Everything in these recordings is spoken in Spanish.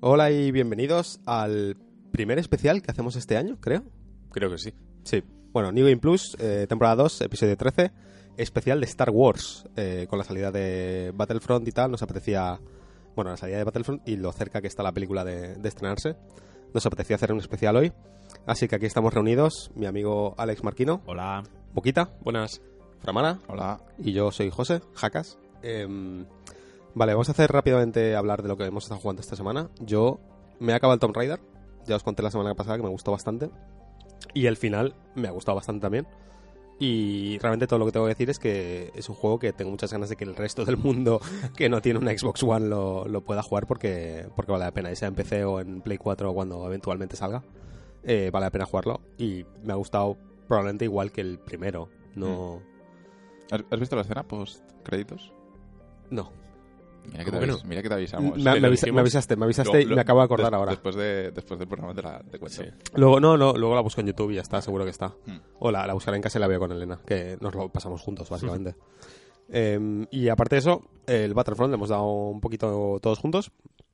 Hola y bienvenidos al primer especial que hacemos este año, creo. Creo que sí. Sí. Bueno, New Game Plus, temporada 2, episodio 13, especial de Star Wars. Con la salida de Battlefront y tal, nos apetecía... Bueno, la salida de Battlefront y lo cerca que está la película de estrenarse. Nos apetecía hacer un especial hoy. Así que aquí estamos reunidos, mi amigo Alex Marquino. Hola. Boquita. Buenas. Framara. Hola. Y yo soy José, Jacas. Vale, vamos a hacer rápidamente hablar de lo que hemos estado jugando esta semana. Yo me he acabado el Tomb Raider. Ya os conté la semana pasada que me gustó bastante. Y el final me ha gustado bastante también. Y realmente todo lo que tengo que decir es que es un juego que tengo muchas ganas de que el resto del mundo que no tiene una Xbox One lo pueda jugar porque vale la pena, ya sea en PC o en Play 4 o cuando eventualmente salga. Vale la pena jugarlo y me ha gustado probablemente igual que el primero. No. ¿Has visto la escena post créditos? No. Mira que te avisamos. Me avisaste y me acabo de acordar ahora. Después del programa te cuento. Sí. Luego la busco en YouTube y ya está, seguro que está. O la buscaré en casa y la veo con Elena, que nos lo pasamos juntos, básicamente. Y aparte de eso, el Battlefront le hemos dado un poquito todos juntos.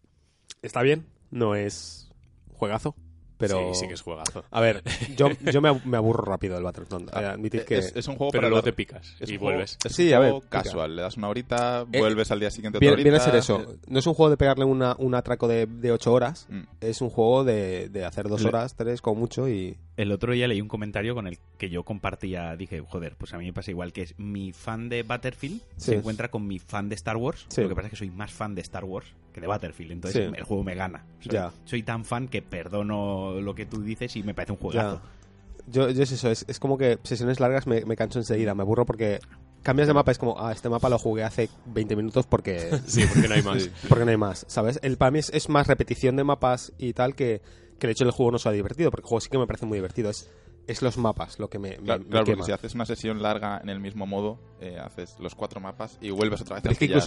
Está bien, no es juegazo, pero... Sí que es juegazo. A ver, yo me aburro rápido del Battlefront. Admitir que... Es un juego pero para luego te picas y vuelves. Es sí, un juego pica. casual. Le das una horita, vuelves al día siguiente otra horita. Viene a ser eso. No es un juego de pegarle un atraco de 8 horas. Es un juego de hacer 2 horas, 3 como mucho y... El otro día leí un comentario con el que yo compartía, dije, joder, pues a mí me pasa igual, que es mi fan de Battlefield se encuentra con mi fan de Star Wars. Sí. Lo que pasa es que soy más fan de Star Wars que de Battlefield, entonces el juego me gana. Soy tan fan que perdono lo que tú dices y me parece un juegazo. Yo es eso, es como que sesiones largas me canso enseguida, me aburro porque cambias de mapa, es como, este mapa lo jugué hace 20 minutos porque... Sí, porque no hay más. Porque no hay más, ¿sabes? Para mí es más repetición de mapas y tal que el hecho del juego no sea divertido, porque el juego sí que me parece muy divertido, es los mapas lo que me claro, quema. Porque si haces una sesión larga en el mismo modo, haces los 4 mapas y vuelves otra vez. Pero es que incluso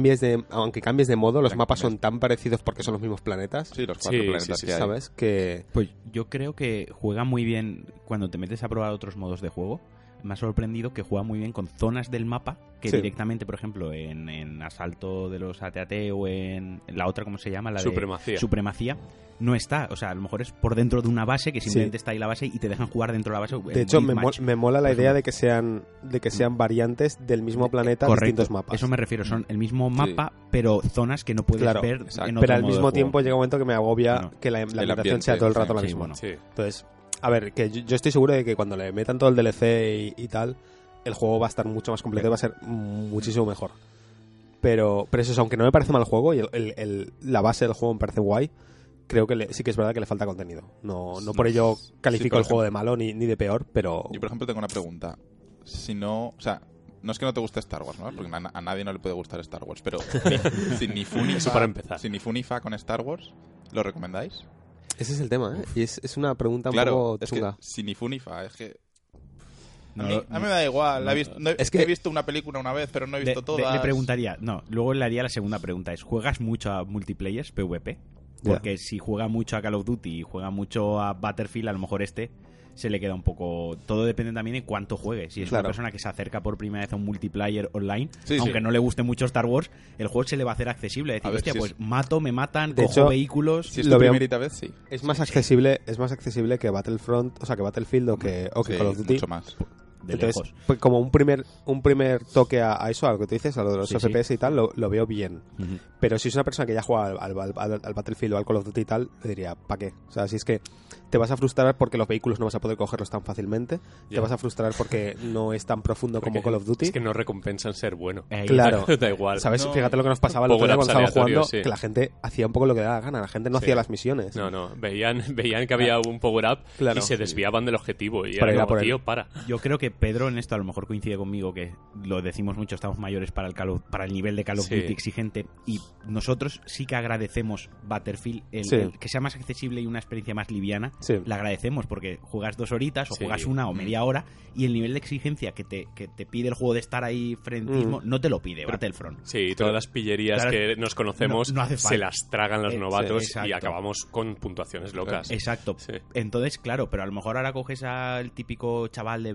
aunque cambies de modo, los mapas son tan parecidos porque son los mismos planetas. Sí, los 4 planetas que hay. ¿Sabes? Que... Pues yo creo que juega muy bien cuando te metes a probar otros modos de juego. Me ha sorprendido que juega muy bien con zonas del mapa que directamente, por ejemplo, en Asalto de los AT-AT o en la otra, ¿cómo se llama? La de Supremacía. No está, o sea, a lo mejor es por dentro de una base que simplemente está ahí la base y te dejan jugar dentro de la base. De hecho, me mola la idea de que sean variantes del mismo planeta, distintos mapas. Eso me refiero, son el mismo mapa, pero zonas que no puedes ver en otro pero al modo mismo de tiempo juego. llega un momento que me agobia que la ambientación sea todo el rato la misma. Bueno. Sí. Entonces, a ver, que yo estoy seguro de que cuando le metan todo el DLC y tal, el juego va a estar mucho más completo y va a ser muchísimo mejor. Pero eso, aunque no me parece mal el juego y la base del juego me parece guay, creo que sí que es verdad que le falta contenido. No por ello califico el juego de malo ni de peor, pero... Yo, por ejemplo, tengo una pregunta. Si no... O sea, no es que no te guste Star Wars, ¿no? Porque a nadie no le puede gustar Star Wars, pero si ni Eso para empezar. Si ni fu ni fa con Star Wars, ¿lo recomendáis? Ese es el tema, ¿eh? Y es una pregunta un poco chunga. Es que si ni fu ni fa, es que... No, a mí me da igual. He visto una película una vez, pero no he visto todas. Le preguntaría... No, luego le haría la segunda pregunta. ¿Juegas mucho a multiplayers, PvP? Porque si juega mucho a Call of Duty y juega mucho a Battlefield, a lo mejor se le queda un poco... Todo depende también de cuánto juegue. Si es una persona que se acerca por primera vez a un multiplayer online, aunque no le guste mucho Star Wars, el juego se le va a hacer accesible. Decir, hostia, pues me matan, cojo vehículos... Si es tu primerita vez, sí. Es más accesible que Battlefront, o sea, que Battlefield o que Call of Duty. Mucho más. Entonces, pues como un primer toque a eso, a lo que tú dices, a lo de los FPS y tal, lo veo bien. Pero si es una persona que ya juega al Battlefield o al Call of Duty y tal, le diría, ¿para qué? O sea, si es que te vas a frustrar porque los vehículos no vas a poder cogerlos tan fácilmente, te vas a frustrar porque no es tan profundo como Call of Duty. Es que no recompensan ser bueno. Claro. Da igual. ¿Sabes? No. Fíjate lo que nos pasaba el otro día cuando estábamos jugando, sí. que la gente hacía un poco lo que daba la gana, la gente no hacía las misiones. No. Veían que había un power-up y se desviaban del objetivo. Y era como, tío, para. Yo creo que Pedro en esto a lo mejor coincide conmigo, que lo decimos mucho, estamos mayores para el nivel de Call of Duty exigente, y nosotros sí que agradecemos Battlefield, el que sea más accesible y una experiencia más liviana, la agradecemos porque juegas 2 horitas o juegas 1 o media hora y el nivel de exigencia que te pide el juego de estar ahí frentismo no te lo pide Battlefront. Sí, todas las pillerías que nos conocemos no hace falta. se las tragan los novatos y acabamos con puntuaciones locas. Exacto. Entonces, claro, pero a lo mejor ahora coges al típico chaval de 21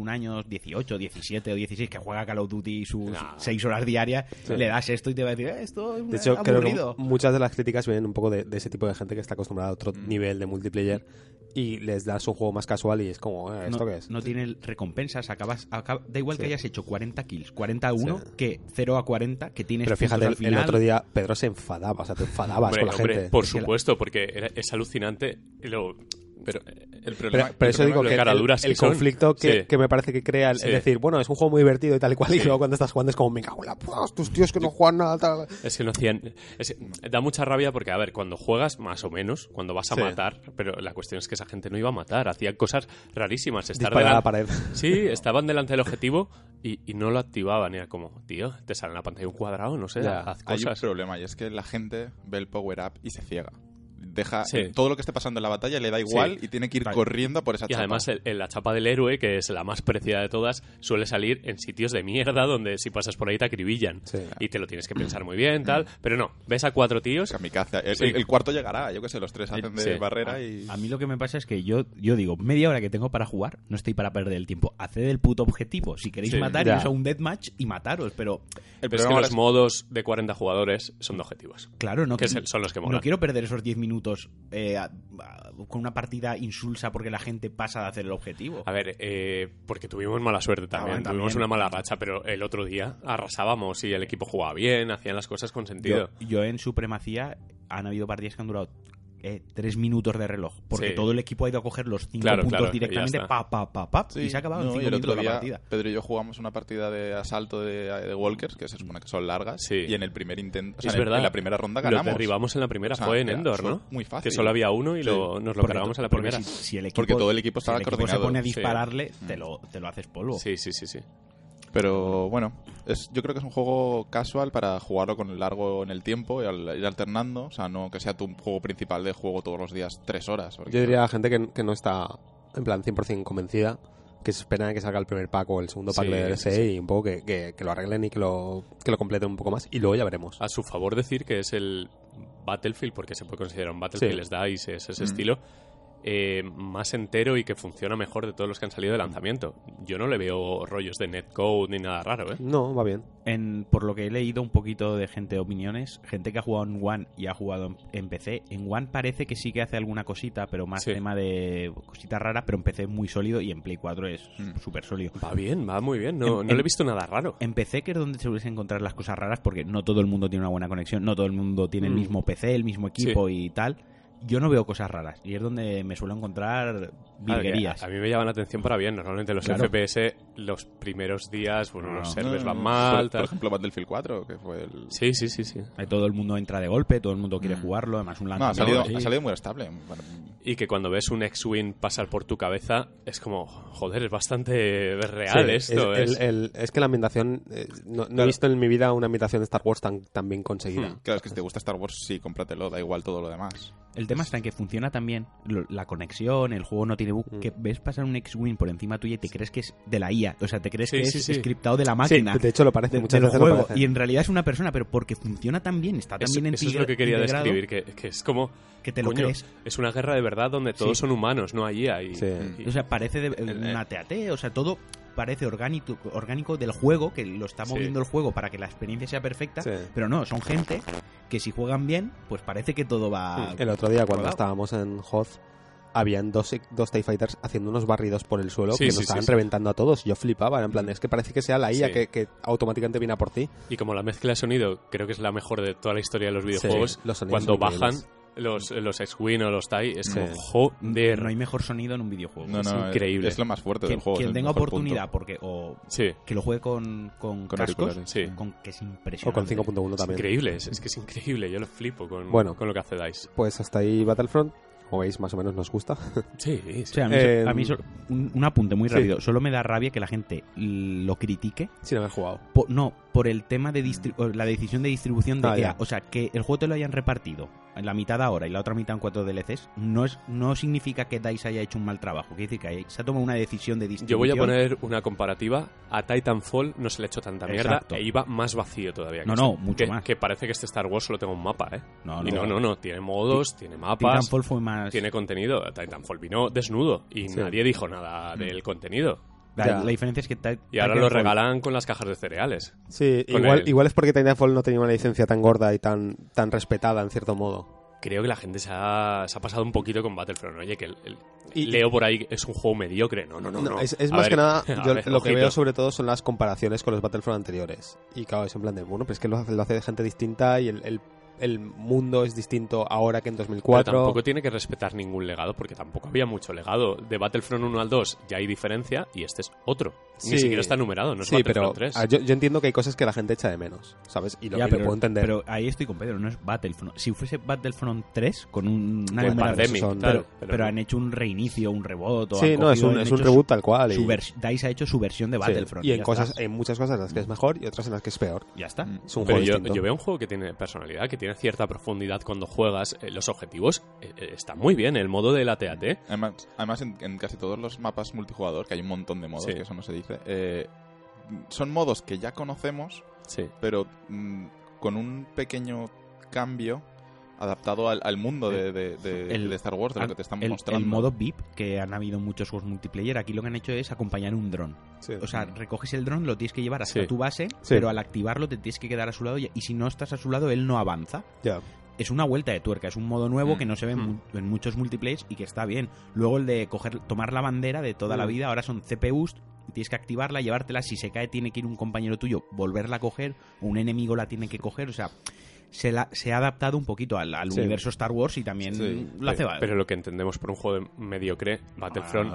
un año 18, 17 o 16 que juega Call of Duty sus 6 horas diarias, le das esto y te va a decir, esto es de hecho, aburrido. Creo que muchas de las críticas vienen un poco de ese tipo de gente que está acostumbrada a otro nivel de multiplayer y les das un juego más casual y es como, ¿esto qué es? No tiene recompensas, da igual que hayas hecho 40 kills, 40 a 1, que 0 a 40, que tienes. Pero fíjate, al final. el otro día Pedro se enfadaba, o sea, te enfadabas con la gente. Por supuesto, porque es alucinante. Pero el problema, pero eso digo que el conflicto que me parece que crea, es decir, bueno, es un juego muy divertido y tal y cual, y luego cuando estás jugando es como, me cago en la puta, estos tíos que no juegan nada, tal. Es que no hacían... da mucha rabia porque, a ver, cuando juegas, más o menos, cuando vas a matar, pero la cuestión es que esa gente no iba a matar, hacían cosas rarísimas. Disparar a la pared. Sí, estaban delante del objetivo y no lo activaban, y era como, tío, te sale en la pantalla un cuadrado, no sé, haz cosas. Hay un problema, y es que la gente ve el power-up y se ciega. Deja todo lo que esté pasando en la batalla, le da igual y tiene que ir corriendo por esa chapa. Y además la chapa del héroe, que es la más preciada de todas, suele salir en sitios de mierda donde si pasas por ahí te acribillan. Y te lo tienes que pensar muy bien, tal. Pero no, ves a 4 tíos... El cuarto llegará, yo qué sé, los 3 hacen de barrera y... A mí lo que me pasa es que yo digo, media hora que tengo para jugar, no estoy para perder el tiempo. Haced el puto objetivo. Si queréis matar, iros a un deathmatch y mataros, pero... Pero es que los modos de 40 jugadores son de objetivos. Claro, no, que son los que molan. No quiero perder esos 10 minutos con una partida insulsa porque la gente pasa de hacer el objetivo. A ver, porque tuvimos mala suerte también. Tuvimos una mala racha, pero el otro día arrasábamos y el equipo jugaba bien, hacían las cosas con sentido. Yo en Supremacía han habido partidas que han durado 3 minutos de reloj, porque todo el equipo ha ido a coger los 5 puntos directamente, y se ha acabado en 5 minutos la partida. Pedro y yo jugamos una partida de asalto de Walkers, que se supone que son largas, y en el primer intento, o sea, en la primera ronda ganamos. Lo derribamos en la primera, fue en Endor, ¿no? Muy fácil. Que solo había uno y nos lo cargamos en la primera. Si el equipo, porque todo el equipo estaba coordinado. Se pone a dispararle, te lo haces polvo. Sí. Pero bueno, yo creo que es un juego casual para jugarlo con largo en el tiempo y ir alternando. O sea, no que sea tu juego principal de juego todos los días 3 horas. Yo diría a la gente que no está en plan 100% convencida, que se espera que salga el primer pack o el segundo pack de DLC y un poco que lo arreglen y que lo completen un poco más y luego ya veremos. A su favor decir que es el Battlefield, porque se puede considerar un Battlefield, les dais ese estilo. Más entero y que funciona mejor de todos los que han salido de lanzamiento. Yo no le veo rollos de netcode ni nada raro, ¿eh? No, va bien. Por lo que he leído un poquito de opiniones, gente que ha jugado en One y ha jugado en PC, en One parece que sí que hace alguna cosita, pero más tema de cosita rara, pero en PC es muy sólido y en Play 4 es súper sólido. Va bien, va muy bien, no le he visto nada raro. En PC, que es donde se suelen encontrar las cosas raras, porque no todo el mundo tiene una buena conexión, no todo el mundo tiene el mismo PC, el mismo equipo y tal. Yo no veo cosas raras y es donde me suelo encontrar virguerías. A mí me llaman la atención para bien. Normalmente los FPS, los primeros días, los servers van mal. Por ejemplo, Battlefield 4, que fue el... Sí. Todo el mundo entra de golpe, todo el mundo quiere jugarlo, además un lanzamiento. Ha salido muy estable. Bueno. Y que cuando ves un X-Wing pasar por tu cabeza, es como, joder, es bastante real esto. Es que la ambientación... no he visto en mi vida una ambientación de Star Wars tan bien conseguida. Claro, es que si te gusta Star Wars, sí, cómpratelo, da igual todo lo demás. El tema está en que funciona también la conexión, el juego no tiene bug, que ves pasar un X-Wing por encima tuya y te crees que es de la IA, o sea, te crees que es scriptado de la máquina. Sí, de hecho lo parece, muchas veces juego, lo parece. Y en realidad es una persona, pero porque funciona tan bien, está tan bien Eso es lo que quería describir, que es como... Que te lo crees. Es una guerra de verdad donde todos son humanos, no hay IA. O sea, parece una TAT, o sea, todo... parece orgánico del juego, que lo está moviendo el juego para que la experiencia sea perfecta, pero no, son gente que si juegan bien, pues parece que todo va... El otro día cuando estábamos en Hoth, habían dos TIE Fighters haciendo unos barridos por el suelo que nos estaban reventando a todos. Yo flipaba, en plan, es que parece que sea la IA que automáticamente viene a por ti. Y como la mezcla de sonido creo que es la mejor de toda la historia de los videojuegos, cuando bajan... Los X-Wing o los TIE es como joder. No hay mejor sonido en un videojuego. No, es increíble. Es lo más fuerte del juego. Quien tenga oportunidad, porque que lo juegue con cascos, que es impresionante. O con 5.1 también. Es increíble, es que es increíble. Yo lo flipo con lo que hace DICE. Pues hasta ahí Battlefront. Como veis, más o menos nos gusta. Sí. O sea, a mí un apunte muy rápido. Solo me da rabia que la gente lo critique. Sin haber jugado. Por el tema de la decisión de distribución de EA. O sea, que el juego te lo hayan repartido en la mitad ahora y la otra mitad en 4 DLCs, no significa que DICE haya hecho un mal trabajo. Quiere decir que se ha tomado una decisión de distribución. Yo voy a poner una comparativa. A Titanfall no se le ha hecho tanta mierda e iba más vacío todavía. Mucho más. Que parece que este Star Wars solo tenga un mapa, ¿eh? No. Tiene modos, tiene mapas. Titanfall fue más... Tiene contenido. Titanfall vino desnudo y nadie dijo nada del contenido. La diferencia es que y ahora lo regalan con las cajas de cereales. Sí, igual es porque Titanfall no tenía una licencia tan gorda y tan respetada en cierto modo. Creo que la gente se ha pasado un poquito con Battlefront. Oye, que leo por ahí es un juego mediocre. No. Es más que nada, lo que veo sobre todo son las comparaciones con los Battlefront anteriores. Y claro, es en plan de, bueno, pero es que lo hace de gente distinta y el mundo es distinto ahora que en 2004. Pero tampoco tiene que respetar ningún legado, porque tampoco había mucho legado. De Battlefront 1 al 2 ya hay diferencia y este es otro. Sí. Ni siquiera está numerado, no es Battlefront 3. Yo entiendo que hay cosas que la gente echa de menos, ¿sabes? Y lo puedo entender. Pero ahí estoy con Pedro, no es Battlefront. Si fuese Battlefront 3 con una numeración, pero han hecho un reinicio, un reboot. Sí, no, es un reboot tal cual. DICE ha hecho su versión de Battlefront. Y en muchas cosas en las que es mejor y otras en las que es peor. Ya está. Es un juego distinto. Yo veo un juego que tiene personalidad, que tiene cierta profundidad cuando juegas. Los objetivos están muy bien. El modo de la TAT. Además en casi todos los mapas multijugador, que hay un montón de modos, que eso no se dice, son modos que ya conocemos, pero con un pequeño cambio adaptado al mundo de Star Wars, de lo que te están mostrando. El modo VIP, que han habido muchos juegos multiplayer, aquí lo que han hecho es acompañar un dron. Sí. O sea, recoges el dron, lo tienes que llevar hasta tu base, pero al activarlo te tienes que quedar a su lado y si no estás a su lado, él no avanza. Ya. Es una vuelta de tuerca, es un modo nuevo que no se ve en muchos multiplayers y que está bien. Luego el de tomar la bandera de toda la vida, ahora son CPUs, tienes que activarla, llevártela, si se cae tiene que ir un compañero tuyo, volverla a coger, o un enemigo la tiene que coger, o sea, se ha adaptado un poquito al universo Star Wars y también lo hace. Pero lo que entendemos por un juego mediocre, Battlefront,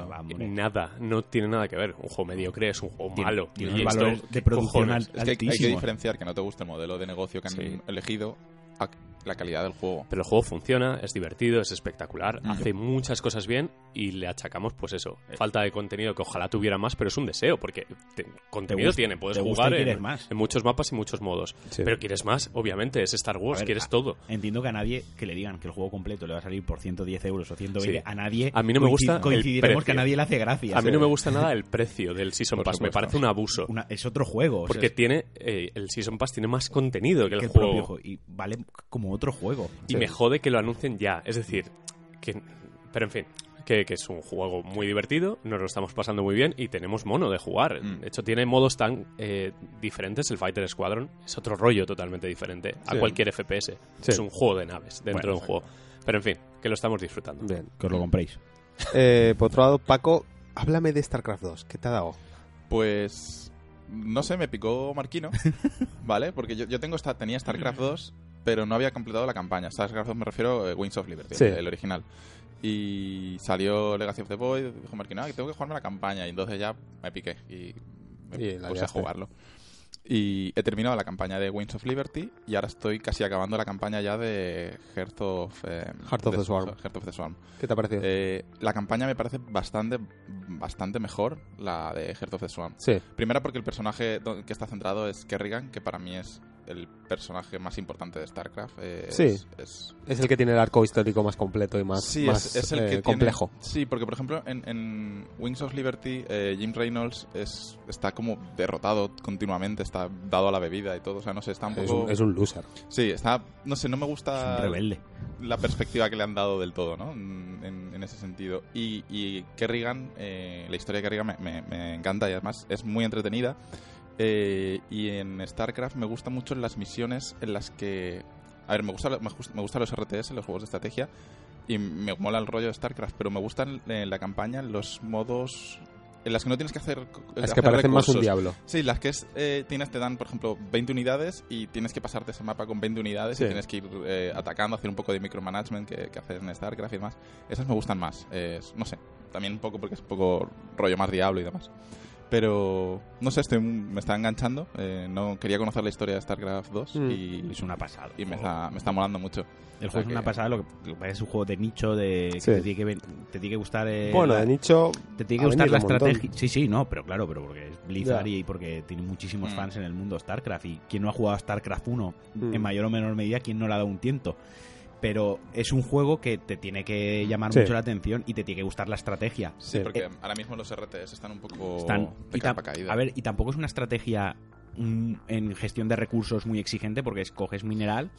no tiene nada que ver. Un juego mediocre es un juego malo. Tiene un valor de producción altísimo. Es que hay que diferenciar que no te guste el modelo de negocio que han elegido a la calidad del juego. Pero el juego funciona, es divertido, es espectacular, hace muchas cosas bien y le achacamos, pues eso, falta de contenido que ojalá tuviera más, pero es un deseo, porque contenido tiene, puedes jugar en muchos mapas y muchos modos. Pero quieres más, obviamente, es Star Wars, quieres todo. Entiendo que a nadie que le digan que el juego completo le va a salir por 110 euros o 120, a nadie a mí no me gusta coincidiremos que a nadie le hace gracia. A mí no me gusta nada el precio del Season Pass, me parece un abuso. Es otro juego. Porque el Season Pass tiene más contenido que el juego. Propio, y vale como otro juego. Y me jode que lo anuncien ya. Es decir, pero en fin, que es un juego muy divertido, nos lo estamos pasando muy bien y tenemos mono de jugar. De hecho, tiene modos tan diferentes. El Fighter Squadron es otro rollo totalmente diferente a cualquier FPS. Es un juego de naves dentro de un juego. Pero en fin, que lo estamos disfrutando. Bien. Que os lo compréis. Por otro lado, Paco, háblame de StarCraft 2. ¿Qué te ha dado? Pues no sé, me picó Marquino, ¿vale? Porque yo tenía StarCraft 2, pero no había completado la campaña. StarCraft 2 me refiero a Wings of Liberty, el original. Y salió Legacy of the Void, dijo Marquino, que tengo que jugarme la campaña. Y entonces ya me piqué y me puse a jugarlo. Y he terminado la campaña de Wings of Liberty y ahora estoy casi acabando la campaña ya de Heart of the Swarm. ¿Qué te ha parecido? La campaña me parece bastante mejor, la de Heart of the Swarm. Sí. Primero porque el personaje que está centrado es Kerrigan, que para mí es el personaje más importante de StarCraft. Es el que tiene el arco histórico más completo y más, es el que complejo. Sí, porque por ejemplo en Wings of Liberty Jim Reynolds está como derrotado continuamente, está dado a la bebida y todo, o sea, no sé, está un poco... Es un loser. Sí, está, no sé, no me gusta... Es un rebelde. La perspectiva que le han dado del todo, ¿no? En ese sentido. Y Kerrigan, la historia de Kerrigan me encanta y además es muy entretenida. Y en StarCraft me gustan mucho las misiones en las que... A ver, me gustan los RTS, los juegos de estrategia, y me mola el rollo de StarCraft, pero me gustan en la campaña los modos en las que no tienes que hacer es que parecen más un diablo. Sí, las que te dan, por ejemplo, 20 unidades y tienes que pasarte ese mapa con 20 unidades y tienes que ir atacando, hacer un poco de micromanagement que hacer en StarCraft y demás. Esas me gustan más. No sé, también un poco porque es un poco rollo más diablo y demás. Pero, no sé, me está enganchando. No quería conocer la historia de StarCraft 2 y es una pasada. Y me está molando mucho. El juego es una pasada, lo que es un juego de nicho, que te tiene que gustar... de nicho... Te tiene que gustar la estrategia. Sí, no, pero claro, porque es Blizzard y porque tiene muchísimos fans en el mundo StarCraft. Y quien no ha jugado a StarCraft 1, en mayor o menor medida, quien no le ha dado un tiento. Pero es un juego que te tiene que llamar mucho la atención y te tiene que gustar la estrategia. Sí, porque ahora mismo los RTS están un poco de capa caída. A ver, y tampoco es una estrategia en gestión de recursos muy exigente, porque escoges mineral,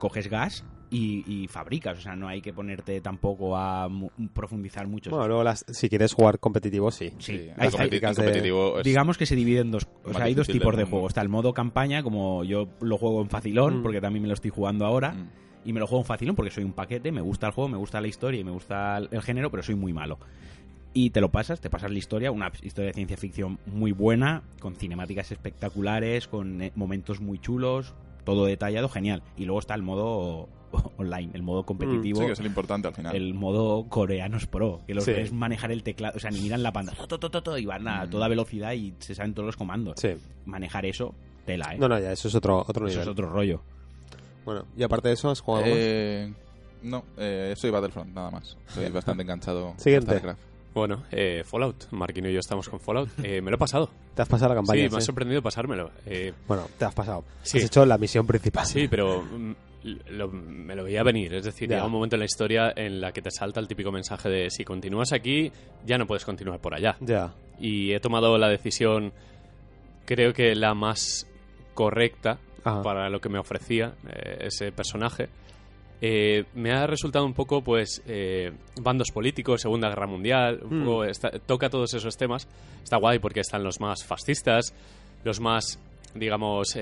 coges gas y fabricas. O sea, no hay que ponerte tampoco a profundizar mucho. Bueno, luego si quieres jugar competitivo, sí. competitivo digamos que se divide en dos. O sea, hay dos tipos de juego. juego. Está el modo campaña, como yo lo juego en facilón, porque también me lo estoy jugando ahora. Y me lo juego en facilón porque soy un paquete, me gusta el juego, me gusta la historia y me gusta el género, pero soy muy malo. Y te pasas la historia, una historia de ciencia ficción muy buena, con cinemáticas espectaculares, con momentos muy chulos, todo detallado, genial. Y luego está el modo online, el modo competitivo. Sí, que es el importante al final. El modo coreanos pro, que los ves manejar el teclado, o sea, ni miran la pantalla, y van a toda velocidad y se saben todos los comandos. Sí. Manejar eso, tela, ¿eh? No, ya, eso es otro nivel. Eso es otro rollo. Bueno, y aparte de eso, ¿has jugado algo más? No, soy Battlefront, nada más. Soy bastante enganchado. Siguiente. Bueno, Fallout. Marquino y yo estamos con Fallout. Me lo he pasado. ¿Te has pasado la campaña? Sí, me ha sorprendido pasármelo. Bueno, te has pasado. Sí. Has hecho la misión principal. Sí, pero me lo veía venir. Es decir, llega un momento en la historia en la que te salta el típico mensaje de si continúas aquí, ya no puedes continuar por allá. Ya. Y he tomado la decisión, creo que la más correcta para lo que me ofrecía ese personaje. Me ha resultado un poco, pues, bandos políticos, Segunda Guerra Mundial, un poco toca todos esos temas. Está guay porque están los más fascistas, los más, digamos,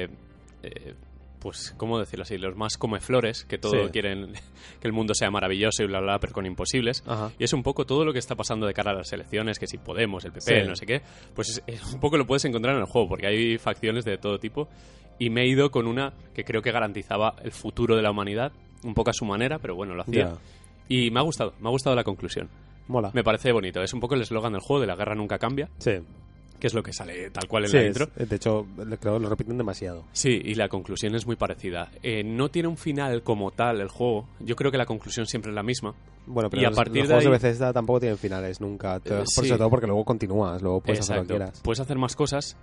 pues, ¿cómo decirlo así? Los más comeflores, que todo quieren que el mundo sea maravilloso y bla, bla, pero con imposibles. Y es un poco todo lo que está pasando de cara a las elecciones, que si Podemos, el PP, no sé qué, pues un poco lo puedes encontrar en el juego, porque hay facciones de todo tipo. Y me he ido con una que creo que garantizaba el futuro de la humanidad, un poco a su manera, pero bueno, lo hacía. Y me ha gustado la conclusión. Mola. Me parece bonito. Es un poco el eslogan del juego de la guerra nunca cambia. Sí. Que es lo que sale tal cual en la intro. De hecho, creo que lo repiten demasiado. Sí, y la conclusión es muy parecida. No tiene un final como tal el juego. Yo creo que la conclusión siempre es la misma. Bueno, pero y a partir los juegos de Bethesda tampoco tienen finales nunca. Sobre todo porque luego continúas, luego puedes hacer lo que quieras. Puedes hacer más cosas.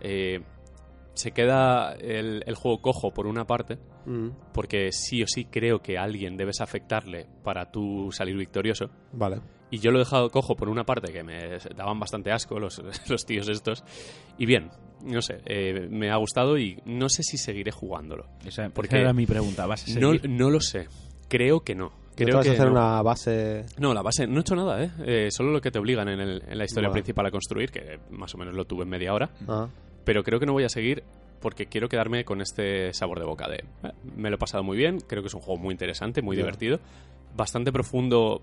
Se queda el juego cojo por una parte, porque sí o sí creo que a alguien debes afectarle para tú salir victorioso. Vale. Y yo lo he dejado cojo por una parte, que me daban bastante asco los tíos estos. Y bien, no sé, me ha gustado y no sé si seguiré jugándolo. Esa era mi pregunta. ¿Vas a seguir? No lo sé. Creo que no. Creo que vas a hacer una base... No, la base... No he hecho nada, solo lo que te obligan en la historia principal a construir, que más o menos lo tuve en media hora. Pero creo que no voy a seguir porque quiero quedarme con este sabor de boca de... me lo he pasado muy bien, creo que es un juego muy interesante, muy divertido, bastante profundo,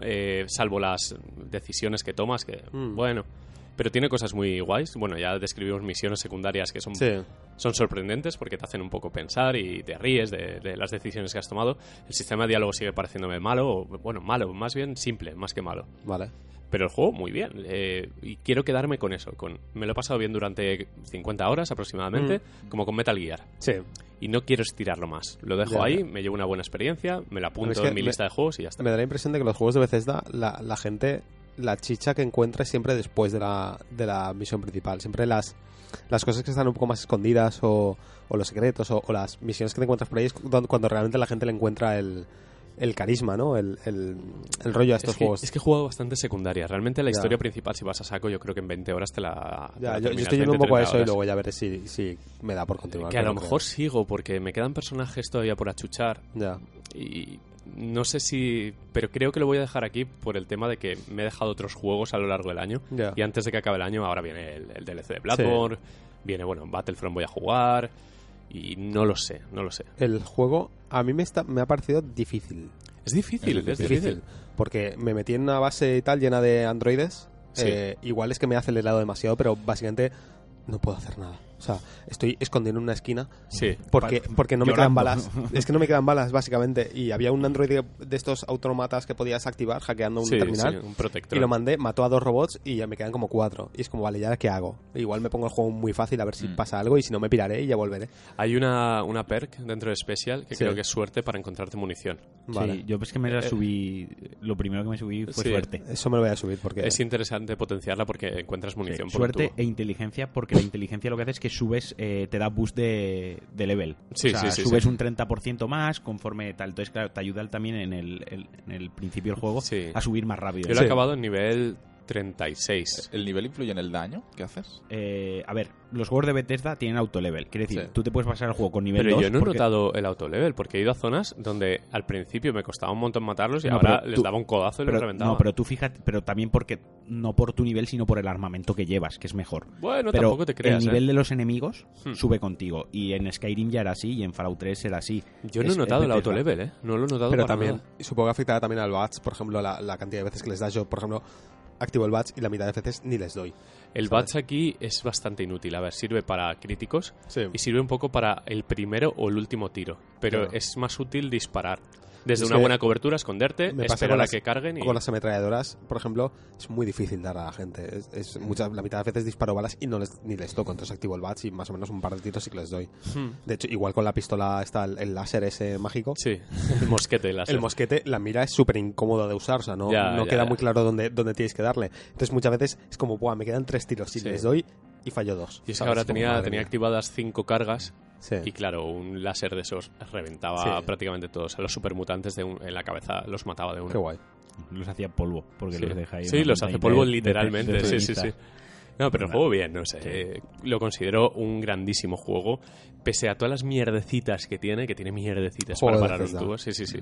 salvo las decisiones que tomas, que bueno... Pero tiene cosas muy guays. Bueno, ya describimos misiones secundarias que son sorprendentes porque te hacen un poco pensar y te ríes de las decisiones que has tomado. El sistema de diálogo sigue pareciéndome malo, malo, más bien simple, más que malo. Vale. Pero el juego, muy bien. Y quiero quedarme con eso. Me lo he pasado bien durante 50 horas aproximadamente, como con Metal Gear. Sí. Y no quiero estirarlo más. Lo dejo ahí, me llevo una buena experiencia, me la apunto en mi lista de juegos y ya está. Me da la impresión de que los juegos de Bethesda, la gente... La chicha que encuentra siempre después de la misión principal. Siempre las cosas que están un poco más escondidas o los secretos o las misiones que te encuentras por ahí es cuando realmente la gente le encuentra el carisma, ¿no? El rollo a estos juegos. Es que he jugado bastante secundaria. Realmente la historia principal, si vas a saco, yo creo que en 20 horas te la yo estoy yendo un poco a eso y luego ya veré si me da por continuar. Que a lo mejor sigo, porque me quedan personajes todavía por achuchar. Y... no sé si... pero creo que lo voy a dejar aquí por el tema de que me he dejado otros juegos a lo largo del año. Y antes de que acabe el año, ahora viene el DLC de Bloodborne, viene, Battlefront voy a jugar... y no lo sé. El juego a mí me ha parecido difícil. Es difícil. Porque me metí en una base y tal llena de androides. Igual es que me he acelerado demasiado, pero básicamente no puedo hacer nada. O sea, estoy escondido en una esquina porque no me quedan balas. Es que no me quedan balas, básicamente. Y había un androide de estos autómatas que podías activar hackeando un terminal. Un protector. Y lo mandé, mató a 2 robots y ya me quedan como 4. Y es como, vale, ¿y ahora qué hago? Igual me pongo el juego muy fácil a ver si pasa algo y si no me piraré y ya volveré. Hay una perk dentro de Special que creo que es suerte para encontrarte munición. Vale. Sí, yo es que me la subí... Lo primero que me subí fue suerte. Eso me lo voy a subir porque... Es interesante potenciarla porque encuentras munición por suerte e inteligencia, porque la inteligencia lo que hace es que subes... te da boost de level. Subes un 30% más conforme tal. Entonces, claro, te ayuda también en el principio del juego a subir más rápido. Yo lo he acabado en nivel 36. ¿El nivel influye en el daño que haces? A ver, los juegos de Bethesda tienen autolevel. Quiere decir, tú te puedes pasar el juego con nivel 2. Pero yo no he porque... notado el autolevel, porque he ido a zonas donde al principio me costaba un montón matarlos y ahora les daba un codazo y los reventaba. No, pero tú fíjate, pero también porque no por tu nivel, sino por el armamento que llevas, que es mejor. Bueno, pero tampoco te creas. El nivel de los enemigos sube contigo. Y en Skyrim ya era así, y en Fallout 3 era así. Yo no he notado el autolevel, ¿eh? No lo he notado pero para también, nada. y supongo que afectará también al bats, por ejemplo, la cantidad de veces que les das. Yo, por ejemplo, activo el bats y la mitad de veces ni les doy. El bats aquí es bastante inútil. A ver, sirve para críticos y sirve un poco para el primero o el último tiro. Pero es más útil disparar. Desde una buena cobertura, esconderte, esperar a que carguen. Con las ametralladoras, por ejemplo, es muy difícil dar a la gente. La mitad de veces disparo balas y ni les toco. Entonces activo el bats y más o menos un par de tiros sí que les doy. De hecho, igual con la pistola está el láser ese mágico. Sí, el mosquete láser. El mosquete, la mira es súper incómodo de usar. O sea, no queda muy claro dónde tienes que darle. Entonces muchas veces es como, me quedan 3 tiros. Si les doy y fallo 2. Y es que ahora tenía activadas 5 cargas. Sí. Y claro, un láser de esos reventaba prácticamente todos. A los supermutantes en la cabeza los mataba de uno. Qué guay. Los hacía polvo, porque los deja ahí. Sí, los hace polvo literalmente. Sí. No, pero el juego bien, no sé. Lo considero un grandísimo juego. Pese a todas las mierdecitas que tiene mierdecitas para parar los tubos. Sí.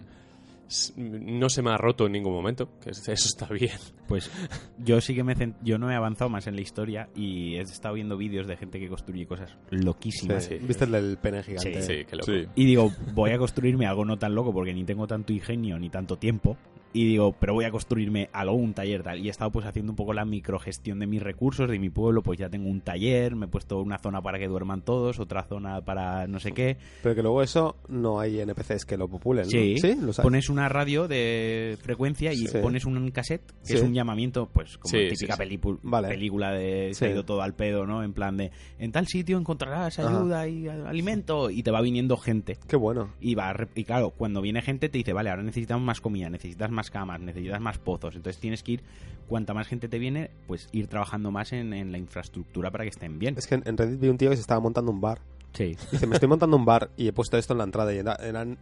No se me ha roto en ningún momento, que eso está bien. Pues yo sí que yo no he avanzado más en la historia y he estado viendo vídeos de gente que construye cosas loquísimas. Sí. ¿Viste el del pene gigante? Sí, qué loco. Sí. Y digo, voy a construirme algo no tan loco porque ni tengo tanto ingenio ni tanto tiempo. Y digo, pero voy a construirme algo, un taller tal. Y he estado pues haciendo un poco la microgestión de mis recursos, de mi pueblo. Pues ya tengo un taller, me he puesto una zona para que duerman todos, otra zona para no sé qué. Pero que luego eso no hay NPCs que lo populen, ¿no? Sí, ¿Lo sabes? Pones una radio de frecuencia y pones un cassette, que es un llamamiento, pues como típica película de se ha ido todo al pedo, ¿no? En plan de, en tal sitio encontrarás ayuda y alimento, y te va viniendo gente. Qué bueno. Y claro, cuando viene gente te dice, vale, ahora necesitamos más comida, necesitas más camas, necesitas más pozos, entonces tienes que ir, cuanta más gente te viene, pues ir trabajando más en la infraestructura para que estén bien. Es que en Reddit vi un tío que se estaba montando un bar. Sí. Dice, me estoy montando un bar y he puesto esto en la entrada y eran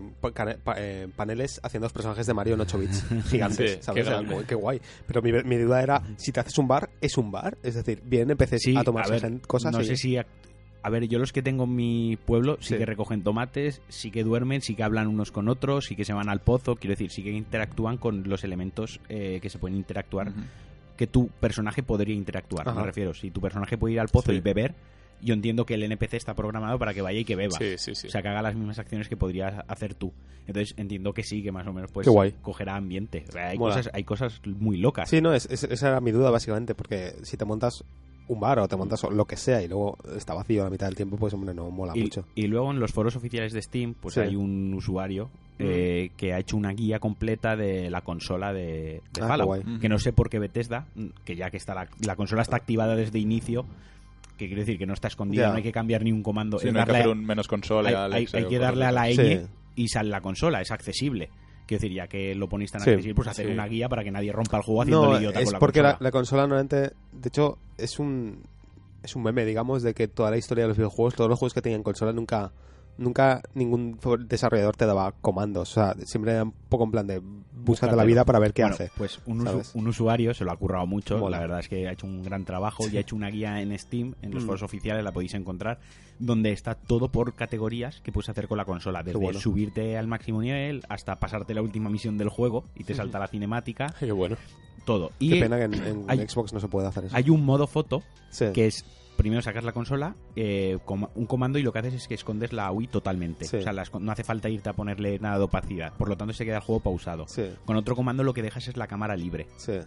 paneles haciendo los personajes de Mario en 8 bits gigantes, ¿sabes? Qué guay. Pero mi duda era, si te haces un bar, ¿es un bar? Es decir, vienen NPCs a tomarse cosas. No sé si... A ver, yo los que tengo en mi pueblo sí que recogen tomates, sí que duermen, sí que hablan unos con otros, sí que se van al pozo, quiero decir, sí que interactúan con los elementos que se pueden interactuar, que tu personaje podría interactuar, me refiero. Si tu personaje puede ir al pozo y beber, yo entiendo que el NPC está programado para que vaya y que beba. Sí. O sea, que haga las mismas acciones que podrías hacer tú. Entonces entiendo que sí, que más o menos pues cogerá ambiente. O sea, hay cosas muy locas. Sí, no, esa era mi duda básicamente, porque si te montas un bar o te montas lo que sea y luego está vacío la mitad del tiempo, pues hombre, no mola mucho. Y luego en los foros oficiales de Steam pues hay un usuario que ha hecho una guía completa de la consola de Fallout, que no sé por qué Bethesda, que ya que está la consola está activada desde inicio, que quiere decir que no está escondida, no hay que cambiar ni un comando. Sí, no hay que hacer un menos consola. Hay que darle a la ñ y sale la consola, es accesible. Quiero decir, ya que lo ponéis tan accesible, pues hacer una guía para que nadie rompa el juego haciendo el idiota con la consola. Es porque la consola normalmente, de hecho, es un meme, digamos, de que toda la historia de los videojuegos, todos los juegos que tenían consola nunca ningún desarrollador te daba comandos. O sea, siempre era un poco en plan de búscate la vida para ver qué hace. Pues un usuario se lo ha currado mucho. La verdad es que ha hecho un gran trabajo y ha hecho una guía en Steam, en los foros oficiales la podéis encontrar, donde está todo por categorías que puedes hacer con la consola. Desde subirte al máximo nivel hasta pasarte la última misión del juego y te salta la cinemática. Qué bueno. Todo. Qué pena que en Xbox no se puede hacer eso. Hay un modo foto que es... Primero sacas la consola, un comando, y lo que haces es que escondes la UI totalmente. O sea, no hace falta irte a ponerle nada de opacidad. Por lo tanto, se queda el juego pausado. Con otro comando lo que dejas es la cámara libre.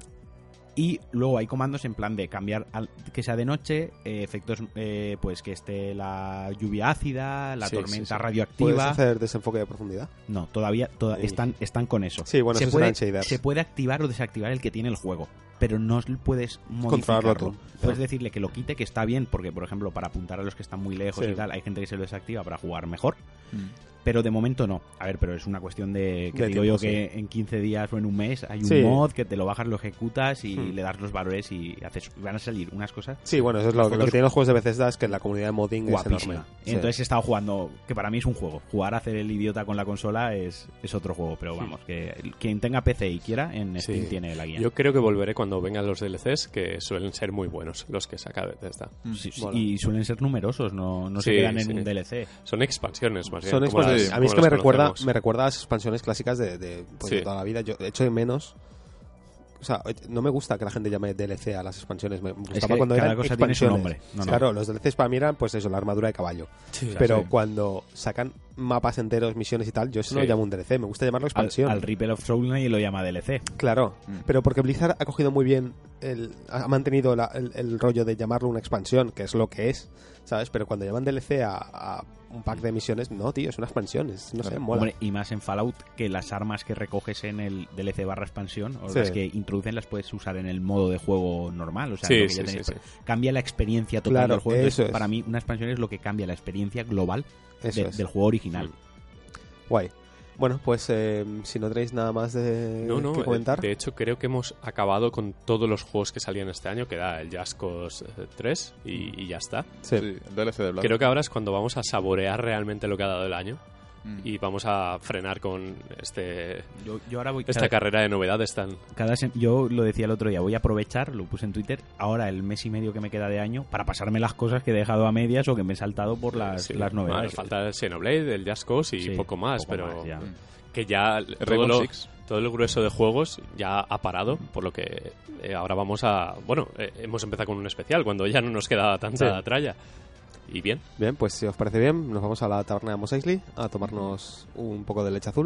Y luego hay comandos en plan de cambiar que sea de noche, efectos, pues que esté la lluvia ácida, la tormenta radioactiva. ¿Puedes hacer desenfoque de profundidad? No, todavía están con eso. Sí, bueno, se puede activar o desactivar el que tiene el juego, pero no puedes modificarlo. Tú. Puedes decirle que lo quite, que está bien, porque por ejemplo para apuntar a los que están muy lejos y tal, hay gente que se lo desactiva para jugar mejor. Pero de momento no. A ver, pero es una cuestión de que digo yo que en 15 días o en un mes hay un mod que te lo bajas, lo ejecutas y le das los valores y van a salir unas cosas. Sí, bueno, eso es lo que tienen los juegos de Bethesda, es que la comunidad de modding guapísima. Es enorme. Entonces he estado jugando, que para mí es un juego. Jugar a hacer el idiota con la consola es otro juego, pero vamos, que quien tenga PC y quiera, en Steam tiene la guía. Yo creo que volveré cuando vengan los DLCs, que suelen ser muy buenos los que saca Bethesda. Sí, y suelen ser numerosos, no se quedan en un DLC. Son expansiones, más bien. Son expansiones. A mí es que me recuerda a las expansiones clásicas de toda la vida. Yo echo de menos... O sea, no me gusta que la gente llame DLC a las expansiones. Me gustaba cuando eran expansiones. Claro, los DLCs para mí eran, pues eso, la armadura de caballo. Sí, pero cuando sacan mapas enteros, misiones y tal, yo eso no lo llamo un DLC. Me gusta llamarlo expansión. Al Ripple of Soul nadie lo llama DLC. Claro, pero porque Blizzard ha cogido muy bien, ha mantenido el rollo de llamarlo una expansión, que es lo que es, ¿sabes? Pero cuando llaman DLC a un pack de misiones, no, tío, es una expansión, no sé, mola. Hombre, y más en Fallout, que las armas que recoges en el DLC barra expansión, o las que introducen, las puedes usar en el modo de juego normal, o sea, cambia la experiencia total del juego. Entonces, para mí, una expansión es lo que cambia la experiencia global del juego original. Guay. Bueno, pues si no tenéis nada más que comentar. De hecho, creo que hemos acabado con todos los juegos que salían este año, que era el Just Cause 3 y ya está. Sí, el DLC de Black. Creo que ahora es cuando vamos a saborear realmente lo que ha dado el año. Y vamos a frenar con yo ahora voy esta carrera de novedades tan... Yo lo decía el otro día, voy a aprovechar, lo puse en Twitter, ahora el mes y medio que me queda de año, para pasarme las cosas que he dejado a medias o que me he saltado por las novedades. Falta el Xenoblade, el Just Cause y poco más, que ya todo el grueso de juegos ya ha parado, por lo que ahora vamos a... Bueno, hemos empezado con un especial, cuando ya no nos queda tanta tralla. Y bien. Bien, pues si os parece bien, nos vamos a la taberna de Mos Eisley a tomarnos un poco de leche azul.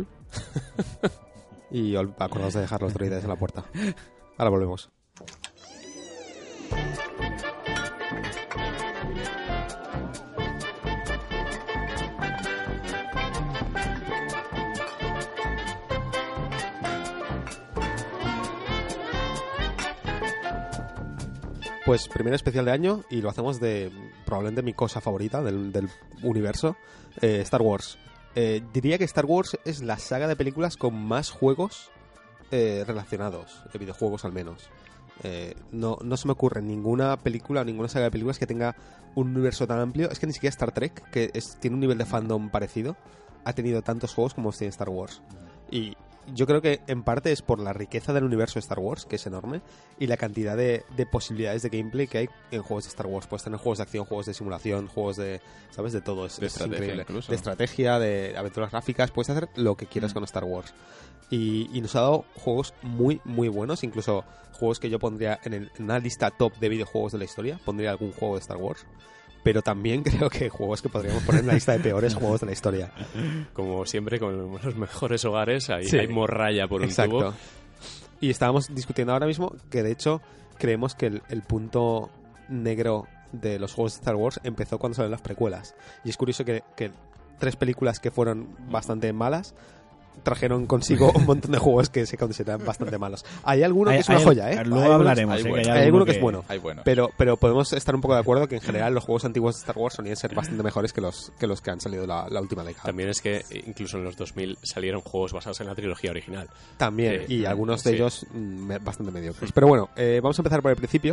Y acordaos de dejar los droides en la puerta. Ahora volvemos. Pues primer especial de año y lo hacemos de probablemente mi cosa favorita del universo, Star Wars. Diría que Star Wars es la saga de películas con más juegos relacionados, de videojuegos al menos. No se me ocurre ninguna película o ninguna saga de películas que tenga un universo tan amplio. Es que ni siquiera Star Trek, que tiene un nivel de fandom parecido, ha tenido tantos juegos como tiene Star Wars. Y yo creo que en parte es por la riqueza del universo de Star Wars, que es enorme, y la cantidad de posibilidades de gameplay que hay en juegos de Star Wars. Puedes tener juegos de acción, juegos de simulación, juegos de, ¿sabes? De todo. Es increíble. Incluso. De estrategia, de aventuras gráficas. Puedes hacer lo que quieras con Star Wars. Y nos ha dado juegos muy, muy buenos. Incluso juegos que yo pondría en una lista top de videojuegos de la historia. Pondría algún juego de Star Wars. Pero también creo que juegos que podríamos poner en la lista de peores juegos de la historia. Como siempre, con los mejores hogares, hay morralla por un tubo. Y estábamos discutiendo ahora mismo que, de hecho, creemos que el punto negro de los juegos de Star Wars empezó cuando salieron las precuelas. Y es curioso que 3 películas que fueron bastante malas trajeron consigo un montón de juegos que se consideran bastante malos. Hay alguno que es una joya, ¿eh? Luego hablaremos. Hay alguno que es bueno. Pero podemos estar un poco de acuerdo que en general los juegos antiguos de Star Wars solían ser bastante mejores que los que han salido la última década. También es que incluso en los 2000 salieron juegos basados en la trilogía original. También, y algunos de ellos bastante mediocres. Pero bueno, vamos a empezar por el principio.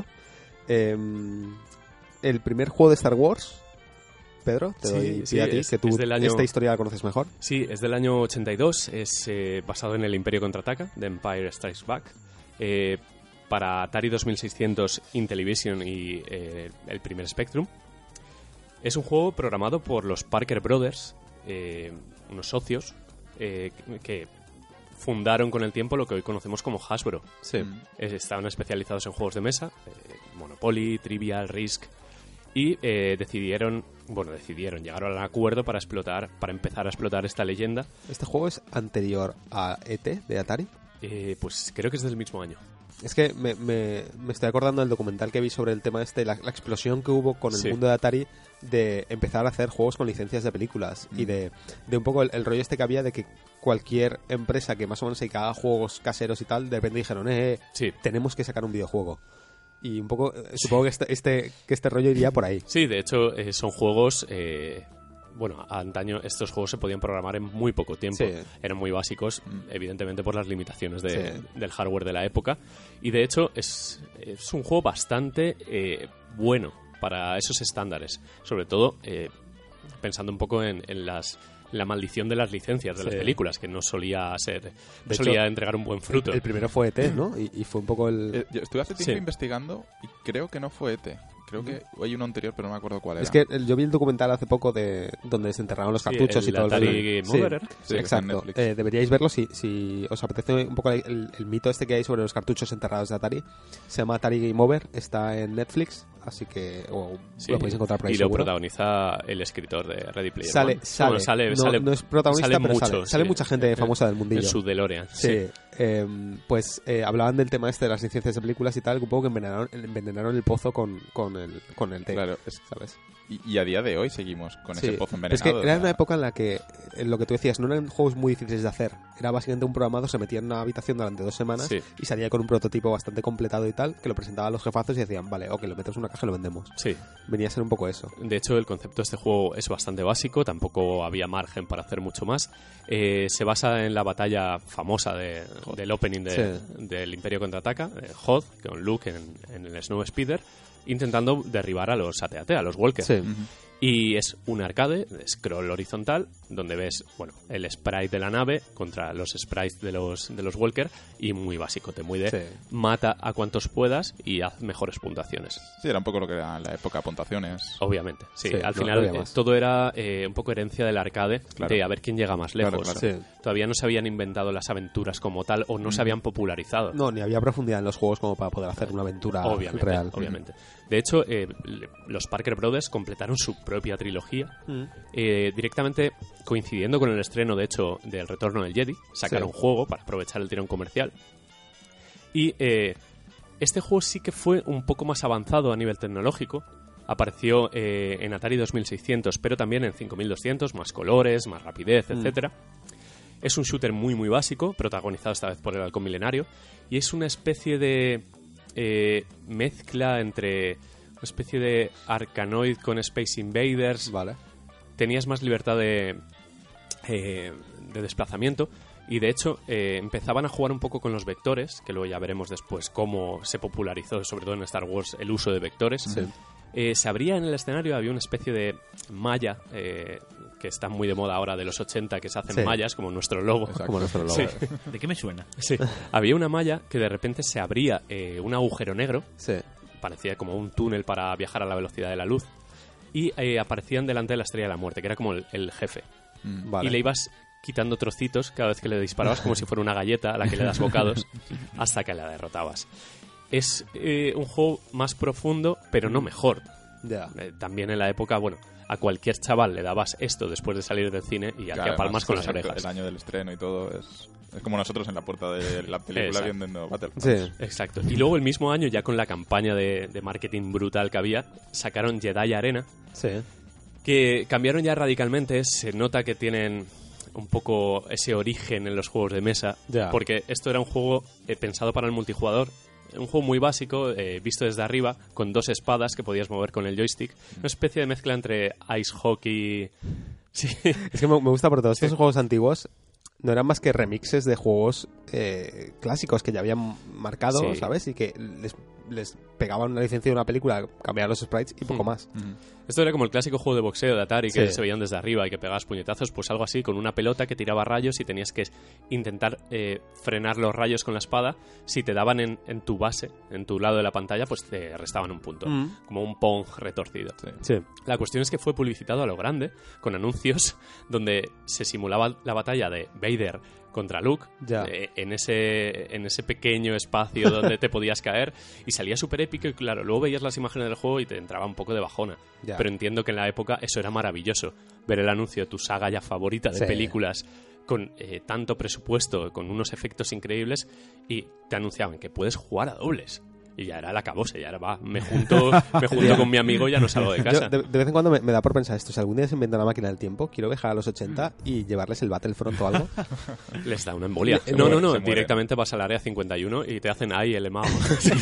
El primer juego de Star Wars... Pedro, te doy pie a ti, que tú esta historia la conoces mejor. Sí, es del año 82, es basado en el Imperio Contraataca, de Empire Strikes Back, para Atari 2600, Intellivision y el primer Spectrum. Es un juego programado por los Parker Brothers, unos socios que fundaron con el tiempo lo que hoy conocemos como Hasbro. Sí. Estaban especializados en juegos de mesa, Monopoly, Trivial, Risk... Y llegaron al acuerdo para empezar a explotar esta leyenda. ¿Este juego es anterior a E.T. de Atari? Pues creo que es del mismo año. Es que me estoy acordando del documental que vi sobre el tema la explosión que hubo con el mundo de Atari de empezar a hacer juegos con licencias de películas y de un poco el rollo que había de que cualquier empresa que más o menos se haga juegos caseros y tal, de repente dijeron, tenemos que sacar un videojuego. Y un poco, supongo que este rollo iría por ahí. Sí, de hecho, son juegos... antaño estos juegos se podían programar en muy poco tiempo. Sí. Eran muy básicos, evidentemente por las limitaciones del hardware de la época. Y de hecho, es un juego bastante bueno para esos estándares. Sobre todo, pensando un poco en las la maldición de las licencias de las películas, que no solía entregar un buen fruto. El primero fue ET, ¿no? Y fue un poco el... Yo estuve hace tiempo investigando y creo que no fue ET. Creo que hay uno anterior, pero no me acuerdo cuál era. Es que yo vi el documental hace poco de donde se enterraron los cartuchos y todo Atari el... Game Over. Sí, exacto. Deberíais verlo si os apetece un poco el mito este que hay sobre los cartuchos enterrados de Atari. Se llama Atari Game Over, está en Netflix, así que lo podéis encontrar por ahí. Y seguro. Lo protagoniza el escritor de Ready Player One. Sale. No es protagonista, pero mucho, sale mucha gente famosa del mundillo. En su DeLorean. Sí. Pues hablaban del tema este de las licencias de películas y tal, un poco que envenenaron el pozo con el té. Claro, ¿sabes? Y a día de hoy seguimos con ese pozo envenenado. Es que era una época en la que, lo que tú decías, no eran juegos muy difíciles de hacer. Era básicamente un programado, se metía en una habitación durante 2 semanas y salía con un prototipo bastante completado y tal, que lo presentaba a los jefazos y decían, vale, ok, lo metemos en una caja y lo vendemos. Sí. Venía a ser un poco eso. De hecho, el concepto de este juego es bastante básico, tampoco había margen para hacer mucho más. Se basa en la batalla famosa del opening del Imperio Contraataca, Hoth, con Luke en el Snow Speeder, intentando derribar a los AT-AT, a los Walker. Sí. Y es un arcade, scroll horizontal, donde ves el sprite de la nave contra los sprites de los Walker, y muy básico, te mueve, mata a cuantos puedas y haz mejores puntuaciones. Sí, era un poco lo que era en la época, puntuaciones. Obviamente, sí. Al final todo era un poco herencia del arcade, de a ver quién llega más lejos. Claro. Todavía no se habían inventado las aventuras como tal, o no se habían popularizado. No, ni había profundidad en los juegos como para poder hacer una aventura real. Obviamente. De hecho, los Parker Brothers completaron su propia trilogía, directamente coincidiendo con el estreno, de hecho, del Retorno del Jedi. Sacaron juego para aprovechar el tirón comercial. Y este juego sí que fue un poco más avanzado a nivel tecnológico. Apareció en Atari 2600, pero también en 5200, más colores, más rapidez, etcétera. Es un shooter muy, muy básico, protagonizado esta vez por el Halcón Milenario, y es una especie de mezcla entre una especie de Arkanoid con Space Invaders. Vale. Tenías más libertad de desplazamiento, y de hecho empezaban a jugar un poco con los vectores, que luego ya veremos después cómo se popularizó, sobre todo en Star Wars, el uso de vectores. Se abría en el escenario, había una especie de malla que está muy de moda ahora, de los 80, que se hacen mallas, como nuestro logo. Como nuestro logo. Sí. ¿De qué me suena? Sí. Había una malla que de repente se abría un agujero negro, Sí. parecía como un túnel para viajar a la velocidad de la luz, y aparecían delante de la Estrella de la Muerte, que era como el jefe. Vale. Y le ibas quitando trocitos cada vez que le disparabas, como si fuera una galleta a la que le das bocados, hasta que la derrotabas. Es un juego más profundo, pero no mejor. Ya. También en la época, a cualquier chaval le dabas esto después de salir del cine y hacía palmas con las orejas. El año del estreno y todo es como nosotros en la puerta de la película viendo Battlefront. Sí. Exacto. Y luego el mismo año, ya con la campaña de marketing brutal que había, sacaron Jedi Arena, que cambiaron ya radicalmente. Se nota que tienen un poco ese origen en los juegos de mesa, porque esto era un juego pensado para el multijugador. Un juego muy básico, visto desde arriba, con 2 espadas que podías mover con el joystick. Una especie de mezcla entre ice hockey... Sí. Es que me gusta porque todos estos juegos antiguos no eran más que remixes de juegos clásicos que ya habían marcado, ¿sabes? Y que les pegaban una licencia de una película, cambiaban los sprites y poco más. Esto era como el clásico juego de boxeo de Atari que se veían desde arriba y que pegabas puñetazos, pues algo así, con una pelota que tiraba rayos y tenías que intentar frenar los rayos con la espada. Si te daban en tu base, en tu lado de la pantalla, pues te restaban un punto, como un Pong retorcido. Sí. La cuestión es que fue publicitado a lo grande, con anuncios donde se simulaba la batalla de Vader contra Luke, en ese pequeño espacio donde te podías caer, y salía súper épico. Y claro, luego veías las imágenes del juego y te entraba un poco de bajona. Pero entiendo que en la época eso era maravilloso, ver el anuncio de tu saga ya favorita de películas con tanto presupuesto, con unos efectos increíbles, y te anunciaban que puedes jugar a dobles. Y ya era el acabose, ya era, me junto con mi amigo y ya no salgo de casa. Yo, de vez en cuando me da por pensar esto. Si algún día se inventa una máquina del tiempo, quiero viajar a los 80 y llevarles el Battlefront o algo. Les da una embolia. No, directamente vas al área 51 y te hacen ahí el EMAO.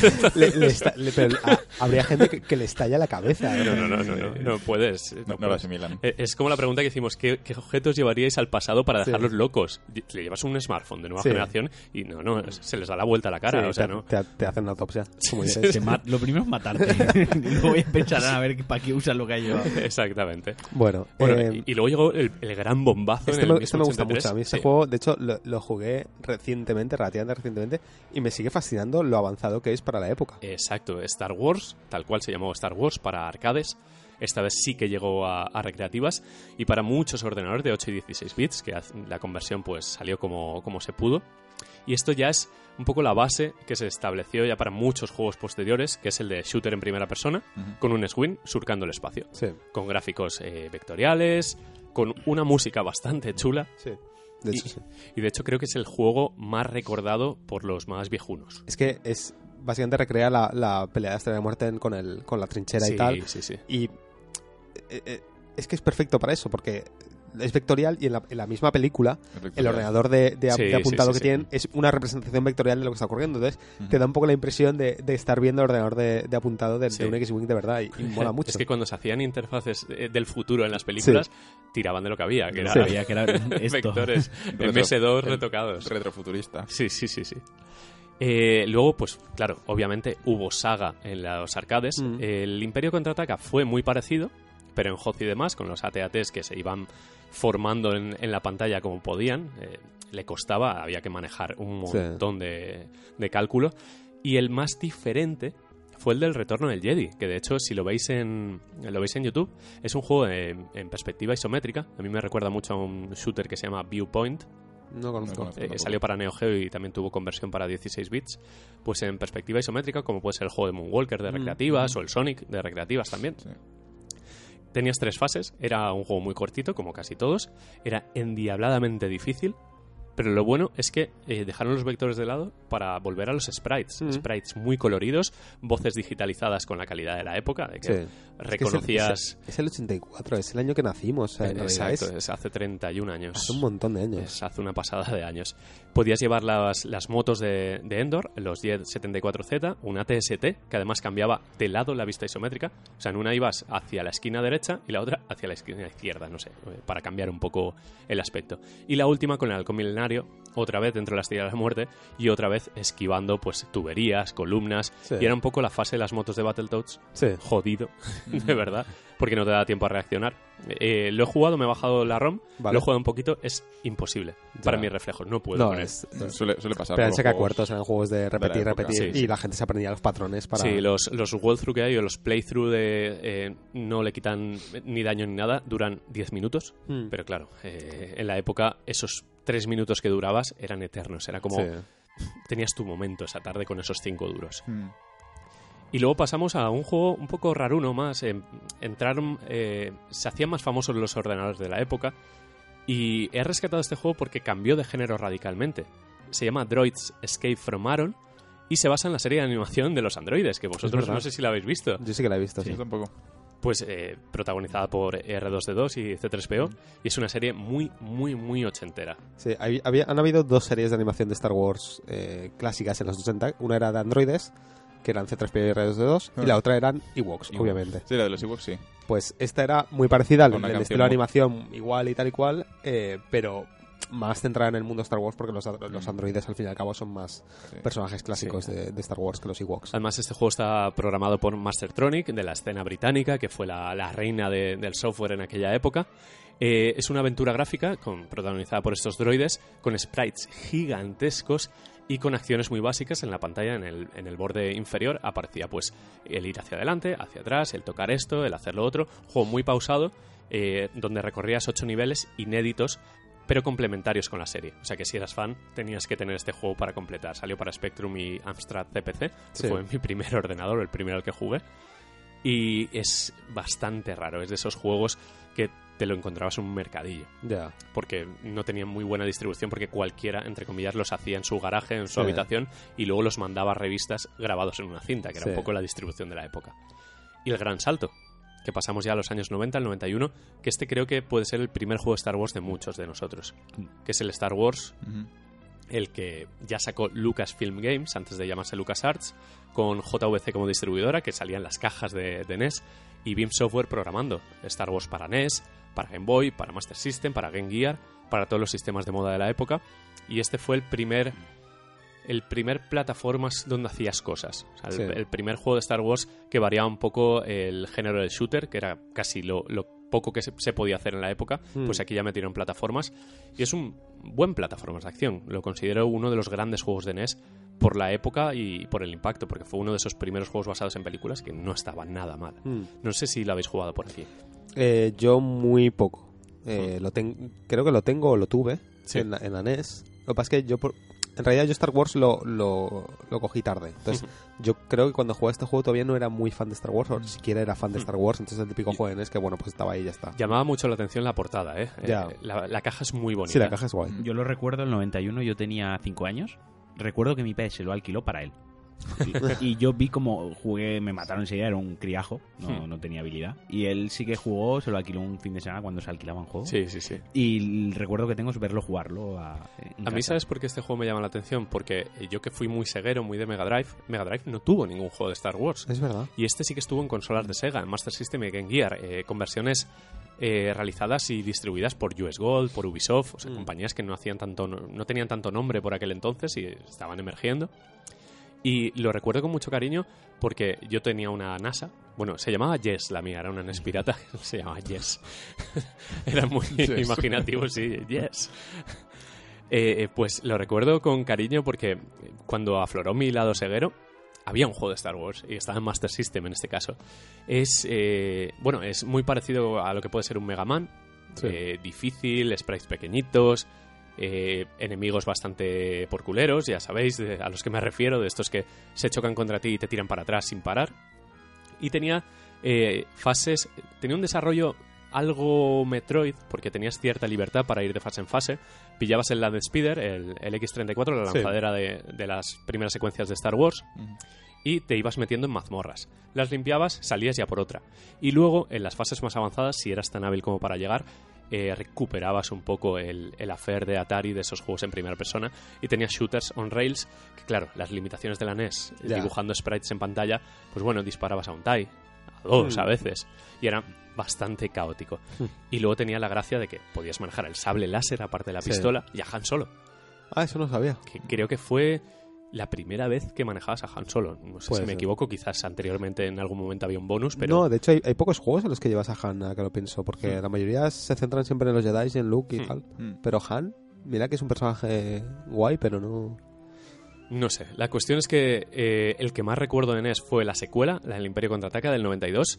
Pero habría gente que le estalla la cabeza. No puedes. No lo asimilan. Es como la pregunta que hicimos, ¿qué objetos llevaríais al pasado para dejarlos locos? Le llevas un smartphone de nueva generación y no, se les da la vuelta a la cara. Te hacen una autopsia. como dices. Lo primero es matarte. Luego voy a pensar a ver para qué usas lo que hay llevado. Exactamente. Bueno, y luego llegó el gran bombazo. Este me gusta mucho. A mí este juego, de hecho, lo jugué relativamente recientemente, y me sigue fascinando lo avanzado que es para la época. Exacto. Star Wars, tal cual se llamó Star Wars para arcades. Esta vez sí que llegó a recreativas y para muchos ordenadores de 8 y 16 bits, que la conversión pues salió como se pudo. Y esto ya es un poco la base que se estableció ya para muchos juegos posteriores, que es el de shooter en primera persona, con un X-Wing surcando el espacio. Sí. Con gráficos vectoriales, con una música bastante chula. Sí. De hecho, sí. Y de hecho creo que es el juego más recordado por los más viejunos. Es que es básicamente recrea la pelea de Estrella de Muerte con la trinchera y tal. Sí. Y es que es perfecto para eso, porque es vectorial y en la misma película el ordenador de apuntado que tienen es una representación vectorial de lo que está ocurriendo. Entonces te da un poco la impresión de estar viendo el ordenador de apuntado de un X-Wing de verdad, y mola mucho. Es que cuando se hacían interfaces del futuro en las películas tiraban de lo que había, que era vectores MS2 retocados. Retrofuturista. Sí. Luego, pues claro, obviamente hubo saga en los arcades. El Imperio Contraataca fue muy parecido, pero en HOTS y demás, con los AT-ATs que se iban formando en la pantalla como podían, le costaba, había que manejar un montón de cálculo. Y el más diferente fue el del Retorno del Jedi, que de hecho, si lo veis en YouTube, es un juego en perspectiva isométrica. A mí me recuerda mucho a un shooter que se llama Viewpoint. No conozco. Salió para Neo Geo y también tuvo conversión para 16 bits. Pues en perspectiva isométrica, como puede ser el juego de Moonwalker de recreativas o el Sonic de recreativas también. Sí. Tenías 3 fases, era un juego muy cortito, como casi todos. Era endiabladamente difícil, pero lo bueno es que dejaron los vectores de lado para volver a los sprites. Sprites muy coloridos, voces digitalizadas con la calidad de la época, de que reconocías... Es el 84, es el año que nacimos. Exacto, es hace 31 años. Hace un montón de años. Hace una pasada de años. Podías llevar las motos de Endor, los Jet 74Z, una TST, que además cambiaba de lado la vista isométrica. O sea, en una ibas hacia la esquina derecha y la otra hacia la esquina izquierda, no sé, para cambiar un poco el aspecto. Y la última con el halcón milenario, otra vez dentro de la Estrella de la Muerte y otra vez esquivando pues tuberías, columnas, y era un poco la fase de las motos de Battletoads jodido, de verdad, porque no te da tiempo a reaccionar. Lo he jugado, me he bajado la ROM, lo he jugado un poquito, es imposible para mis reflejos, no puedo con eso. Suele pasar. Pero en sacacuertos eran juegos de repetir y la gente se aprendía los patrones para... Sí, los walkthrough que hay o los playthrough de no le quitan ni daño ni nada, duran 10 minutos, pero claro, en la época esos 3 minutos que durabas eran eternos, era como tenías tu momento esa tarde con esos 5 duros. Y luego pasamos a un juego un poco raruno más. Se hacían más famosos los ordenadores de la época. Y he rescatado este juego porque cambió de género radicalmente. Se llama Droids Escape from Aaron y se basa en la serie de animación de los androides, que vosotros no sé si la habéis visto. Yo sí que la he visto, sí. Tampoco. Pues protagonizada por R2D2 y C3PO, y es una serie muy, muy, muy ochentera. Sí, han habido 2 series de animación de Star Wars clásicas en los 80. Una era de androides, que eran C3PO y R2D2, y la otra eran Ewoks, obviamente. Sí, la de los Ewoks, sí. Pues esta era muy parecida al estilo de animación, igual y tal y cual, pero más centrada en el mundo Star Wars, porque los androides al fin y al cabo son más personajes clásicos de Star Wars que los Ewoks. Además, este juego está programado por Mastertronic, de la escena británica, que fue la reina del software en aquella época. Es una aventura gráfica protagonizada por estos droides, con sprites gigantescos y con acciones muy básicas en la pantalla. En el borde inferior aparecía pues el ir hacia adelante, hacia atrás, el tocar esto, el hacer lo otro. Juego muy pausado, donde recorrías 8 niveles inéditos, pero complementarios con la serie. O sea que si eras fan, tenías que tener este juego para completar. Salió para Spectrum y Amstrad CPC, que fue mi primer ordenador, el primero al que jugué. Y es bastante raro, es de esos juegos que te lo encontrabas en un mercadillo. Porque no tenían muy buena distribución, porque cualquiera, entre comillas, los hacía en su garaje, en su habitación, y luego los mandaba a revistas grabados en una cinta, que era un poco la distribución de la época. Y el gran salto, que pasamos ya a los años 90, al 91, que este creo que puede ser el primer juego de Star Wars de muchos de nosotros, que es el Star Wars, el que ya sacó Lucasfilm Games, antes de llamarse LucasArts, con JVC como distribuidora, que salían las cajas de NES, y Beam Software programando Star Wars para NES, para Game Boy, para Master System, para Game Gear, para todos los sistemas de moda de la época. Y este fue el primer el primer plataformas donde hacías cosas. O sea, el primer juego de Star Wars que variaba un poco el género del shooter, que era casi lo poco que se podía hacer en la época, pues aquí ya metieron plataformas. Y es un buen plataformas de acción. Lo considero uno de los grandes juegos de NES por la época y por el impacto, porque fue uno de esos primeros juegos basados en películas que no estaba nada mal. No sé si lo habéis jugado por aquí. Yo muy poco. Creo que lo tengo o lo tuve en la NES. Lo que pasa es que en realidad yo Star Wars lo cogí tarde. Entonces yo creo que cuando jugué este juego todavía no era muy fan de Star Wars, o ni siquiera era fan de Star Wars. Entonces el típico juego de NES que bueno, pues estaba ahí y ya está. Llamaba mucho la atención la portada, la caja es muy bonita. Sí, la caja es guay. Yo lo recuerdo, el 91 yo tenía 5 años. Recuerdo que mi padre se lo alquiló para él. Y yo vi como jugué, me mataron enseguida, era un criajo, no tenía habilidad. Y él sí que jugó, se lo alquiló un fin de semana cuando se alquilaban juegos. Sí. Y el recuerdo que tengo es verlo jugarlo a mí, ¿sabes por qué este juego me llama la atención? Porque yo que fui muy ceguero, muy de Mega Drive no tuvo ningún juego de Star Wars. Es verdad. Y este sí que estuvo en consolas de Sega, en Master System y Game Gear, con versiones realizadas y distribuidas por US Gold, por Ubisoft, o sea, compañías que no tenían tanto nombre por aquel entonces y estaban emergiendo. Y lo recuerdo con mucho cariño porque yo tenía una NASA. Bueno, se llamaba Yes, la mía. Era una NES pirata. Se llamaba Yes. Era muy imaginativo, sí. Yes. Pues lo recuerdo con cariño porque cuando afloró mi lado ceguero, había un juego de Star Wars y estaba en Master System en este caso. Es muy parecido a lo que puede ser un Mega Man. Difícil, sprites pequeñitos... enemigos bastante porculeros, ya sabéis a los que me refiero, de estos que se chocan contra ti y te tiran para atrás sin parar. Y tenía fases, tenía un desarrollo algo Metroid, porque tenías cierta libertad para ir de fase en fase. Pillabas el Land Speeder, el X-34, la lanzadera de las primeras secuencias de Star Wars, y te ibas metiendo en mazmorras. Las limpiabas, salías ya por otra. Y luego, en las fases más avanzadas, si eras tan hábil como para llegar, recuperabas un poco el affair de Atari, de esos juegos en primera persona, y tenías shooters on rails, que claro, las limitaciones de la NES, dibujando sprites en pantalla, pues bueno, disparabas a un TIE, a dos a veces, y era bastante caótico. Y luego tenía la gracia de que podías manejar el sable láser aparte de la pistola y a Han Solo. Ah, eso no sabía. Que creo que fue la primera vez que manejabas a Han Solo. No sé si me equivoco, quizás anteriormente en algún momento había un bonus, pero... No, de hecho hay pocos juegos en los que llevas a Han, que lo pienso, porque la mayoría se centran siempre en los Jedi y en Luke y tal. Pero Han, mira que es un personaje guay, pero no... No sé, la cuestión es que el que más recuerdo de NES fue la secuela, la del Imperio Contraataca del 92,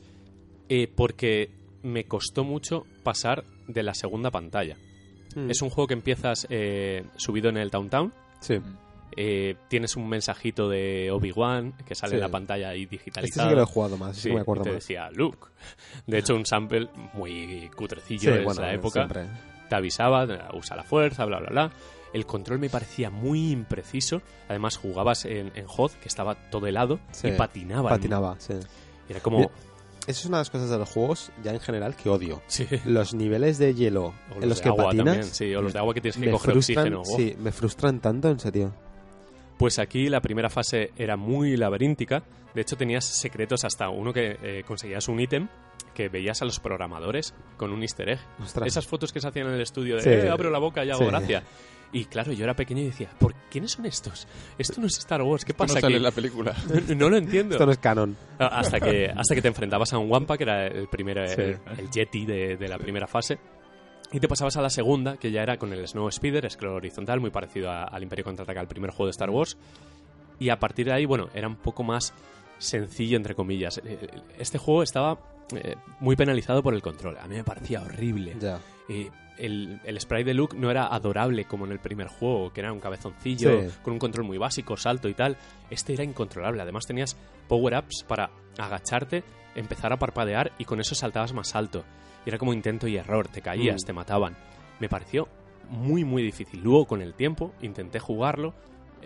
porque me costó mucho pasar de la segunda pantalla. Es un juego que empiezas subido en el Downtown. Sí. Tienes un mensajito de Obi-Wan que sale en la pantalla ahí digitalizado. Este sí que lo he jugado más, sí, me acuerdo y te más. decía Luke. De hecho, un sample muy cutrecillo de la época. Siempre. Te avisaba, usa la fuerza, bla, bla, bla. El control me parecía muy impreciso. Además, jugabas en HOD, que estaba todo helado, y patinaba. Patinaba, sí. Era como... Esa es una de las cosas de los juegos, ya en general, que odio. Sí. Los niveles de hielo en los que patinas... También, sí, o los de agua que tienes que coger oxígeno. Sí, me frustran tanto, en serio. Pues aquí la primera fase era muy laberíntica. De hecho, tenías secretos hasta uno que conseguías un ítem que veías a los programadores con un easter egg. Ostras. Esas fotos que se hacían en el estudio de abro la boca y hago gracia. Y claro, yo era pequeño y decía, ¿quiénes son estos? Esto no es Star Wars, ¿qué pasa aquí? No sale aquí? en la película. No lo entiendo. Esto no es canon. Hasta que te enfrentabas a un Wampa, que era el Yeti de la primera fase. Y te pasabas a la segunda, que ya era con el Snow Speeder, scroll horizontal, muy parecido al Imperio Contraataca, el primer juego de Star Wars. Y a partir de ahí, bueno, era un poco más sencillo, entre comillas. Este juego estaba muy penalizado por el control. A mí me parecía horrible. Ya. El sprite de Luke no era adorable como en el primer juego, que era un cabezoncillo con un control muy básico, salto y tal. Este era incontrolable. Además tenías power-ups para agacharte, empezar a parpadear y con eso saltabas más alto. Y era como intento y error, te caías, te mataban. Me pareció muy, muy difícil. Luego, con el tiempo, intenté jugarlo.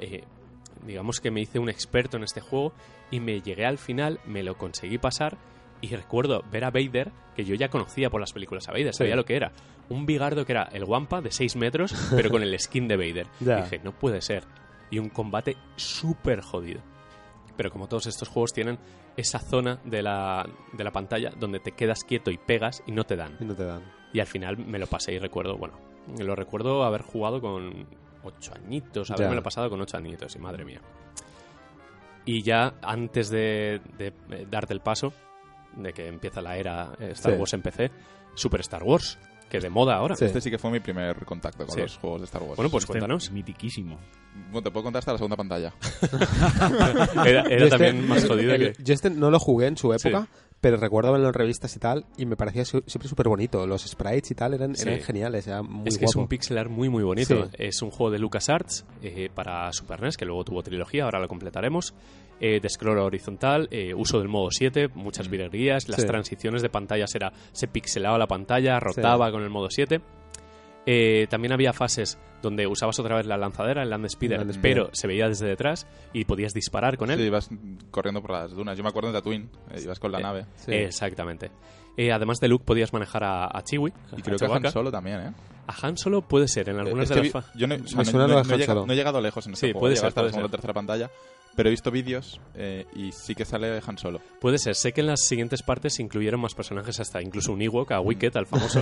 Digamos que me hice un experto en este juego y me llegué al final, me lo conseguí pasar. Y recuerdo ver a Vader, que yo ya conocía por las películas a Vader, sabía lo que era. Un bigardo que era el Wampa de 6 metros, pero con el skin de Vader. Dije, no puede ser. Y un combate súper jodido. Pero como todos estos juegos tienen esa zona de la pantalla donde te quedas quieto y pegas y no te dan. Y no te dan. Y al final me lo pasé y recuerdo, lo recuerdo haber jugado con 8 añitos, haberme lo pasado con 8 añitos, y madre mía. Y ya antes de darte el paso, de que empieza la era Star Wars en PC, Super Star Wars, que de moda ahora. Sí. Este sí que fue mi primer contacto con los juegos de Star Wars. Bueno, pues cuéntanos. Mitiquísimo. Bueno, te puedo contar hasta la segunda pantalla. era también más jodido que... Yo no lo jugué en su época, pero recuerdo verlo en revistas y tal, y me parecía siempre súper bonito. Los sprites y tal eran geniales, era muy Es que guapo. es un pixel art muy, muy bonito. Sí. Es un juego de LucasArts para Super NES, que luego tuvo trilogía, ahora lo completaremos. De scroll horizontal, uso del modo 7, muchas virguerías, las transiciones de pantallas se pixelaba la pantalla, rotaba con el modo 7. También había fases donde usabas otra vez la lanzadera, el Land Speeder, pero se veía desde detrás y podías disparar con él. Sí, ibas corriendo por las dunas. Yo me acuerdo de Tatooine, ibas con la nave. Sí. Exactamente. Además de Luke podías manejar a Chewie. Y creo que a Han Solo también, ¿eh? A Han Solo puede ser, en algunas de las yo no he llegado lejos en este juego. Puede ser, hasta la segunda o tercera pantalla. Pero he visto vídeos y sí que sale Han Solo. Puede ser. Sé que en las siguientes partes incluyeron más personajes, hasta incluso un Ewok, a Wicket, al famoso.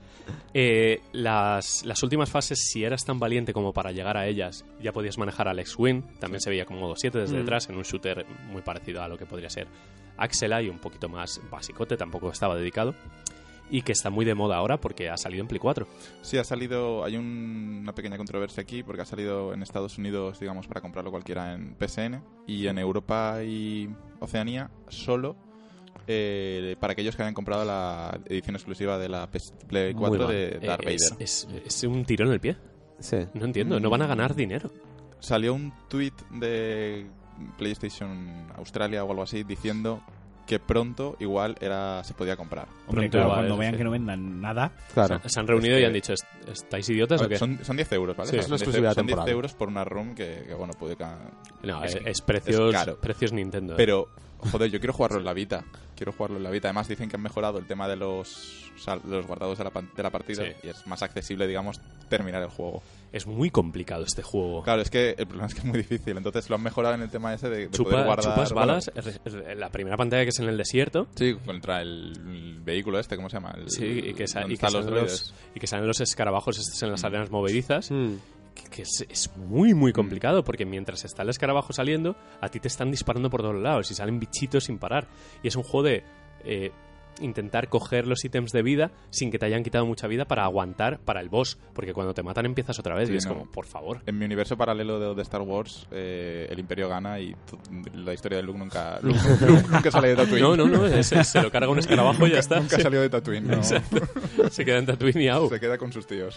Las últimas fases, si eras tan valiente como para llegar a ellas, ya podías manejar al X-Wing. También se veía como modo 7 desde detrás, en un shooter muy parecido a lo que podría ser Axela y un poquito más basicote, tampoco estaba dedicado. Y que está muy de moda ahora porque ha salido en Play 4. Sí, ha salido... Hay una pequeña controversia aquí porque ha salido en Estados Unidos, digamos, para comprarlo cualquiera en PSN, y en Europa y Oceanía solo para aquellos que hayan comprado la edición exclusiva de la Play 4 de Darth Vader. Es un tiro en el pie. Sí. No entiendo, no van a ganar dinero. Salió un tweet de PlayStation Australia o algo así diciendo que pronto igual se podía comprar. Hombre, claro, cuando vean que no vendan nada. Claro. Se han reunido y han dicho, ¿estáis idiotas o qué? Son 10 euros, ¿vale? Sí, es una exclusividad son 10 temporal. euros por una ROM que bueno, puede... No, es precios, caro. Precios Nintendo. Pero, joder, yo quiero jugarlo en la Vita. Además dicen que han mejorado el tema de los guardados de la partida, y es más accesible, digamos, terminar el juego. Es muy complicado este juego. Claro, es que el problema es que es muy difícil. Entonces lo han mejorado en el tema ese de poder guardar... Chupas balas, la primera pantalla que es en el desierto. Sí, contra el vehículo este, ¿cómo se llama? Y que salen los escarabajos estos en las arenas movedizas. Que es muy, muy complicado, porque mientras está el escarabajo saliendo, a ti te están disparando por todos lados y salen bichitos sin parar. Y es un juego de intentar coger los ítems de vida sin que te hayan quitado mucha vida para aguantar para el boss, porque cuando te matan empiezas otra vez y es como, por favor. En mi universo paralelo de Star Wars, el Imperio gana y la historia de Luke nunca sale de Tatooine. No, se lo carga un escarabajo y ya está. Nunca salió de Tatooine, no. Se queda en Tatooine y au. Se queda con sus tíos.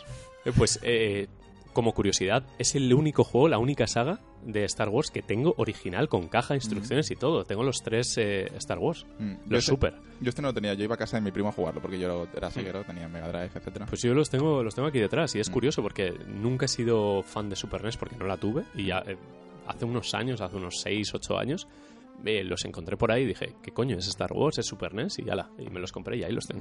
Como curiosidad, es el único juego, la única saga de Star Wars que tengo original, con caja, instrucciones y todo. Tengo los 3 Star Wars. Los Super. Yo no lo tenía. Yo iba a casa de mi primo a jugarlo porque yo era seguero, tenía Mega Drive, etcétera. Pues yo los tengo aquí detrás y es curioso porque nunca he sido fan de Super NES porque no la tuve y ya hace unos 6, 8 años los encontré por ahí y dije, ¿qué coño es Star Wars? ¿Es Super NES? Y me los compré y ahí los tengo.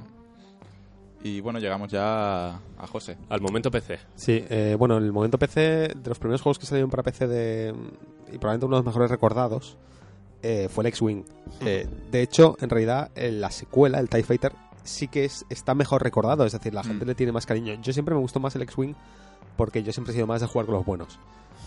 Y bueno, llegamos ya a José. Al momento PC. Sí, bueno, el momento PC, de los primeros juegos que salieron para PC y probablemente uno de los mejores recordados, fue el X-Wing. De hecho, en realidad, la secuela, el TIE Fighter, sí que está mejor recordado, es decir, la gente le tiene más cariño. Yo siempre me gustó más el X-Wing porque yo siempre he sido más de jugar con los buenos.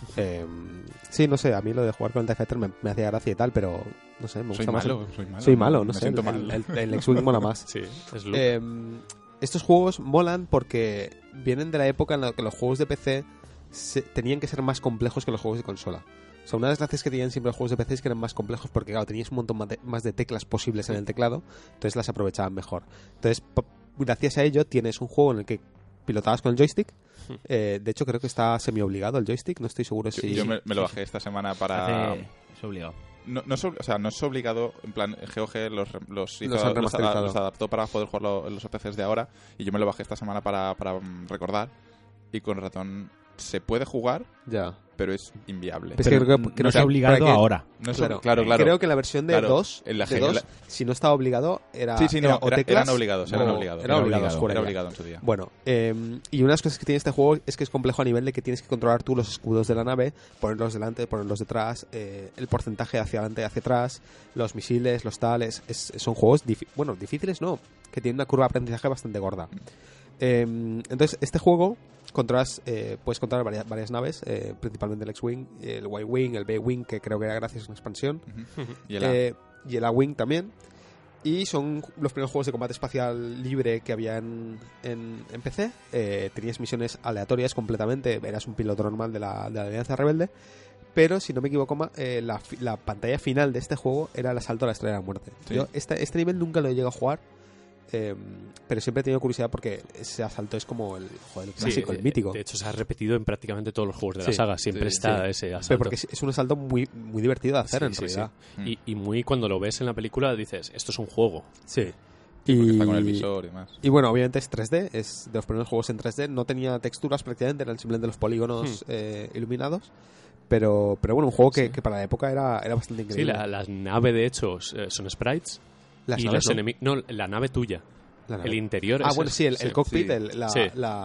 Sí, no sé, a mí lo de jugar con el TIE Fighter me hacía gracia y tal, pero no sé, me gusta más. Soy malo, no sé. El X-Wing mola más. Sí, es Luke. Estos juegos molan porque vienen de la época en la que los juegos de PC tenían que ser más complejos que los juegos de consola. O sea, una de las gracias que tenían siempre los juegos de PC es que eran más complejos porque, claro, tenías un montón más de teclas posibles en el teclado, entonces las aprovechaban mejor. Entonces, gracias a ello, tienes un juego en el que pilotabas con el joystick. De hecho, creo que está semi-obligado el joystick, no estoy seguro si... Yo me lo bajé esta semana para... Es obligado. No es obligado, en plan, GOG los adaptó para poder jugarlo en los PCs de ahora, y yo me lo bajé esta semana para recordar, y con ratón se puede jugar, ya, pero es inviable. Pero que no es obligado ahora. No es claro. Creo que en la versión de 2, si no estaba obligado, eran obligados. Era obligado en su día. Bueno, y una de las cosas que tiene este juego es que es complejo a nivel de que tienes que controlar tú los escudos de la nave, ponerlos delante, ponerlos detrás, el porcentaje hacia adelante y hacia atrás, los misiles, los tales. Son juegos difíciles, no, que tienen una curva de aprendizaje bastante gorda. Entonces, este juego puedes controlar varias naves, principalmente el X-Wing, el Y-Wing, el B-Wing, que creo que era gracias a una expansión, Y el A-Wing también. Y son los primeros juegos de combate espacial libre que había en PC. Tenías misiones aleatorias completamente, eras un piloto normal de la Alianza Rebelde. Pero, si no me equivoco, la pantalla final de este juego era el asalto a la Estrella de la Muerte. Sí. Yo este nivel nunca lo he llegado a jugar, pero siempre he tenido curiosidad porque ese asalto es como el clásico, el mítico. De hecho, se ha repetido en prácticamente todos los juegos de la saga. Siempre está ese asalto. Pero porque es un asalto muy, muy divertido de hacer, en realidad. Sí. Y muy cuando lo ves en la película dices, esto es un juego. Sí. Porque está con el visor y demás. Y bueno, obviamente es 3D, es de los primeros juegos en 3D. No tenía texturas prácticamente, eran simplemente los polígonos iluminados. Pero bueno, un juego que para la época era bastante increíble. Sí, la nave de hecho son sprites. Las y naves, los ¿no? No, la nave tuya. La nave. El interior Ah, es bueno, sí, el cockpit, Sí.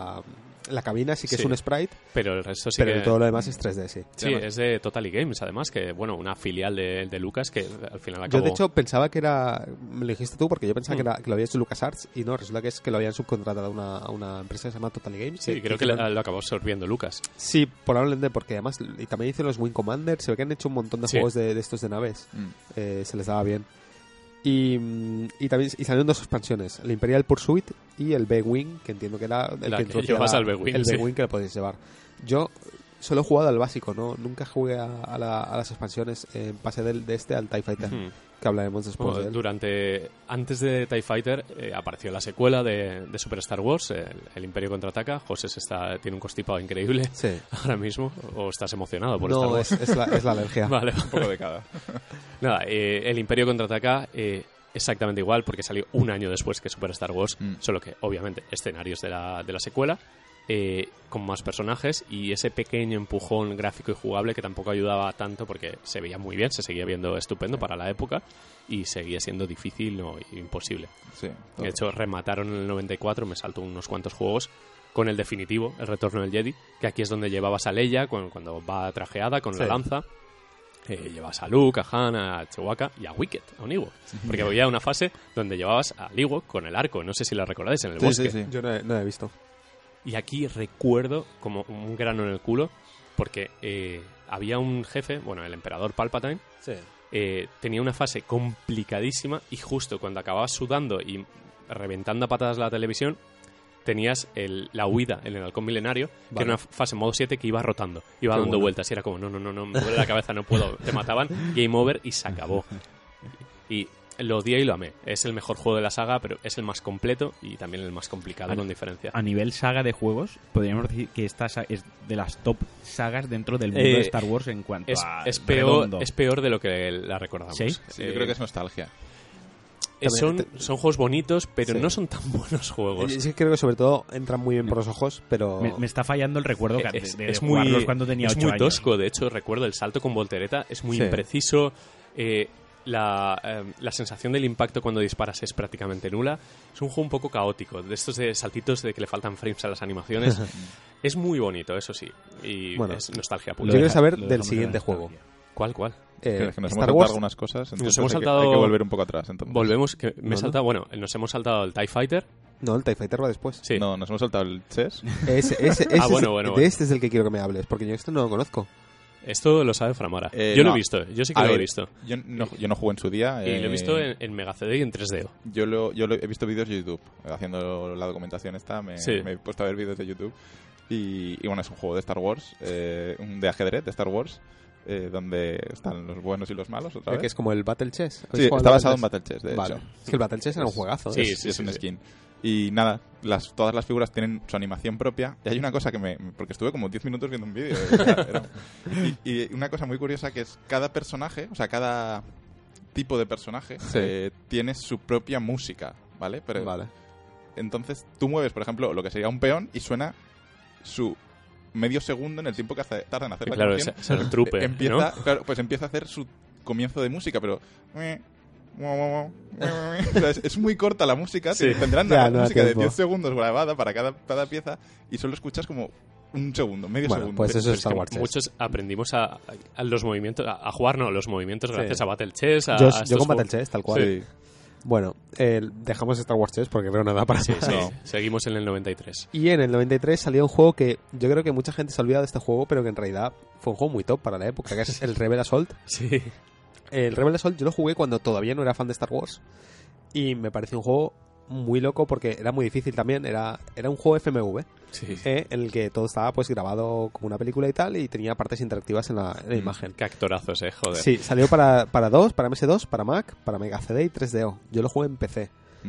La cabina sí que es Sí. un sprite, pero el resto sí pero que... todo lo demás es 3D, sí. Sí, es de Totally Games, además, que bueno, una filial de Lucas que al final Yo, acabó... de hecho, pensaba que era... Me lo dijiste tú, porque yo pensaba que lo había hecho LucasArts, y no, resulta que lo habían subcontratado a una empresa que se llama Totally Games. Sí, creo que lo acabó absorbiendo Lucas. Sí, probablemente, porque además... Y también hicieron los Wing Commander, se ve que han hecho un montón de juegos de estos de naves. Se les daba bien. Y también salieron dos expansiones, el Imperial Pursuit y el B-Wing, que entiendo que era el que introducía al B-Wing, el sí. B-Wing que lo podéis llevar. Yo solo he jugado al básico, ¿no? Nunca jugué a las expansiones. Pasé de este al TIE Fighter, que hablaremos después de él. Antes de TIE Fighter apareció la secuela de Super Star Wars, el Imperio Contraataca. José tiene un constipado increíble ahora mismo, o estás emocionado por Star Wars. No, es la alergia. Vale. Un poco de cada. Nada, el Imperio Contraataca exactamente igual, porque salió un año después que Super Star Wars, solo que obviamente escenarios de la secuela, con más personajes y ese pequeño empujón gráfico y jugable que tampoco ayudaba tanto porque se veía muy bien, se seguía viendo estupendo para la época y seguía siendo difícil o imposible. Sí, de hecho, remataron en el 94, me saltó unos cuantos juegos con el definitivo, el Retorno del Jedi, que aquí es donde llevabas a Leia cuando va trajeada con la lanza. Llevas a Luke, a Han, a Chewbacca y a Wicket, a un Ewok. Porque había una fase donde llevabas al Ewok con el arco, no sé si la recordáis, en el bosque. Sí. Yo no he visto. Y aquí recuerdo como un grano en el culo, porque había un jefe, bueno, el emperador Palpatine, tenía una fase complicadísima y justo cuando acababas sudando y reventando a patadas la televisión, tenías la huida en el halcón milenario, que era una fase en modo 7 que iba rotando, iba dando vueltas y era como, no, me duele la cabeza, no puedo, te mataban, game over y se acabó. Y lo odié y lo amé. Es el mejor juego de la saga, pero es el más completo y también el más complicado, con diferencia. A nivel saga de juegos, podríamos decir que esta es de las top sagas dentro del mundo de Star Wars en cuanto a es peor de lo que la recordamos. ¿Sí? Sí, yo creo que es nostalgia. Son juegos bonitos, pero no son tan buenos juegos. Sí, creo que sobre todo entran muy bien por los ojos, pero... Me está fallando el recuerdo de es jugarlos muy, cuando tenía 8 años. Es muy tosco, años. de hecho, recuerdo el salto con voltereta, es muy impreciso. La sensación del impacto cuando disparas es prácticamente nula. Es un juego un poco caótico, de estos de saltitos de que le faltan frames a las animaciones. Es muy bonito, eso sí, y es nostalgia pura. Yo quiero saber del siguiente juego. ¿Cuál? Que nos hemos Star saltado Wars. algunas cosas, entonces Nos hemos saltado... hay que volver un poco atrás. Entonces. Volvemos, que me he saltado... Bueno, nos hemos saltado el TIE Fighter. No, el TIE Fighter va después. Sí. No, nos hemos saltado el chess. Bueno. De este es el que quiero que me hables, porque yo esto no lo conozco. Esto lo sabe Framara. Yo lo he visto, yo sí que lo he visto. Yo no jugué en su día. Y lo he visto en Mega CD y en 3D. Yo he visto vídeos de YouTube. Haciendo la documentación esta, me he puesto a ver vídeos de YouTube. Y bueno, es un juego de Star Wars, de ajedrez de Star Wars, donde están los buenos y los malos, otra vez. Que es como el Battle Chess. Sí, está basado en Battle Chess, de hecho. Es que el Battle Chess era un juegazo. Sí, es un skin. Y nada, todas las figuras tienen su animación propia. Y hay una cosa porque estuve como 10 minutos viendo un vídeo. Y una cosa muy curiosa que es cada personaje, o sea, cada tipo de personaje tiene su propia música, ¿vale? Entonces tú mueves, por ejemplo, lo que sería un peón y suena su medio segundo en el tiempo que tarda en hacer la canción. Es el trupe, empieza, ¿no? Claro, pues empieza a hacer su comienzo de música, pero... O sea, es muy corta la música. Tendrán la música de 10 segundos grabada para cada pieza y solo escuchas como un segundo, medio segundo. Pues eso es Star Wars. Muchos aprendimos a los movimientos, a jugar los movimientos gracias a Battle Chess. Yo con Battle Chess, tal cual. Sí. Bueno, dejamos Star Wars 3 porque creo nada para Sí, más. sí. Seguimos en el 93. Y en el 93 salió un juego que yo creo que mucha gente se ha olvidado de este juego, pero que en realidad fue un juego muy top para la época, que es el Rebel Assault. Sí. El Rebel Assault yo lo jugué cuando todavía no era fan de Star Wars y me pareció un juego muy loco porque era muy difícil también. Era un juego FMV Sí. en el que todo estaba pues grabado como una película y tal, y tenía partes interactivas en la imagen. Qué actorazos, joder. Sí, salió para MS2, para Mac, para Mega CD y 3DO. Yo lo jugué en PC.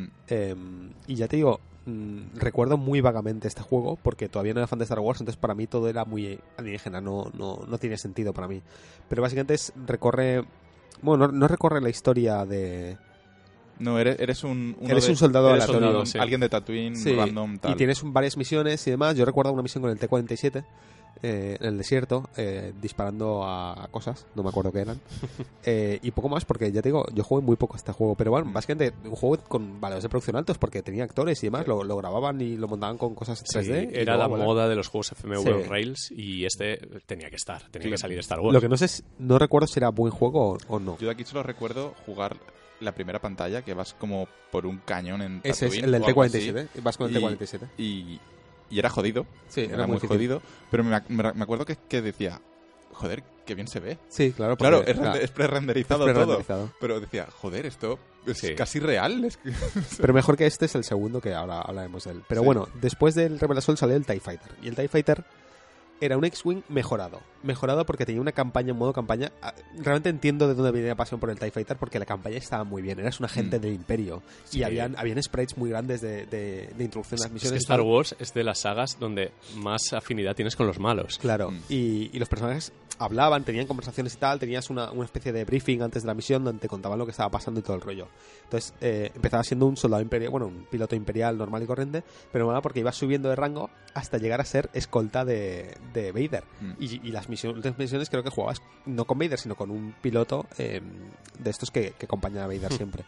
Y ya te digo, recuerdo muy vagamente este juego porque todavía no era fan de Star Wars, entonces para mí todo era muy alienígena, no tiene sentido para mí. Pero básicamente recorre... Bueno, no recorre la historia de... No, eres un soldado eres aleatorio, sí. alguien de Tatooine, Sí, random, tal. y tienes varias misiones y demás. Yo recuerdo una misión con el T-47 en el desierto, disparando a cosas, no me acuerdo qué eran. Y poco más, porque ya te digo, yo jugué muy poco a este juego. Pero bueno, básicamente un juego con valores de producción altos, porque tenía actores y demás, lo grababan y lo montaban con cosas 3D. Sí, era la moda de los juegos FMV Sí. en Rails y este tenía que estar, tenía que salir Star Wars. Lo que no recuerdo si era buen juego o no. Yo de aquí solo recuerdo jugar la primera pantalla, que vas como por un cañón en Tatooine. Ese es el del o algo así, T-47. Vas con el T-47. Y era jodido. Sí, era muy difícil. jodido. Pero me acuerdo que decía, joder, qué bien se ve. Sí, claro. Claro, porque, es pre-renderizado es todo. pre-renderizado. Pero decía, joder, esto es Sí. casi real. Pero mejor que este es el segundo, que ahora hablaremos de él. Pero Sí. bueno, después del Rebel Assault salió el TIE Fighter. Y el TIE Fighter era un X-Wing mejorado. Mejorado porque tenía una campaña en modo campaña. Realmente entiendo de dónde viene la pasión por el TIE Fighter, porque la campaña estaba muy bien. Eras un agente del Imperio. Sí. Y habían sprites muy grandes de introducción a las Es misiones. que Star Wars es de las sagas donde más afinidad tienes con los malos. Claro, y los personajes hablaban, tenían conversaciones y tal, tenías una especie de briefing antes de la misión donde te contaban lo que estaba pasando y todo el rollo. Entonces empezaba siendo un soldado imperial, bueno, un piloto imperial normal y corriente, pero nada, porque ibas subiendo de rango hasta llegar a ser escolta de Vader. Y las misiones creo que jugabas no con Vader, sino con un piloto de estos que acompaña a Vader siempre.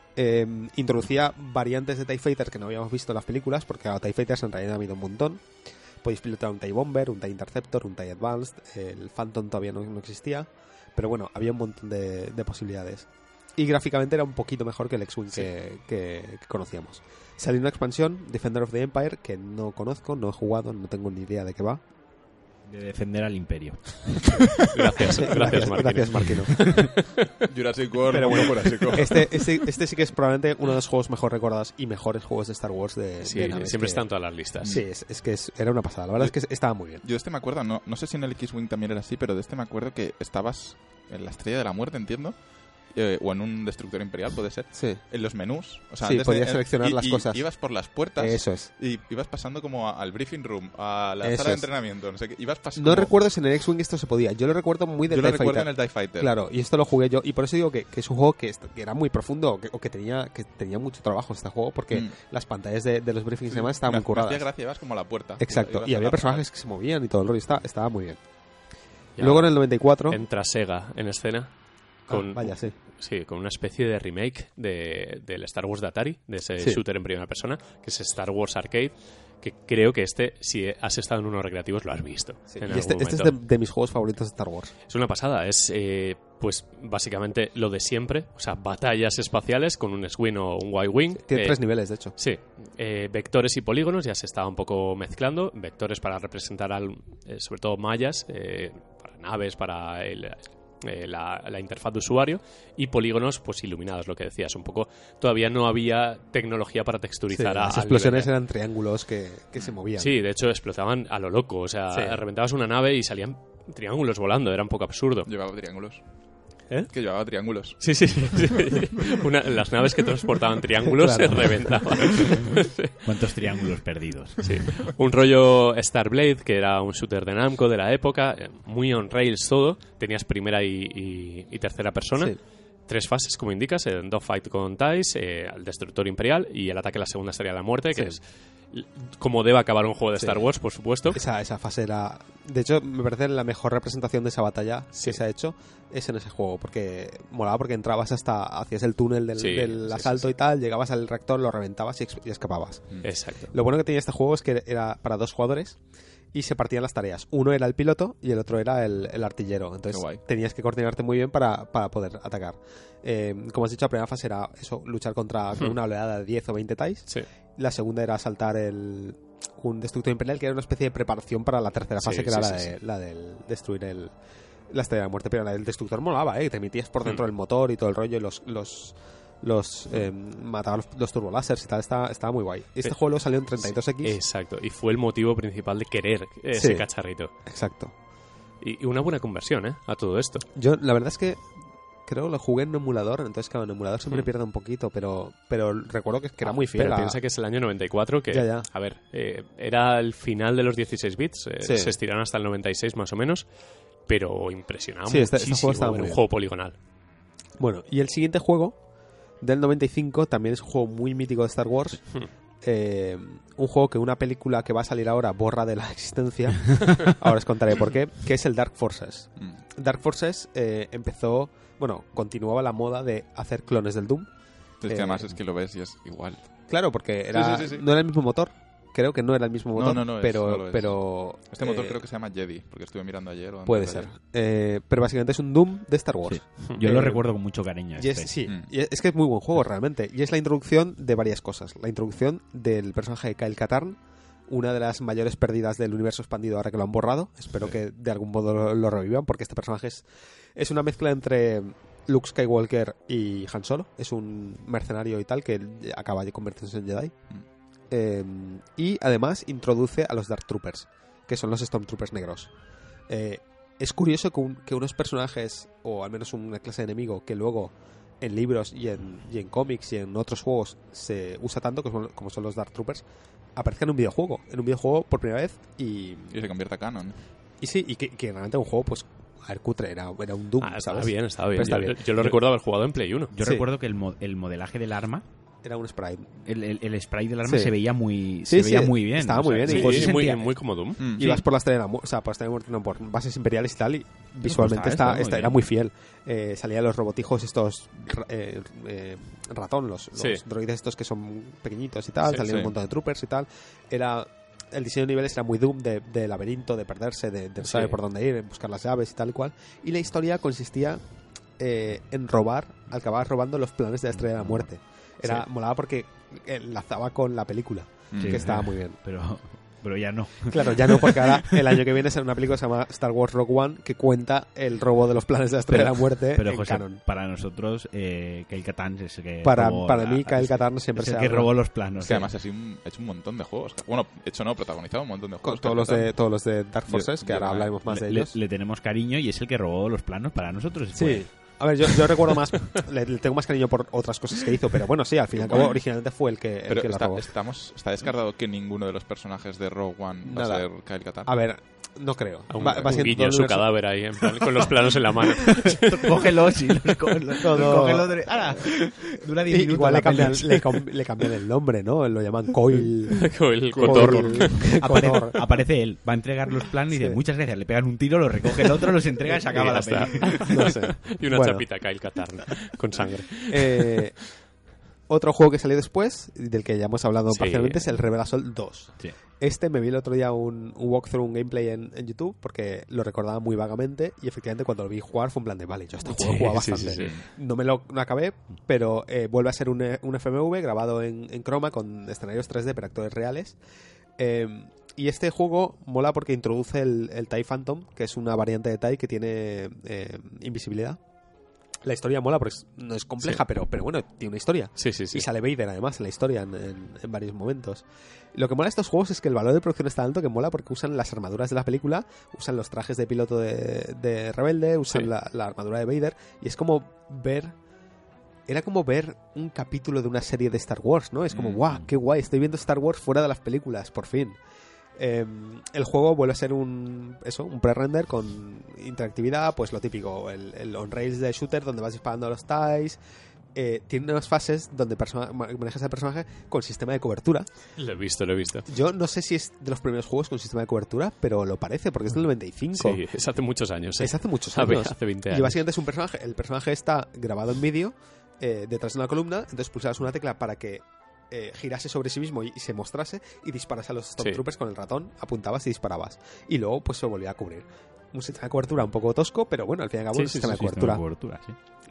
Introducía variantes de TIE Fighter que no habíamos visto en las películas, porque a TIE Fighters en realidad ha habido un montón. Podéis pilotar un TIE Bomber, un TIE Interceptor, un TIE Advanced. El Phantom todavía no existía, pero bueno, había un montón de posibilidades. Y gráficamente era un poquito mejor que el X-Wing que conocíamos. Salió una expansión, Defender of the Empire, que no conozco, no he jugado, no tengo ni idea de qué va. De defender al imperio. Gracias, Marquino. Gracias, Marquino. Jurassic World, Pero bueno, Jurassic World. Este sí que es probablemente uno de los juegos mejor recordados y mejores juegos de Star Wars de Sí, naves, siempre que- están todas las listas. Sí, era una pasada. La verdad es que estaba muy bien. Yo de este me acuerdo, no sé si en el X-Wing también era así, pero de este me acuerdo que estabas en la Estrella de la Muerte, entiendo, o en un Destructor Imperial, puede ser, Sí, en los menús. O sea, Sí, antes podías seleccionar las cosas. Ibas por las puertas eso es. y ibas pasando como al briefing room, a la Eso sala de es. entrenamiento, no sé qué. Ibas No recuerdo si en el X-Wing esto se podía. Yo lo recuerdo muy del Yo lo TIE recuerdo Fighter. en el TIE Fighter. Claro, y esto lo jugué yo. Y por eso digo que es un juego que era muy profundo o que tenía mucho trabajo este juego, porque las pantallas de los briefings y demás estaban muy Me curadas. hacía gracia, ibas como a la puerta. Exacto, Ibas y a había la- personajes que se movían y todo el rollo. Estaba muy bien. Ya. Luego en el 94... Entra Sega en escena con, vaya, sí. sí, con una especie de remake del Star Wars de Atari, de ese Sí. shooter en primera persona, que es Star Wars Arcade, que creo que si has estado en unos recreativos lo has visto. Sí, en y este algún es momento. de mis juegos favoritos de Star Wars. Es una pasada, es pues básicamente lo de siempre, o sea, batallas espaciales con un X-Wing o un Y-Wing. Tiene 3 niveles, de hecho. Sí, vectores y polígonos ya se estaba un poco mezclando. Vectores para representar sobre todo mallas, para naves, para la interfaz de usuario, y polígonos pues iluminados, lo que decías. Un poco todavía no había tecnología para Sí, texturizar las al explosiones nivel. eran triángulos que se movían. Sí, de hecho explotaban a lo loco. O sea, Sí. reventabas una nave y salían triángulos volando. Era un poco absurdo. Llevaba triángulos. ¿Eh? Que llevaba triángulos. Sí. Las naves que transportaban triángulos Claro. se reventaban. ¿Cuántos triángulos perdidos? Sí. Un rollo Starblade, que era un shooter de Namco de la época, muy on rails todo. Tenías primera y tercera persona. Sí. 3 fases, como indicas: el dogfight con TIEs, el destructor imperial y el ataque a la segunda estrella de la muerte, que es como debe acabar un juego de Star Wars, por supuesto. Esa fase era... De hecho, me parece la mejor representación de esa batalla que se ha hecho es en ese juego, porque molaba porque entrabas hacías el túnel del asalto y tal, llegabas al reactor, lo reventabas y escapabas. Exacto. Lo bueno que tenía este juego es que era para 2 jugadores y se partían las tareas. Uno era el piloto y el otro era el artillero. Entonces tenías que coordinarte muy bien para poder atacar. Como has dicho, la primera fase era eso, luchar contra una oleada de 10 o 20 TIEs. Sí. La segunda era saltar un destructor imperial, que era una especie de preparación para la tercera fase, que era la del destruir la estrella de la muerte. Pero la del destructor molaba, te metías por dentro del motor y todo el rollo, y mataba los turbolásers y tal. Estaba muy guay. Este juego salió en 32X. Exacto, y fue el motivo principal de querer ese cacharrito. Exacto. Y una buena conversión, a todo esto. Yo, la verdad es que creo que lo jugué en emulador, entonces claro, en emulador siempre pierde un poquito, pero recuerdo que era muy fiel. Pero piensa que es el año 94, que, ya. A ver, era el final de los 16 bits, se estiraron hasta el 96 más o menos, pero impresionaba muchísimo. Este juego estaba muy un bien. juego poligonal. Bueno, y el siguiente juego, del 95, también es un juego muy mítico de Star Wars. Un juego que una película que va a salir ahora borra de la existencia. Ahora os contaré por qué, que es el Dark Forces. Dark Forces empezó... Bueno, continuaba la moda de hacer clones del Doom. Es que además es que lo ves y es igual. Claro, porque no era el mismo motor. Creo que no era el mismo motor. No, pero este motor creo que se llama Jedi, porque estuve mirando ayer. Puede ser. Pero básicamente es un Doom de Star Wars. Sí. Yo lo recuerdo con mucho cariño. Y es que es muy buen juego realmente. Y es la introducción de varias cosas. La introducción del personaje de Kyle Katarn, una de las mayores pérdidas del universo expandido ahora que lo han borrado. Espero que de algún modo lo revivan, porque este personaje es una mezcla entre Luke Skywalker y Han Solo. Es un mercenario y tal que acaba de convertirse en Jedi. Y además introduce a los Dark Troopers, que son los Stormtroopers negros. Es curioso que unos personajes, o al menos una clase de enemigo, que luego en libros y en cómics y en otros juegos se usa tanto, como son los Dark Troopers, aparezca en un videojuego por primera vez y se convierta a canon. Y sí, y que realmente un juego, pues, a ver, cutre, era un Doom, estaba ¿sabes? bien. Está bien. Yo lo recuerdo haber jugado en Play 1. Yo recuerdo que el modelaje del arma era un sprite. El sprite del arma se veía muy bien. Estaba muy bien. Sí, muy como Doom. Ibas por la estrella de la muerte, por bases imperiales y tal, y visualmente era muy fiel. Salían los robotijos estos ratón, los droides estos que son pequeñitos y tal, salían un montón de troopers y tal. El diseño de niveles era muy Doom, de laberinto, de perderse, de no saber por dónde ir, en buscar las llaves y tal y cual. Y la historia consistía en acababas robando los planes de la estrella de la muerte. Molaba porque enlazaba con la película, que estaba muy bien. Pero ya no. Claro, ya no, porque ahora el año que viene será una película que se llama Star Wars Rogue One, que cuenta el robo de los planes de la estrella de la muerte en José, canon. Para nosotros, Kyle Katarn es el que para mí, Kyle Katarn siempre es el que robó los planos. Es que además ha hecho un montón de juegos. Bueno, protagonizado un montón de juegos. Todos los de Dark Forces, que ahora hablaremos más de ellos. Le tenemos cariño y es el que robó los planos para nosotros. Sí. A ver, yo recuerdo más, le tengo más cariño por otras cosas que hizo, pero bueno, sí, al fin y al cabo, originalmente fue el que la robó. ¿Está descartado que ninguno de los personajes de Rogue One va a ser Kyle Katarn? A ver, no creo. Va siendo su cadáver ahí, en plan, con los planos en la mano. Cógelo, sí. Cógelo. Dura 10 minutos. Igual le cambian el nombre, ¿no? Lo llaman Coil. Coil Cotor. Aparece él, va a entregar los planos y dice, muchas gracias, le pegan un tiro, lo recoge el otro, los entrega y se acaba la película. No sé. Y una chapita Kyle Katarn con sangre. Otro juego que salió después, del que ya hemos hablado parcialmente, es el Rebel Assault 2. Sí. Me vi el otro día un walkthrough, un gameplay en YouTube, porque lo recordaba muy vagamente, y efectivamente cuando lo vi jugar fue un plan de, vale, yo este juego jugaba bastante. Sí. No me lo acabé, pero vuelve a ser un FMV grabado en croma con escenarios 3D, pero actores reales. Y este juego mola porque introduce el TIE Phantom, que es una variante de TIE que tiene invisibilidad. La historia mola porque no es compleja, pero bueno, tiene una historia. Sí. Y sale Vader además en la historia en varios momentos. Lo que mola de estos juegos es que el valor de producción está alto, que mola porque usan las armaduras de la película, usan los trajes de piloto de Rebelde, usan la armadura de Vader, y es como ver... Era como ver un capítulo de una serie de Star Wars, ¿no? Es como, ¡guau! ¡Qué guay! Estoy viendo Star Wars fuera de las películas, por fin. El juego vuelve a ser un pre-render con interactividad, pues lo típico, el on-rails de shooter donde vas disparando a los TIEs. Tiene unas fases donde manejas al personaje con sistema de cobertura. Lo he visto. Yo no sé si es de los primeros juegos con sistema de cobertura, pero lo parece, porque es del 95. Sí, es hace muchos años. Es hace muchos años. Hace 20 años. Y básicamente es un personaje. El personaje está grabado en vídeo detrás de una columna, entonces pulsas una tecla para que girase sobre sí mismo y se mostrase y disparase a los Stormtroopers con el ratón, apuntabas y disparabas. Y luego pues se volvía a cubrir. Un sistema de cobertura un poco tosco, pero bueno, al fin y al cabo un sistema de cobertura.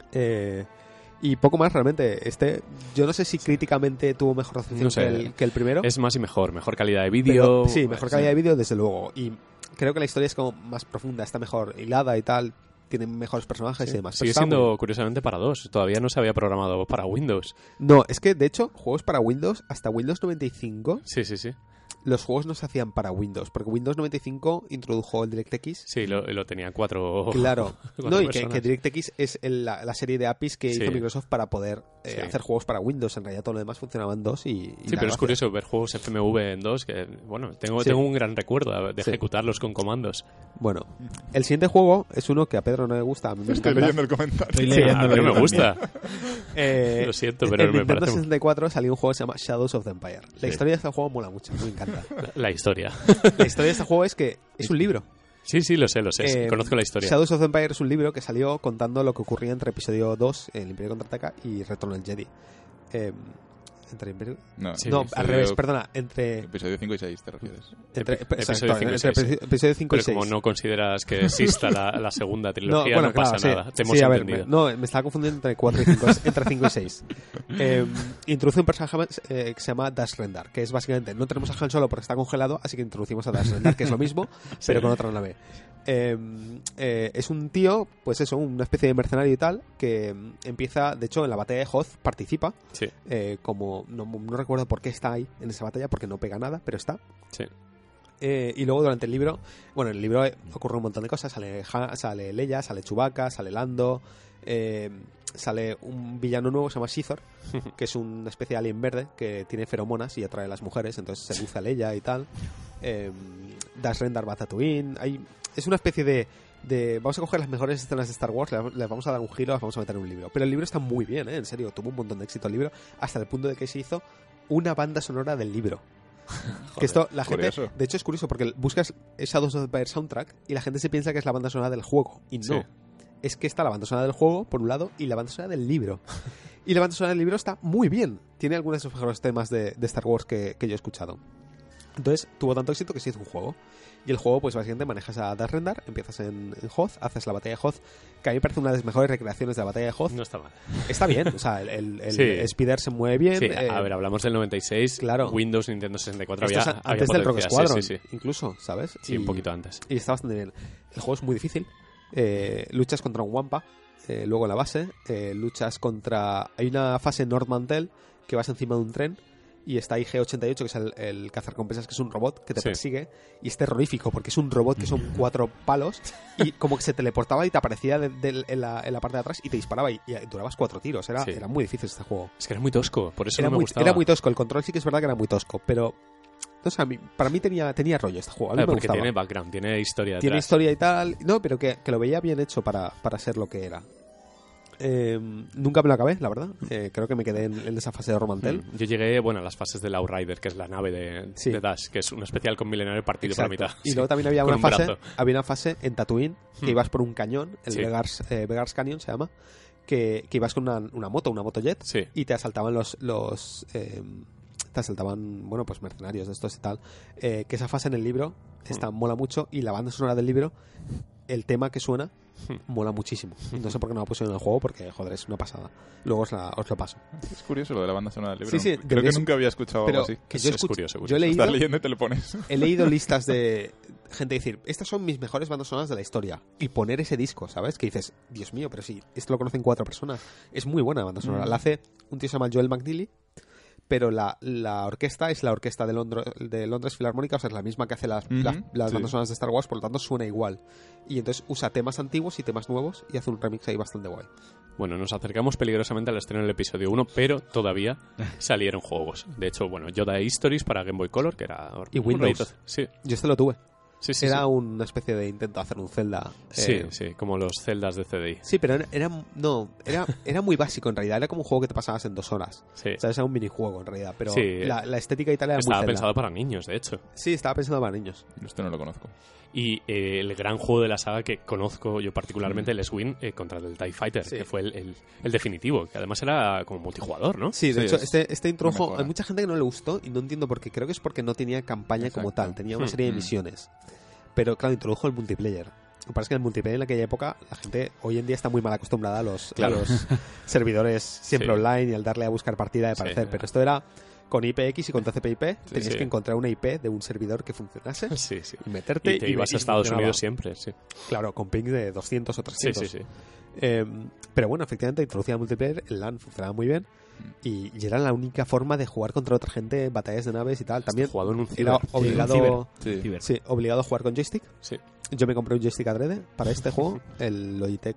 Y poco más realmente. Yo no sé si críticamente tuvo mejor recepción que el primero. Es más y mejor calidad de vídeo. Sí, mejor calidad de vídeo desde luego. Y creo que la historia es como más profunda, está mejor hilada y tal. Tienen mejores personajes y demás. Sigue siendo, curiosamente, para 2. Todavía no se había programado para Windows. No, es que, de hecho, juegos para Windows, hasta Windows 95... Sí. Los juegos no se hacían para Windows, porque Windows 95 introdujo el DirectX. Sí, lo tenía 4. Claro. No, y que DirectX es la serie de APIs que hizo Microsoft para poder hacer juegos para Windows. En realidad todo lo demás funcionaba en 2 y pero es curioso ver juegos FMV en 2 que, bueno, tengo un gran recuerdo de ejecutarlos con comandos. Bueno, el siguiente juego es uno que a Pedro no le gusta. A mí me Estoy leyendo el comentario. A mí no me gusta. Lo siento, pero en me Nintendo parece... 64 salió un juego que se llama Shadows of the Empire. La historia de este juego mola mucho, me encanta. La historia. La historia de este juego es que es un libro. Sí, lo sé. Conozco la historia. Shadows of the Empire es un libro que salió contando lo que ocurría entre episodio 2, el Imperio Contraataca, y Retorno del Jedi. ¿Entre Imperio? No, al revés, perdona. Entre episodio 5 y 6 te refieres. Episodio 5 y 6. Pero como no consideras que exista la segunda trilogía, no pasa nada. Te hemos entendido. Me estaba confundiendo entre 4 y 5, entre 5 y 6. Introduce un personaje que se llama Dash Rendar, que es básicamente, no tenemos a Han Solo porque está congelado, así que introducimos a Dash Rendar, que es lo mismo, pero con otra nave. Es un tío, pues eso, una especie de mercenario y tal, que empieza, de hecho, en la batalla de Hoth participa, como no recuerdo por qué está ahí en esa batalla, porque no pega nada, pero está. Sí. Y luego durante el libro, bueno, en el libro ocurre un montón de cosas, sale Leia, sale Chewbacca, sale Lando, sale un villano nuevo que se llama Sithor, que es una especie de alien verde que tiene feromonas y atrae a las mujeres, entonces seduce a Leia y tal. Dash Rendar va a Tatooine. Es una especie de vamos a coger las mejores escenas de Star Wars, les vamos a dar un giro, las vamos a meter en un libro. Pero el libro está muy bien, en serio, tuvo un montón de éxito el libro, hasta el punto de que se hizo una banda sonora del libro. Que esto, la gente, de hecho es curioso porque buscas Shadows of the Empire soundtrack y la gente se piensa que es la banda sonora del juego, y no. Es que está la banda sonora del juego, por un lado, y la banda sonora del libro. Y la banda sonora del libro está muy bien. Tiene algunos de los mejores temas de Star Wars que yo he escuchado. Entonces tuvo tanto éxito que se hizo un juego. Y el juego, pues básicamente manejas a Dash Rendar, empiezas en Hoth, haces la batalla de Hoth, que a mí me parece una de las mejores recreaciones de la batalla de Hoth. No está mal. Está bien, o sea, el Spider se mueve bien. Sí, a ver, hablamos del 96, claro. Windows, Nintendo 64, había antes del Rogue Squadron, incluso, ¿sabes? Sí, un poquito antes. Y está bastante bien. El juego es muy difícil. Luchas contra un Wampa, luego en la base, luchas contra... Hay una fase en Nord Mantel que vas encima de un tren y está IG-88, que es el cazarrecompensas, que es un robot que te persigue, y es terrorífico porque es un robot que son 4 palos y como que se teleportaba y te aparecía en la parte de atrás y te disparaba y durabas 4 tiros. Era muy difícil este juego. Es que era muy tosco, por eso no me gustaba. Era muy tosco, el control sí que es verdad que era muy tosco, pero... Entonces, para mí tenía rollo este juego. A mí me porque gustaba. Tiene background, tiene historia detrás. Tiene historia y tal. No, pero que lo veía bien hecho para ser lo que era. Nunca me lo acabé, la verdad. Creo que me quedé en esa fase de Romantel. Yo llegué, a las fases del Outrider, que es la nave de Dash, que es un especial con Milenario partido por la mitad. Y luego también había una fase en Tatooine, que ibas por un cañón, el Vegar's Canyon se llama, que ibas con una motojet, y te asaltaban te asaltaban, pues mercenarios de estos y tal. Que esa fase en el libro mola mucho, y la banda sonora del libro, el tema que suena, mola muchísimo. No sé por qué no la puse en el juego, porque, joder, es una pasada. Luego os lo paso. Es curioso lo de la banda sonora del libro. Sí, creo que nunca había escuchado algo así. Que es curioso. Yo he leído, estás leyendo y te lo pones. He leído listas de gente decir, estas son mis mejores bandas sonoras de la historia, y poner ese disco, ¿sabes? Que dices, Dios mío, pero si esto lo conocen 4 personas. Es muy buena la banda sonora. La hace un tío que se llama Joel McNeely, pero la orquesta es la orquesta de Londres Filarmónica, o sea, es la misma que hace las bandas sonoras de Star Wars, por lo tanto suena igual. Y entonces usa temas antiguos y temas nuevos y hace un remix ahí bastante guay. Bueno, nos acercamos peligrosamente al estreno del episodio 1, pero todavía salieron juegos. De hecho, Yoda Histories para Game Boy Color, que era... Y Windows. Sí. Yo este lo tuve. Era una especie de intento de hacer un Zelda. Sí, como los Zeldas de CDI. Sí, pero era muy básico en realidad. Era como un juego que te pasabas en 2 horas. Sí. O sea, era un minijuego en realidad. Pero la estética y tal era muy Zelda. Estaba pensado para niños, de hecho. Sí, estaba pensado para niños. Esto no lo conozco. Y el gran juego de la saga que conozco yo particularmente, el S-Wing contra el TIE Fighter, que fue el definitivo, que además era como multijugador, ¿no? Sí, de hecho, este introdujo, hay mucha gente que no le gustó y no entiendo por qué. Creo que es porque no tenía campaña como tal, tenía una serie de misiones. Pero claro, introdujo el multiplayer. Me parece que el multiplayer en aquella época, la gente hoy en día está muy mal acostumbrada a los servidores siempre online y al darle a buscar partida de parecer. Pero esto era con IPX y con TCP/IP, tenías que encontrar una IP de un servidor que funcionase y meterte. Y te ibas a Estados Unidos siempre, Claro, con ping de 200 o 300. Pero bueno, efectivamente introducía el multiplayer, el LAN funcionaba muy bien y era la única forma de jugar contra otra gente en batallas de naves y tal. También jugado en un ciber. Era obligado, ciber. A jugar con joystick. Yo me compré un joystick adrede para este juego, el Logitech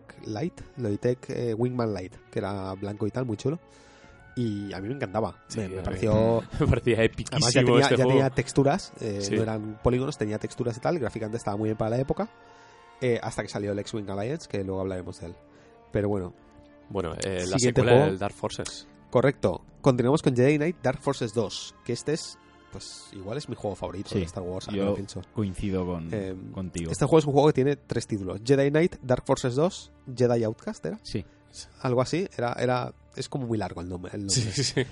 Wingman Lite, que era blanco y tal, muy chulo. Y a mí me encantaba. Me pareció... Me parecía epiquísimo. Además ya tenía texturas, no eran polígonos, tenía texturas y tal. Gráficamente estaba muy bien para la época. Hasta que salió el X-Wing Alliance, que luego hablaremos de él. Pero bueno. Bueno, la secuela del Dark Forces. Correcto. Continuamos con Jedi Knight Dark Forces 2, que este es... Pues igual es mi juego favorito de Star Wars. Yo coincido contigo. Este juego es un juego que tiene 3 títulos. Jedi Knight, Dark Forces 2, Jedi Outcast, ¿era? Sí. Algo así. Es como muy largo el nombre. Sí.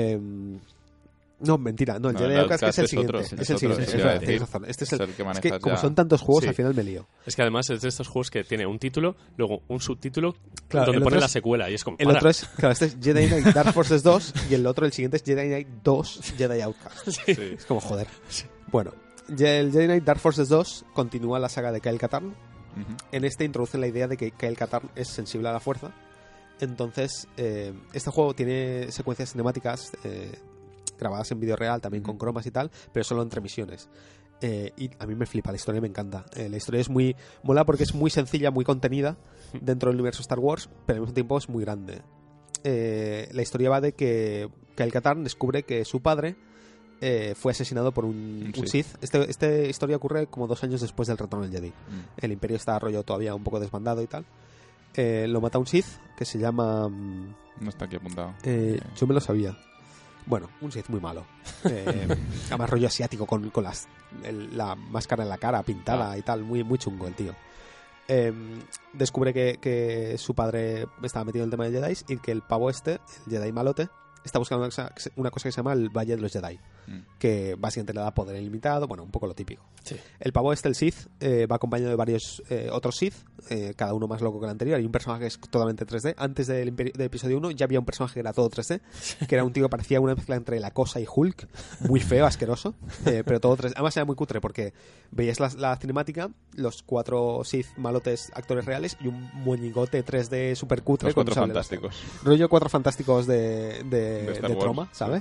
No, mentira. No, el Jedi Outcast es el siguiente. Es el siguiente. Tienes razón. Este es el que manejas. Es que como son tantos juegos, al final me lío. Es que además es de estos juegos que tiene un título, luego un subtítulo, donde pone la secuela. Y es como... El otro es... Claro, este es Jedi Knight Dark Forces 2 y el otro, el siguiente es Jedi Knight 2 Jedi Outcast. Es como joder. Bueno, el Jedi Knight Dark Forces 2 continúa la saga de Kyle Katarn. En este introducen la idea de que Kyle Katarn es sensible a la fuerza. Entonces, este juego tiene secuencias cinemáticas grabadas en vídeo real, también con cromas y tal, pero solo entre misiones. Y a mí me flipa, la historia me encanta. La historia es muy mola porque es muy sencilla, muy contenida dentro del universo Star Wars, pero al mismo tiempo es muy grande. La historia va de que Kyle Katarn descubre que su padre fue asesinado por un Sith. Esta historia ocurre como 2 años después del retorno del Jedi. El Imperio está rollo todavía un poco desbandado y tal. Lo mata un Sith que se llama... No está aquí apuntado. Yo me lo sabía. Bueno, un Sith muy malo. Además rollo asiático con la máscara en la cara pintada y tal. Muy, muy chungo el tío. Descubre que su padre estaba metido en el tema de Jedi y que el pavo el Jedi malote, está buscando una cosa que se llama el Valle de los Jedi, que básicamente le da poder ilimitado, bueno, un poco lo típico. El pavo el Sith, va acompañado de varios otros Sith, cada uno más loco que el anterior. Hay un personaje que es totalmente 3D. Antes del episodio 1 ya había un personaje que era todo 3D, que era un tío que parecía una mezcla entre La Cosa y Hulk, muy feo, asqueroso, pero todo 3D. Además era muy cutre porque veías la cinemática, los 4 Sith malotes actores reales y un moñigote 3D super cutre. Los 4 fantásticos. Rollo 4 fantásticos de Troma, ¿sabes?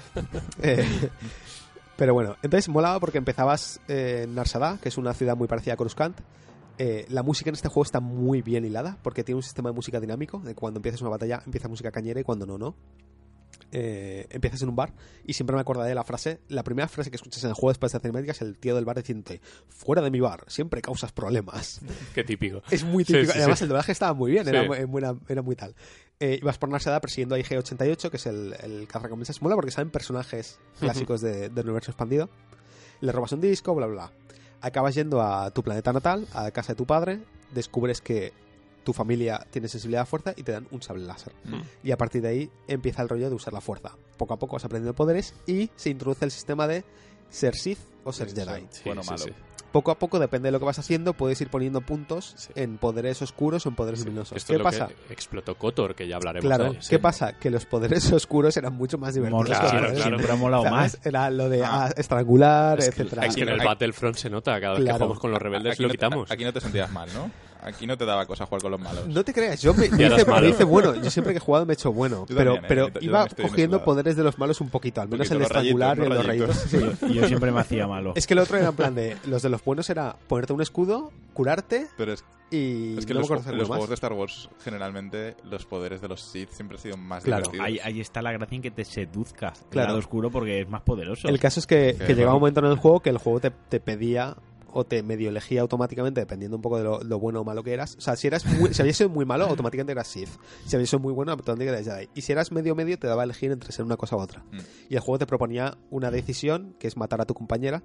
Pero bueno, entonces molaba porque empezabas en Nar Shaddaa, que es una ciudad muy parecida a Coruscant. La música en este juego está muy bien hilada porque tiene un sistema de música dinámico, de cuando empiezas una batalla empieza música cañera y cuando no. Empiezas en un bar y siempre me acordaré de la primera frase que escuchas en el juego después de hacer cinemática es el tío del bar diciéndote: fuera de mi bar, siempre causas problemas. Qué típico. Es muy típico. Además el doblaje estaba muy bien, era muy tal. Ibas por Nar Shaddaa persiguiendo a IG-88, que es el cazarrecompensas. Mola porque salen personajes clásicos del universo expandido. Le robas un disco, bla, bla, bla. Acabas yendo a tu planeta natal, a casa de tu padre, descubres que tu familia tiene sensibilidad a fuerza y te dan un sable láser. Y a partir de ahí empieza el rollo de usar la fuerza. Poco a poco vas aprendiendo poderes y se introduce el sistema de ser Sith o ser Jedi. Bueno o malo. Poco a poco, depende de lo que vas haciendo, puedes ir poniendo puntos en poderes oscuros o en poderes luminosos. Esto ¿Qué es pasa? Que explotó KOTOR, que ya hablaremos de él. ¿Qué pasa? Que los poderes oscuros eran mucho más divertidos. Claro, siempre ha molado más. Era lo de estrangular, etcétera. Es que en el Battlefront se nota, cada vez que jugamos con los rebeldes lo quitamos. Aquí no te sentías mal, ¿no? Aquí no te daba cosa jugar con los malos. No te creas, yo me hice bueno. Yo siempre que he jugado me he hecho bueno. Pero iba cogiendo poderes de los malos un poquito, al menos el estrangular y los rayitos. Yo siempre me hacía malo. Es que el otro era en plan de... Los de los buenos era ponerte un escudo, curarte... Pero es que los juegos de Star Wars, generalmente, los poderes de los Sith siempre han sido más divertidos. Ahí está la gracia en que te seduzca el lado oscuro porque es más poderoso. El caso es que llegaba un momento en el juego que el juego te pedía o te medio elegía automáticamente dependiendo un poco de lo bueno o malo que eras. O sea, si habías sido muy malo, automáticamente eras Sith. Si habías sido muy bueno, automáticamente eras Jedi. Y si eras medio, te daba a elegir entre ser una cosa u otra. Y el juego te proponía una decisión, que es matar a tu compañera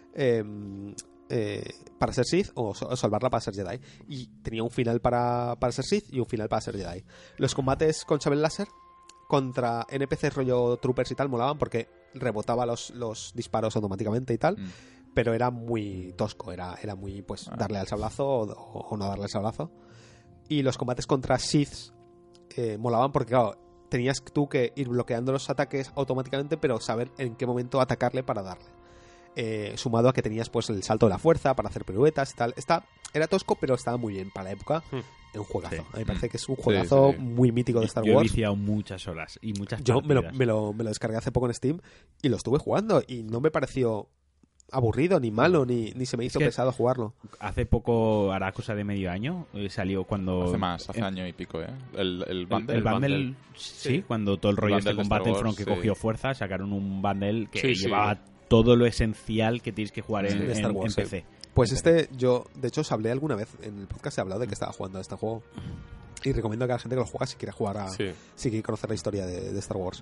para ser Sith o salvarla para ser Jedi. Y tenía un final para ser Sith y un final para ser Jedi. Los combates con sable láser contra NPCs rollo troopers y tal molaban porque rebotaba los disparos automáticamente y tal, pero era muy tosco, era muy pues darle al sablazo o no darle al sablazo. Y los combates contra Siths molaban porque claro, tenías tú que ir bloqueando los ataques automáticamente, pero saber en qué momento atacarle para darle. Sumado a que tenías pues el salto de la fuerza para hacer piruetas y tal. Era tosco, pero estaba muy bien para la época. Un juegazo. Sí. A mí me parece que es un juegazo muy mítico de Star Wars. Yo he viciado muchas horas y muchas Yo partidas. me lo descargué hace poco en Steam y lo estuve jugando y no me pareció aburrido, ni malo, ni se me hizo pesado jugarlo. Hace poco, hará cosa de medio año, salió cuando... Hace año y pico, ¿eh? El bundle. El bundle, sí, cuando todo el rollo este con Battlefront que sí. cogió fuerza, sacaron un bundle que Sí, llevaba sí. todo lo esencial que tienes que jugar de Star Wars, en PC. Pues yo, de hecho, os hablé alguna vez en el podcast, he hablado de que estaba jugando a este juego. Y recomiendo que a la gente que lo juega si quiere jugar si quiere conocer la historia de Star Wars.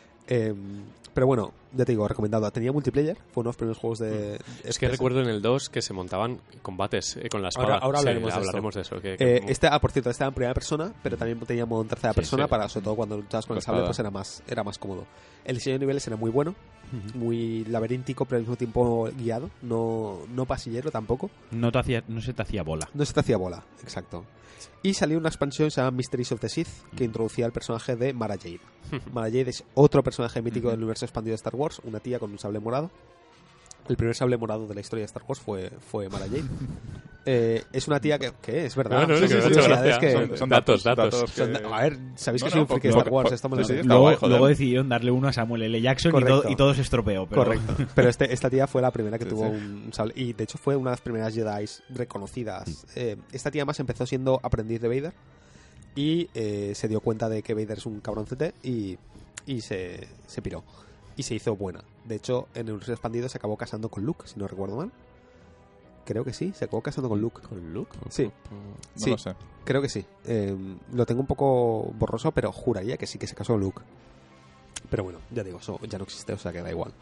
Pero bueno, ya te digo, recomendado. Tenía multiplayer, fue uno de los primeros juegos de... Es que recuerdo en el 2 que se montaban combates con la espada. Ahora hablaremos de eso. Por cierto, estaba en primera persona, pero también tenía modo en tercera persona para, sobre todo cuando luchabas con el sable, pues era más cómodo. El diseño de niveles era muy bueno, muy laberíntico, pero al mismo tiempo guiado, no pasillero tampoco. No se te hacía bola. No se te hacía bola, exacto. Y salió una expansión que se llama Mysteries of the Sith, que introducía el personaje de Mara Jade. Mara Jade es otro personaje mítico del universo expandido de Star Wars, una tía con un sable morado. El primer sable morado de la historia de Star Wars fue Mara Jade. Es una tía que es verdad. Son datos. A ver, sabéis que soy un friki de Star Wars. Luego decidieron darle uno a Samuel L. Jackson y todo se estropeó. Pero... Correcto. Pero esta tía fue la primera que tuvo un sable. Y de hecho fue una de las primeras Jedi reconocidas. Esta tía más empezó siendo aprendiz de Vader. Y se dio cuenta de que Vader es un cabroncete y se piró. Y se hizo buena. De hecho, en el universo expandido se acabó casando con Luke, si no recuerdo mal. Creo que sí, se acabó casando con Luke. ¿Con Luke? Sí. No lo sé. Creo que sí. Lo tengo un poco borroso, pero juraría que sí que se casó con Luke. Pero bueno, ya digo, eso ya no existe, o sea que da igual.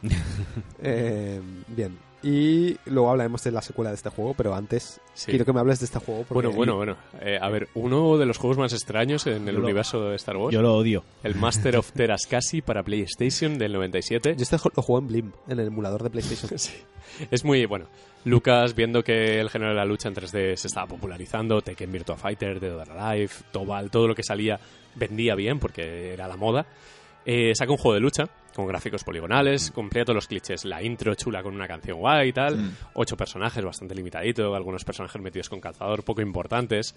Bien. Y luego hablaremos de la secuela de este juego, pero antes quiero que me hables de este juego. Porque Bueno. A ver, uno de los juegos más extraños en el universo de Star Wars. Yo lo odio. El Master of Terascasi para PlayStation del 97. Yo lo juego en Blim, en el emulador de PlayStation. Sí. Es muy bueno. Lucas, viendo que el género de la lucha en 3D se estaba popularizando, Tekken Virtua Fighter, Dead or Alive, Tobal, todo lo que salía vendía bien porque era la moda. Saca un juego de lucha con gráficos poligonales, cumplía todos los clichés, la intro chula con una canción guay y tal, 8 personajes, bastante limitadito, algunos personajes metidos con calzador, poco importantes.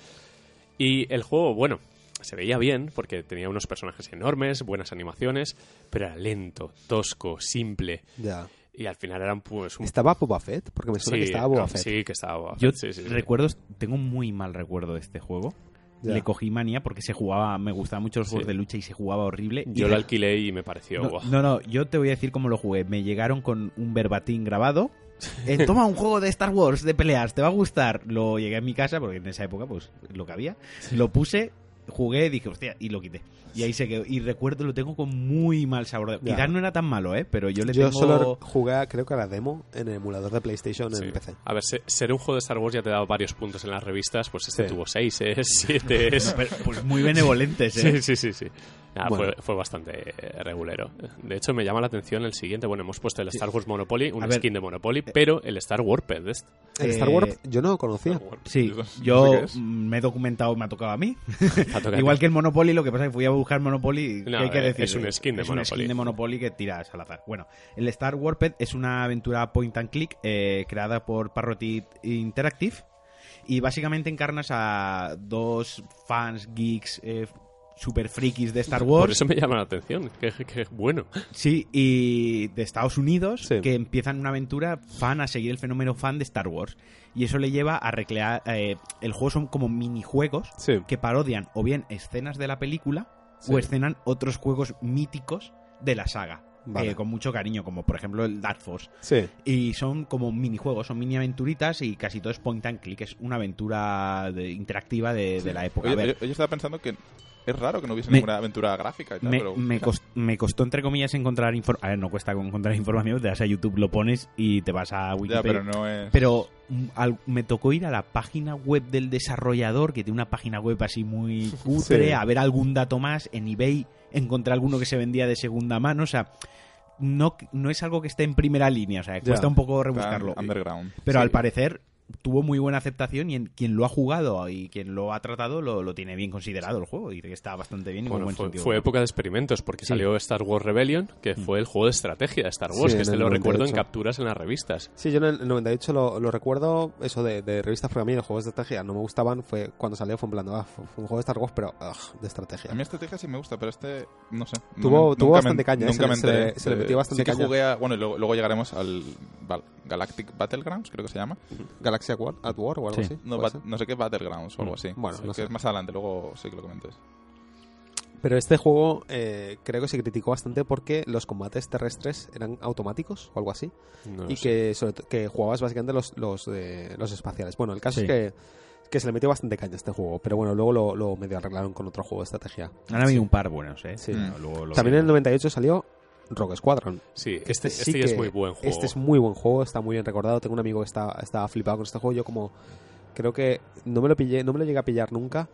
Y el juego, bueno, se veía bien porque tenía unos personajes enormes, buenas animaciones, pero era lento, tosco, simple. Ya. Y al final eran pues ¿Estaba Boba Fett? Porque me suena que estaba Boba Fett. Sí, que estaba Boba Yo Fett. Sí. tengo un muy mal recuerdo de este juego. Ya. Le cogí manía porque me gustaban mucho los juegos de lucha y se jugaba horrible. Yo lo alquilé y me pareció... No, yo te voy a decir cómo lo jugué. Me llegaron con un verbatim grabado. Toma un juego de Star Wars de peleas, te va a gustar. Lo llegué a mi casa, porque en esa época pues lo que había. Lo puse, jugué, dije, hostia, y lo quité. Y ahí se quedó. Y recuerdo, lo tengo con muy mal sabor. Quizás no era tan malo, pero yo tengo... solo jugué, creo que a la demo en el emulador de PlayStation en PC. A ver, ser un juego de Star Wars ya te daba varios puntos en las revistas, pues tuvo 6, 7... Pues muy benevolentes, Sí. Nada, bueno. fue bastante regulero. De hecho, me llama la atención el siguiente. Bueno, hemos puesto el Star Wars Monopoly, un skin de Monopoly, pero el Star Warped. El Star Warped yo no lo conocía. Sí, yo me he documentado, me ha tocado a mí. Igual que el Monopoly, lo que pasa es que fui a buscar Monopoly. ¿Qué hay que decir? Es un skin de Monopoly. Es un skin de Monopoly que tiras al azar. Bueno, el Star Warped es una aventura point and click creada por Parrot Interactive y básicamente encarnas a dos fans, geeks... super frikis de Star Wars. Por eso me llama la atención, que bueno. Sí, y de Estados Unidos, que empiezan una aventura fan a seguir el fenómeno fan de Star Wars. Y eso le lleva a recrear... el juego son como minijuegos que parodian o bien escenas de la película o escenan otros juegos míticos de la saga. con mucho cariño, como por ejemplo el Dark Force. Sí. Y son como minijuegos, son mini aventuritas y casi todo es point and click. Es una aventura interactiva de la época. Oye, yo estaba pensando que es raro que no hubiese ninguna aventura gráfica y tal, pero... me costó, entre comillas, encontrar información. A ver, no cuesta encontrar información, te vas a YouTube, lo pones y te vas a Wikipedia. Ya, pero no es... Pero me tocó ir a la página web del desarrollador, que tiene una página web así muy cutre, Sí. a ver algún dato más. En eBay encontré alguno que se vendía de segunda mano, o sea... No es algo que esté en primera línea, o sea, cuesta un poco rebuscarlo. Underground. Pero Sí. al parecer tuvo muy buena aceptación y quien lo ha jugado y quien lo ha tratado lo tiene bien considerado el juego. Dice que está bastante bien y Bueno, muy buen sentido. fue época de experimentos, porque Sí. salió Star Wars Rebellion, que fue el juego de estrategia de Star Wars, Sí, que en el lo recuerdo en 98. capturas en las revistas. Sí, yo en el 98 lo recuerdo, eso de revistas, porque a mí los juegos de estrategia no me gustaban, fue cuando salió fue en plan, fue un juego de Star Wars, pero de estrategia. A mí estrategia sí me gusta, pero este, no sé. Tuvo nunca bastante caña, nunca me se le enteré. metió bastante sí que caña. jugué a... Bueno, y luego llegaremos al Galactic Battlegrounds, creo que se llama. Galaxy at War o algo Sí. así. No, ¿puede ser? no sé qué Battlegrounds o algo así. Bueno, Sí, no que sé. es más adelante, luego sí que lo comentes. Pero este juego creo que se criticó bastante porque los combates terrestres eran automáticos o algo así. No Y sé. que jugabas básicamente los espaciales. Bueno, el caso Sí. es que se le metió bastante caña a este juego, pero bueno, luego lo medio arreglaron con otro juego de estrategia. Han habido un par buenos, ¿eh? Sí. Bueno, luego También en el 98 salió Rogue Squadron. Sí, Sí este ya es muy buen juego. Este es muy buen juego, está muy bien recordado. Tengo un amigo que estaba flipado con este juego. Yo como creo que no me lo llegué a pillar nunca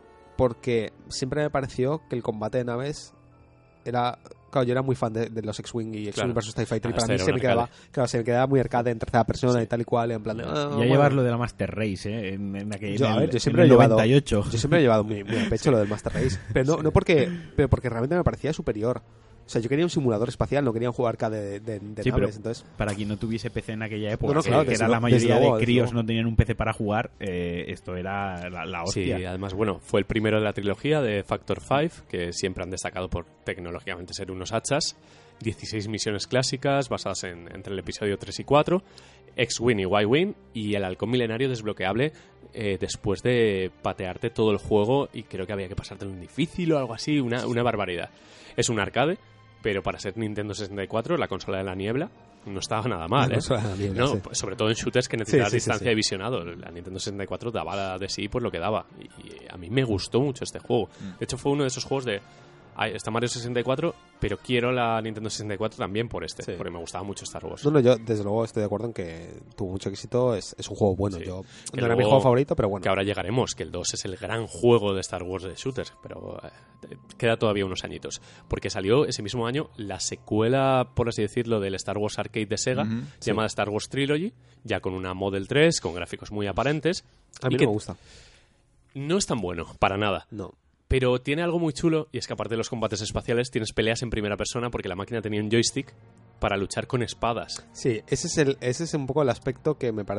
porque siempre me pareció que el combate de naves era... Claro, yo era muy fan de los X-Wing y X-Wing Claro. versus TIE Fighter y Ah, para este mí era se un me quedaba, arcade. claro, se me quedaba muy arcade en tercera persona Sí. y tal y cual, en plan de... Ya bueno. llevarlo de la Master Race, ¿eh? En aquel, Yo, a ver, yo siempre en lo el he llevado. 98. Yo siempre he llevado muy a pecho lo del Master Race. Pero no porque realmente me parecía superior. O sea, yo quería un simulador espacial, no quería un juego arcade de Sí, pero naves. Entonces, para quien no tuviese PC en aquella época, No, claro, que desde era la luego, mayoría desde luego, de críos desde no tenían un PC para jugar, esto era la hostia. Sí, además, bueno, fue el primero de la trilogía de Factor 5, que siempre han destacado por tecnológicamente ser unos hachas. 16 misiones clásicas basadas entre el episodio 3 y 4, X-Wing y Y-Wing, y el halcón milenario desbloqueable después de patearte todo el juego, y creo que había que pasártelo un difícil o algo así, una barbaridad. Es un arcade, pero para ser Nintendo 64, la consola de la niebla, no estaba nada mal, la ¿eh? consola de la niebla, No, sí. sobre todo en shooters que necesitas Sí, distancia sí. de visionado. La Nintendo 64 daba de sí por lo que daba. Y a mí me gustó mucho este juego. De hecho, fue uno de esos juegos de... "Ay, está Mario 64, pero quiero la Nintendo 64 también por este, Sí. porque me gustaba mucho Star Wars. no, yo desde luego estoy de acuerdo en que tuvo mucho éxito. Es un juego bueno. Sí. Yo Que no era mi luego- juego favorito, pero bueno. Que ahora llegaremos, que el 2 es el gran juego de Star Wars de shooters, pero queda todavía unos añitos. Porque salió ese mismo año la secuela, por así decirlo, del Star Wars Arcade de Sega, Ujú, llamada Star Wars Trilogy, ya con una Model 3, con gráficos muy aparentes. A mí y no que me gusta. no es tan bueno, para nada. No. Pero tiene algo muy chulo, y es que aparte de los combates espaciales, tienes peleas en primera persona porque la máquina tenía un joystick para luchar con espadas. Sí, ese es un poco el aspecto que me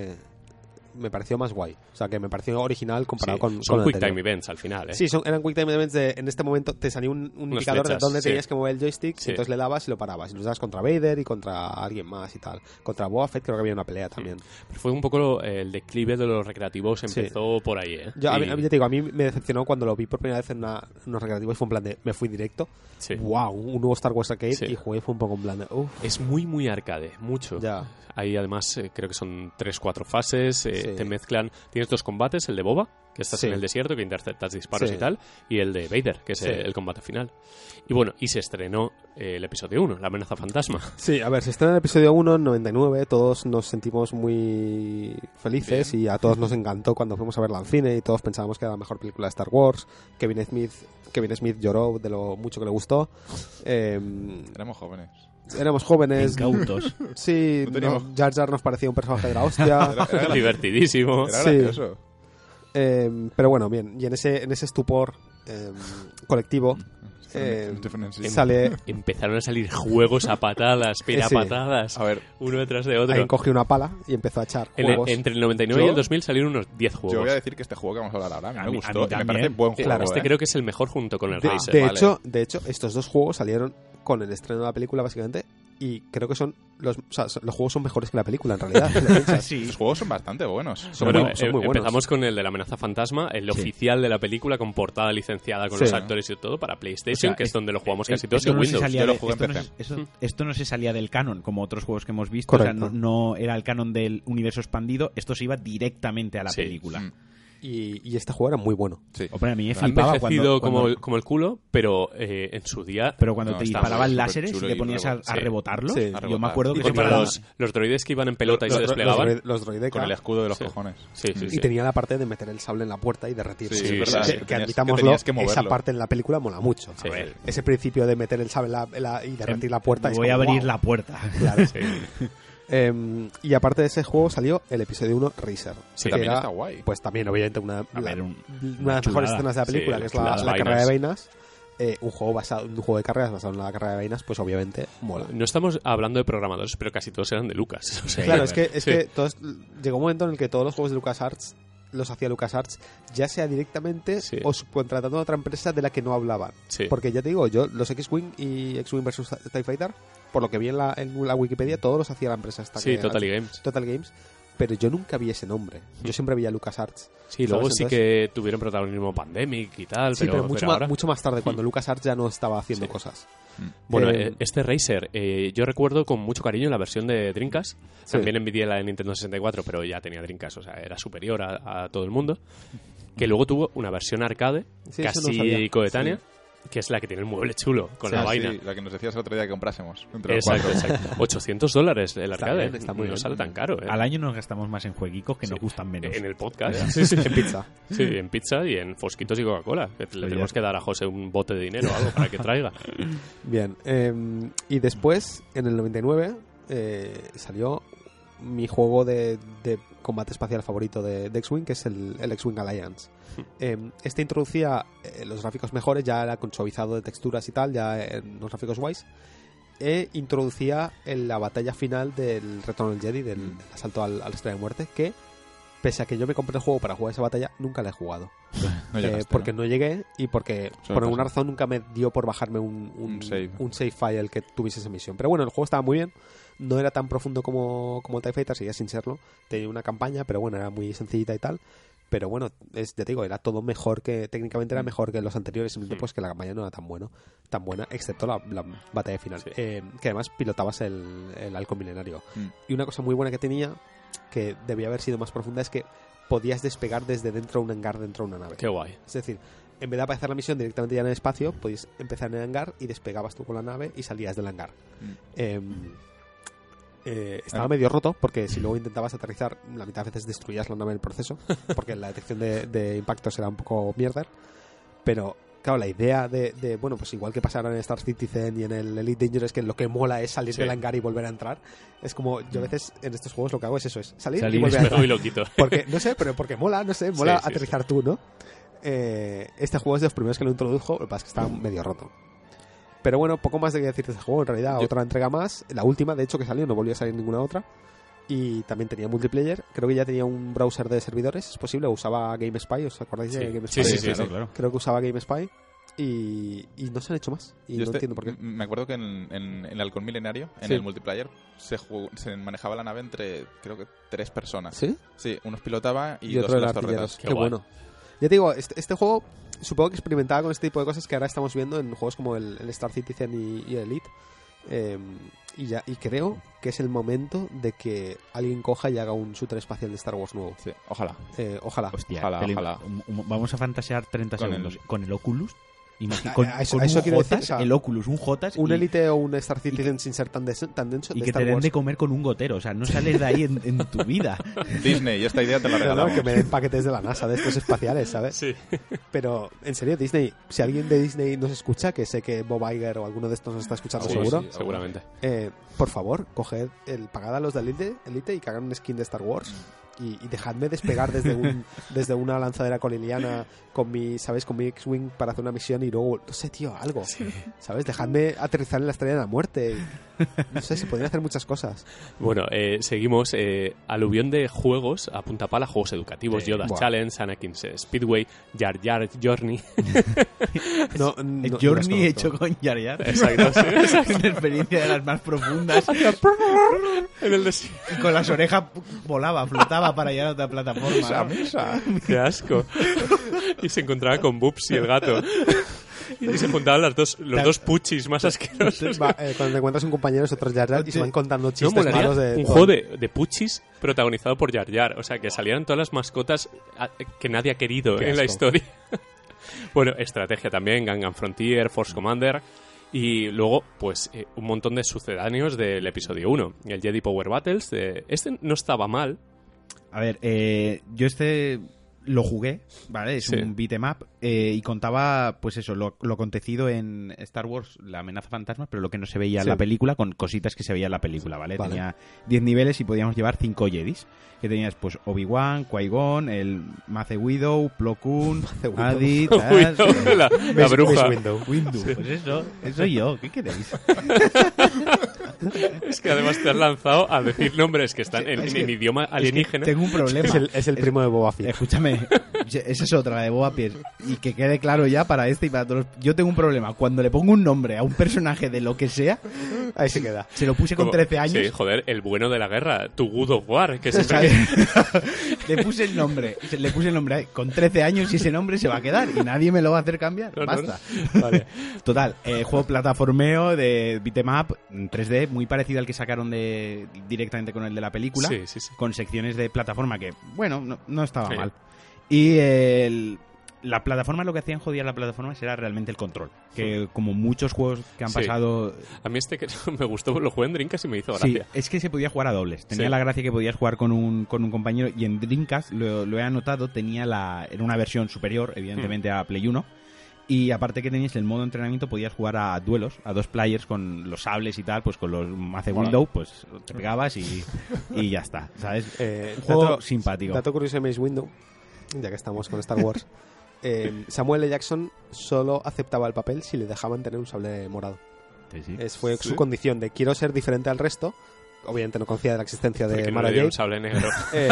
pareció más guay. O sea, que me pareció original comparado Sí, con son el Quick anterior. Time Events al final, ¿eh? Sí, eran Quick Time Events en este momento te salía un indicador flechas, de dónde sí. tenías que mover el joystick, Sí. entonces le dabas y lo parabas. Y lo usabas contra Vader y contra alguien más y tal. Contra Boba Fett creo que había una pelea también. Pero fue un poco el declive de los recreativos, empezó por ahí, ¿eh? Yo, a mí, Y- ya te digo, a mí me decepcionó cuando lo vi por primera vez en unos recreativos. Fue en plan de, me fui directo. Sí. Wow, un nuevo Star Wars Arcade Sí. y jugué, fue un poco en plan de, uff, Es muy arcade, mucho. ya. Hay además, creo que son 3-4 fases, Sí. te mezclan... Tienes dos combates, el de Boba, que estás Sí. en el desierto, que interceptas disparos Sí. y tal, y el de Vader, que es Sí. el combate final. Y bueno, y se estrenó el episodio 1, La amenaza fantasma. Sí, a ver, se estrena el episodio 1 en 99, todos nos sentimos muy felices y a todos nos encantó cuando fuimos a verla al cine y todos pensábamos que era la mejor película de Star Wars. Kevin Smith lloró de lo mucho que le gustó. Éramos jóvenes. Éramos jóvenes. Incautos. Sí, No teníamos- Jar Jar nos parecía un personaje de la hostia. Era Divertidísimo. Era Sí. gracioso. Pero bueno, bien. Y en ese estupor colectivo sale... Empezaron a salir juegos a patadas, pero a Sí. patadas, A ver, uno detrás de otro. Ahí cogió una pala y empezó a echar juegos. Entre el 99 y Yo- el 2000 salieron unos 10 yo juegos. voy a decir que este juego que vamos a hablar ahora A me mí gustó y me también. parece buen juego. Claro, Este ¿eh? creo que es el mejor junto con el De, Racer. de vale. hecho, estos dos juegos salieron con el estreno de la película básicamente y creo que son los juegos son mejores que la película, en realidad. Sí. Los juegos son bastante buenos. Son muy buenos. Empezamos con el de la amenaza fantasma, el oficial de la película, con portada licenciada con los actores y todo para PlayStation, que es donde lo jugamos casi todos en Windows. Yo lo jugué en PC. Esto no se salía del canon, como otros juegos que hemos visto. O sea, no era el canon del universo expandido, esto se iba directamente a la película. Y este juego era muy bueno. Sí. Hombre, a mí me flipaba cuando como el culo, pero en su día... Pero cuando te disparaban láseres y te ponías a rebotarlos, yo me acuerdo que... para los droides que iban en pelota y se desplegaban... Los droides con el escudo de los cojones. Y tenía la parte de meter el sable en la puerta y derretirse. Sí, es verdad. Que admitámoslo, esa parte en la película mola mucho. A ver, ese principio de meter el sable y derretir la puerta... Voy a abrir la puerta. Claro. Y aparte de ese juego salió el episodio 1 Racer. Sí, también está guay. Pues también, obviamente, una de las mejores escenas de la película, que es la carrera de vainas. Un juego de carreras basado en la carrera de vainas, pues obviamente mola. No estamos hablando de programadores, pero casi todos eran de Lucas. O sea, claro, es que llegó un momento en el que todos los juegos de LucasArts los hacía LucasArts, ya sea directamente o subcontratando a otra empresa de la que no hablaban. Sí. Porque ya te digo, yo los X-Wing y X-Wing vs TIE Fighter, por lo que vi en la Wikipedia, todos los hacía la empresa esta. Sí, Total Games. Pero yo nunca vi ese nombre. Yo siempre veía LucasArts. Sí, luego sí que tuvieron protagonismo Pandemic y tal. Sí, pero ahora... mucho más tarde, cuando LucasArts ya no estaba haciendo cosas. Bueno, este Racer, yo recuerdo con mucho cariño la versión de Dreamcast. También envidié la de Nintendo 64, pero ya tenía Dreamcast, o sea, era superior a todo el mundo. Que luego tuvo una versión arcade, casi coetánea. Que es la que tiene el mueble chulo, con la vaina. Sí, la que nos decías el otro día que comprásemos. Exacto. $800 el arcade. Está muy bien. No sale tan caro. Al año nos gastamos más en jueguicos que nos gustan menos. En el podcast. En pizza. Sí, en pizza y en fosquitos y Coca-Cola. Le tenemos que dar a José un bote de dinero o algo para que traiga. Bien. Y después, en el 99, salió mi juego de combate espacial favorito de X-Wing, que es el X-Wing Alliance. Este introducía los gráficos mejores, ya era con suavizado de texturas y tal, ya en los gráficos guays, e introducía la batalla final del Retorno del Jedi, del asalto a la Estrella de Muerte, que pese a que yo me compré el juego para jugar esa batalla, nunca la he jugado. Porque no llegué y porque por alguna razón nunca me dio por bajarme un save file que tuviese esa misión. Pero bueno, el juego estaba muy bien. No era tan profundo como TIE Fighter, seguía sin serlo. Tenía una campaña, pero bueno, era muy sencillita y tal. Pero bueno, ya te digo, era todo mejor técnicamente era mejor que los anteriores, simplemente pues que la campaña no era tan buena, excepto la batalla final. Que además pilotabas el halcón milenario. Y una cosa muy buena que tenía, que debía haber sido más profunda, es que podías despegar desde dentro de un hangar, dentro de una nave. Qué guay. Es decir, en vez de aparecer la misión directamente ya en el espacio, podías empezar en el hangar y despegabas tú con la nave y salías del hangar. Estaba medio roto, porque si luego intentabas aterrizar, la mitad de veces destruías la nave en el proceso, porque la detección de impactos era un poco mierder. Pero claro, la idea de bueno, pues igual que pasara en Star Citizen y en el Elite Dangerous, que lo que mola es salir del hangar y volver a entrar, es como yo a veces en estos juegos lo que hago es eso, es salir y volver a entrar. Y lo quito. Porque, no sé, pero porque mola aterrizar tú, ¿no? Este juego es de los primeros que lo introdujo, lo que pasa es que estaba medio roto. Pero bueno, poco más de que decir de este juego, en realidad. Otra entrega más, la última de hecho que salió, no volvió a salir ninguna otra. Y también tenía multiplayer, creo que ya tenía un browser de servidores, es posible, usaba GameSpy, ¿os acordáis de GameSpy? Sí, claro. Creo que usaba GameSpy y no se han hecho más, y no entiendo por qué. Me acuerdo que en el Halcón Milenario, en el multiplayer, se manejaba la nave entre, creo que 3 personas. ¿Sí? Sí, unos pilotaba y dos en las torretas. Qué bueno. Ya te digo, este juego supongo que experimentaba con este tipo de cosas que ahora estamos viendo en juegos como el Star Citizen y el Elite. Y creo que es el momento de que alguien coja y haga un shooter espacial de Star Wars nuevo. Sí, ojalá. Ojalá. Hostia, ojalá. Vamos a fantasear 30 segundos. ¿Con el Oculus? Eso quiere decir, o sea, el Oculus, un Jotas. Un Elite o un Star Citizen sin ser tan denso. Y que te den de comer con un gotero. O sea, no sales de ahí en tu vida. Disney, esta idea te la regalamos. Que me den paquetes de la NASA de estos espaciales, ¿sabes? Sí. Pero, en serio, Disney, si alguien de Disney nos escucha, que sé que Bob Iger o alguno de estos nos está escuchando seguro. Sí, seguramente. Por favor, pagad a los de Elite y que hagan un skin de Star Wars. y dejadme despegar desde una lanzadera coliniana con mi X-Wing para hacer una misión y luego, no sé, tío, algo, ¿sabes? Dejadme aterrizar en la Estrella de la Muerte. No sé, se podrían hacer muchas cosas. Bueno, seguimos. Aluvión de juegos a punta pala, juegos educativos, Yoda's Challenge, Anakin's Speedway, Jar Jar Journey. Journey hecho con Jar Jar. Exacto, sí. Es una experiencia de las más profundas. En el desierto. Y con las orejas volaba, flotaba para llegar a otra plataforma. Qué asco. Y se encontraba con Boops y el gato. Y se juntaban los dos puchis más asquerosos. Cuando te encuentras un compañero es otro Jar Jar y se van contando chistes molaría malos de... un juego de puchis protagonizado por Jar Jar. O sea, que salieran todas las mascotas que nadie ha querido en la historia. Bueno, estrategia también, Gangan Frontier, Force Commander... Y luego, pues, un montón de sucedáneos del episodio 1. El Jedi Power Battles. Este no estaba mal. A ver, yo lo jugué, ¿vale? Es un beat'em up y contaba, pues eso, lo acontecido en Star Wars, la amenaza fantasma, pero lo que no se veía en la película, con cositas que se veía en la película, ¿vale? Tenía 10 niveles y podíamos llevar 5 Jedis. Que tenías, pues, Obi-Wan, Qui-Gon, el Mace Windu, Plo Koon, Adi, la bruja. Windu. Sí. Pues eso soy yo, ¿qué queréis? Es que además te has lanzado a decir nombres que están en idioma alienígena. Tengo un problema. Es el primo de Boba Fett. Escúchame, esa es otra, la de Boba Fett. Y que quede claro ya para este y para todos. Yo tengo un problema. Cuando le pongo un nombre a un personaje de lo que sea, ahí se queda. Se lo puse con 13 años. Sí, joder, el bueno de la guerra, tu God of War, que siempre... Le puse el nombre con 13 años y ese nombre se va a quedar y nadie me lo va a hacer cambiar. Basta. No. Vale. Total, juego plataformeo de beat'em up 3D, muy parecido al que sacaron directamente con el de la película, sí. con secciones de plataforma que, bueno, no estaba mal. Y la plataforma, lo que hacían jodida la plataforma era realmente el control. Que como muchos juegos que han pasado... A mí que me gustó, lo jugué en Dreamcast y me hizo gracia. Sí, es que se podía jugar a dobles. Tenía la gracia que podías jugar con un compañero, y en Dreamcast, lo he anotado, era una versión superior, evidentemente, a Play 1. Y aparte que tenías el modo entrenamiento, podías jugar a duelos, a 2 players con los sables y tal, pues con los Mace Windu, pues te pegabas y ya está, ¿sabes? Un juego simpático. Dato curioso de Mace Windu, ya que estamos con Star Wars. Samuel L. Jackson solo aceptaba el papel si le dejaban tener un sable morado. Sí. Fue su condición de quiero ser diferente al resto. Obviamente no confía de la existencia de Mara Jade. Un sable negro.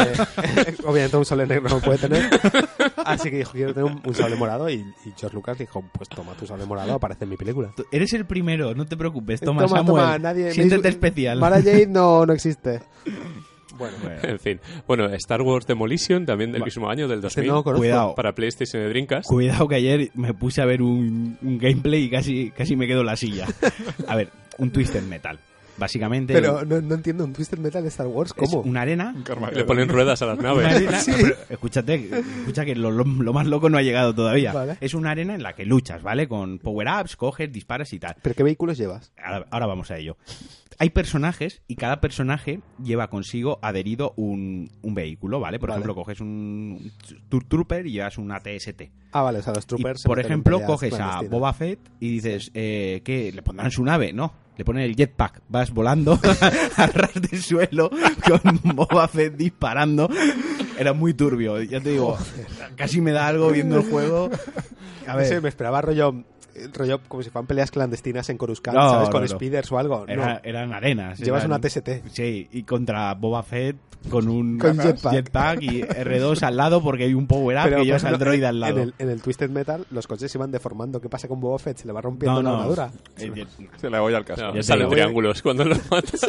Obviamente un sable negro no puede tener. Así que dijo, quiero tener un sable morado. Y George Lucas dijo, pues toma tu sable morado, aparece en mi película. Eres el primero, no te preocupes. Toma Samuel, nadie, siéntete especial. Mara Jade no existe. Bueno. En fin. Bueno, Star Wars Demolition, también del mismo año, del 2000. No, cuidado. Para PlayStation y Dreamcast. Cuidado que ayer me puse a ver un gameplay y casi me quedo en la silla. A ver, un Twisted Metal. Básicamente... Pero no entiendo, ¿un Twisted Metal de Star Wars? ¿Cómo? Es una arena... Le ponen ruedas a las naves. Sí. Pero escucha que lo más loco no ha llegado todavía. Vale. Es una arena en la que luchas, ¿vale? Con power-ups, coges, disparas y tal. ¿Pero qué vehículos llevas? Ahora vamos a ello. Hay personajes y cada personaje lleva consigo adherido un vehículo, ¿vale? Por ejemplo, coges un Trooper y llevas un AT-ST. Ah, vale, o sea, los Troopers... Por ejemplo, coges a Boba Fett y dices, ¿qué? ¿Le pondrán su nave? No. Le ponen el jetpack, vas volando a ras del suelo con Boba Fett disparando. Era muy turbio, ya te digo. Casi me da algo viendo el juego. A ver. No sé, me esperaba rollo como si fueran peleas clandestinas en Coruscant, ¿sabes? Con speeders o algo. Eran arenas. Llevas una TST. Sí, y contra Boba Fett con un jetpack y R2 al lado porque hay un power-up que llevas al droid al lado. En el Twisted Metal los coches se van deformando. ¿Qué pasa con Boba Fett? ¿Se le va rompiendo la armadura? Se le voy al caso. No, salen triángulos cuando lo matas.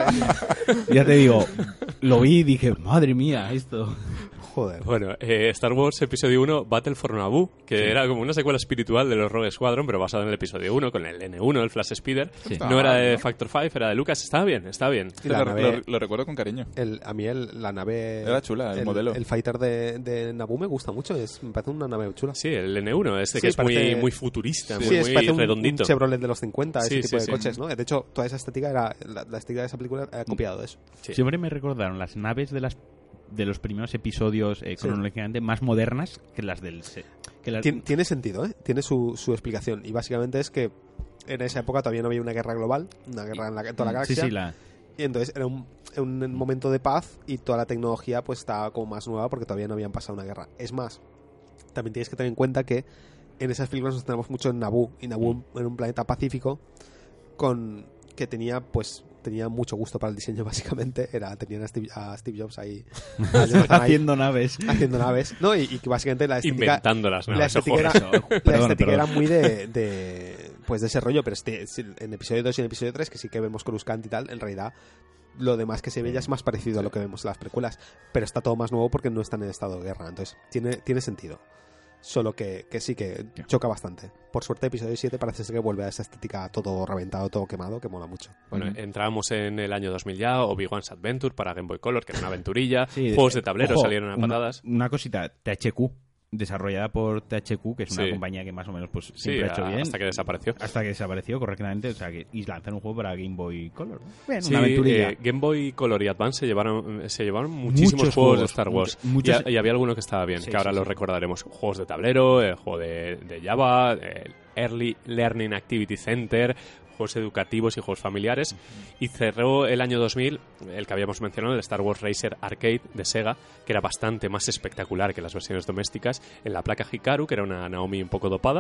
Ya te digo, lo vi y dije, madre mía, esto... Joder. Bueno, Star Wars Episodio 1, Battle for Naboo, que era como una secuela espiritual de los Rogue Squadron, pero basado en el Episodio 1, con el N1, el Flash Speeder. Sí. No era de Factor 5, era de Lucas. Estaba bien. Lo recuerdo con cariño. A mí la nave... Era chula, el modelo. El fighter de Naboo me gusta mucho, me parece una nave chula. Sí, el N1, que es parece... muy futurista, muy redondito. Un Chevrolet de los 50, ese tipo de coches, ¿no? De hecho, toda esa estética la estética de esa película ha copiado de eso. Sí. Siempre me recordaron las naves de los primeros episodios cronológicamente más modernas que las del... Tiene sentido, ¿eh? Tiene su explicación. Y básicamente es que en esa época todavía no había una guerra global, una guerra en toda la galaxia. Sí, Y entonces era un momento de paz y toda la tecnología pues estaba como más nueva porque todavía no habían pasado una guerra. Es más, también tienes que tener en cuenta que en esas películas nos tenemos mucho en Naboo, y Naboo era un planeta pacífico que tenía mucho gusto para el diseño, básicamente. Tenían a Steve Jobs ahí haciendo naves. Haciendo naves. No, y que básicamente la estética... Inventando las naves. La estética era muy de ese rollo, pero en episodio 2 y en episodio 3, que sí que vemos Coruscant y tal, en realidad lo demás que se ve ya es más parecido a lo que vemos en las precuelas, pero está todo más nuevo porque no están en estado de guerra, entonces tiene sentido. Solo que sí que choca bastante. Por suerte, episodio 7 parece ser que vuelve a esa estética todo reventado, todo quemado, que mola mucho. Bueno, entrábamos en el año 2000 ya, Obi-Wan's Adventure para Game Boy Color, que era una aventurilla. Juegos de tablero salieron a patadas. Una cosita, THQ, desarrollada por THQ, que es una compañía que más o menos pues siempre ha hecho bien. Hasta que desapareció. Hasta que desapareció, correctamente. O sea, y lanzaron un juego para Game Boy Color. Bien, una aventurilla. Game Boy Color y Advance se llevaron muchísimos juegos de Star Wars. Y había alguno que estaba bien, que ahora los recordaremos. Juegos de tablero, el juego de Java, el Early Learning Activity Center, juegos educativos y juegos familiares, y cerró el año 2000 el que habíamos mencionado, el Star Wars Racer Arcade de Sega, que era bastante más espectacular que las versiones domésticas, en la placa Hikaru, que era una Naomi un poco dopada,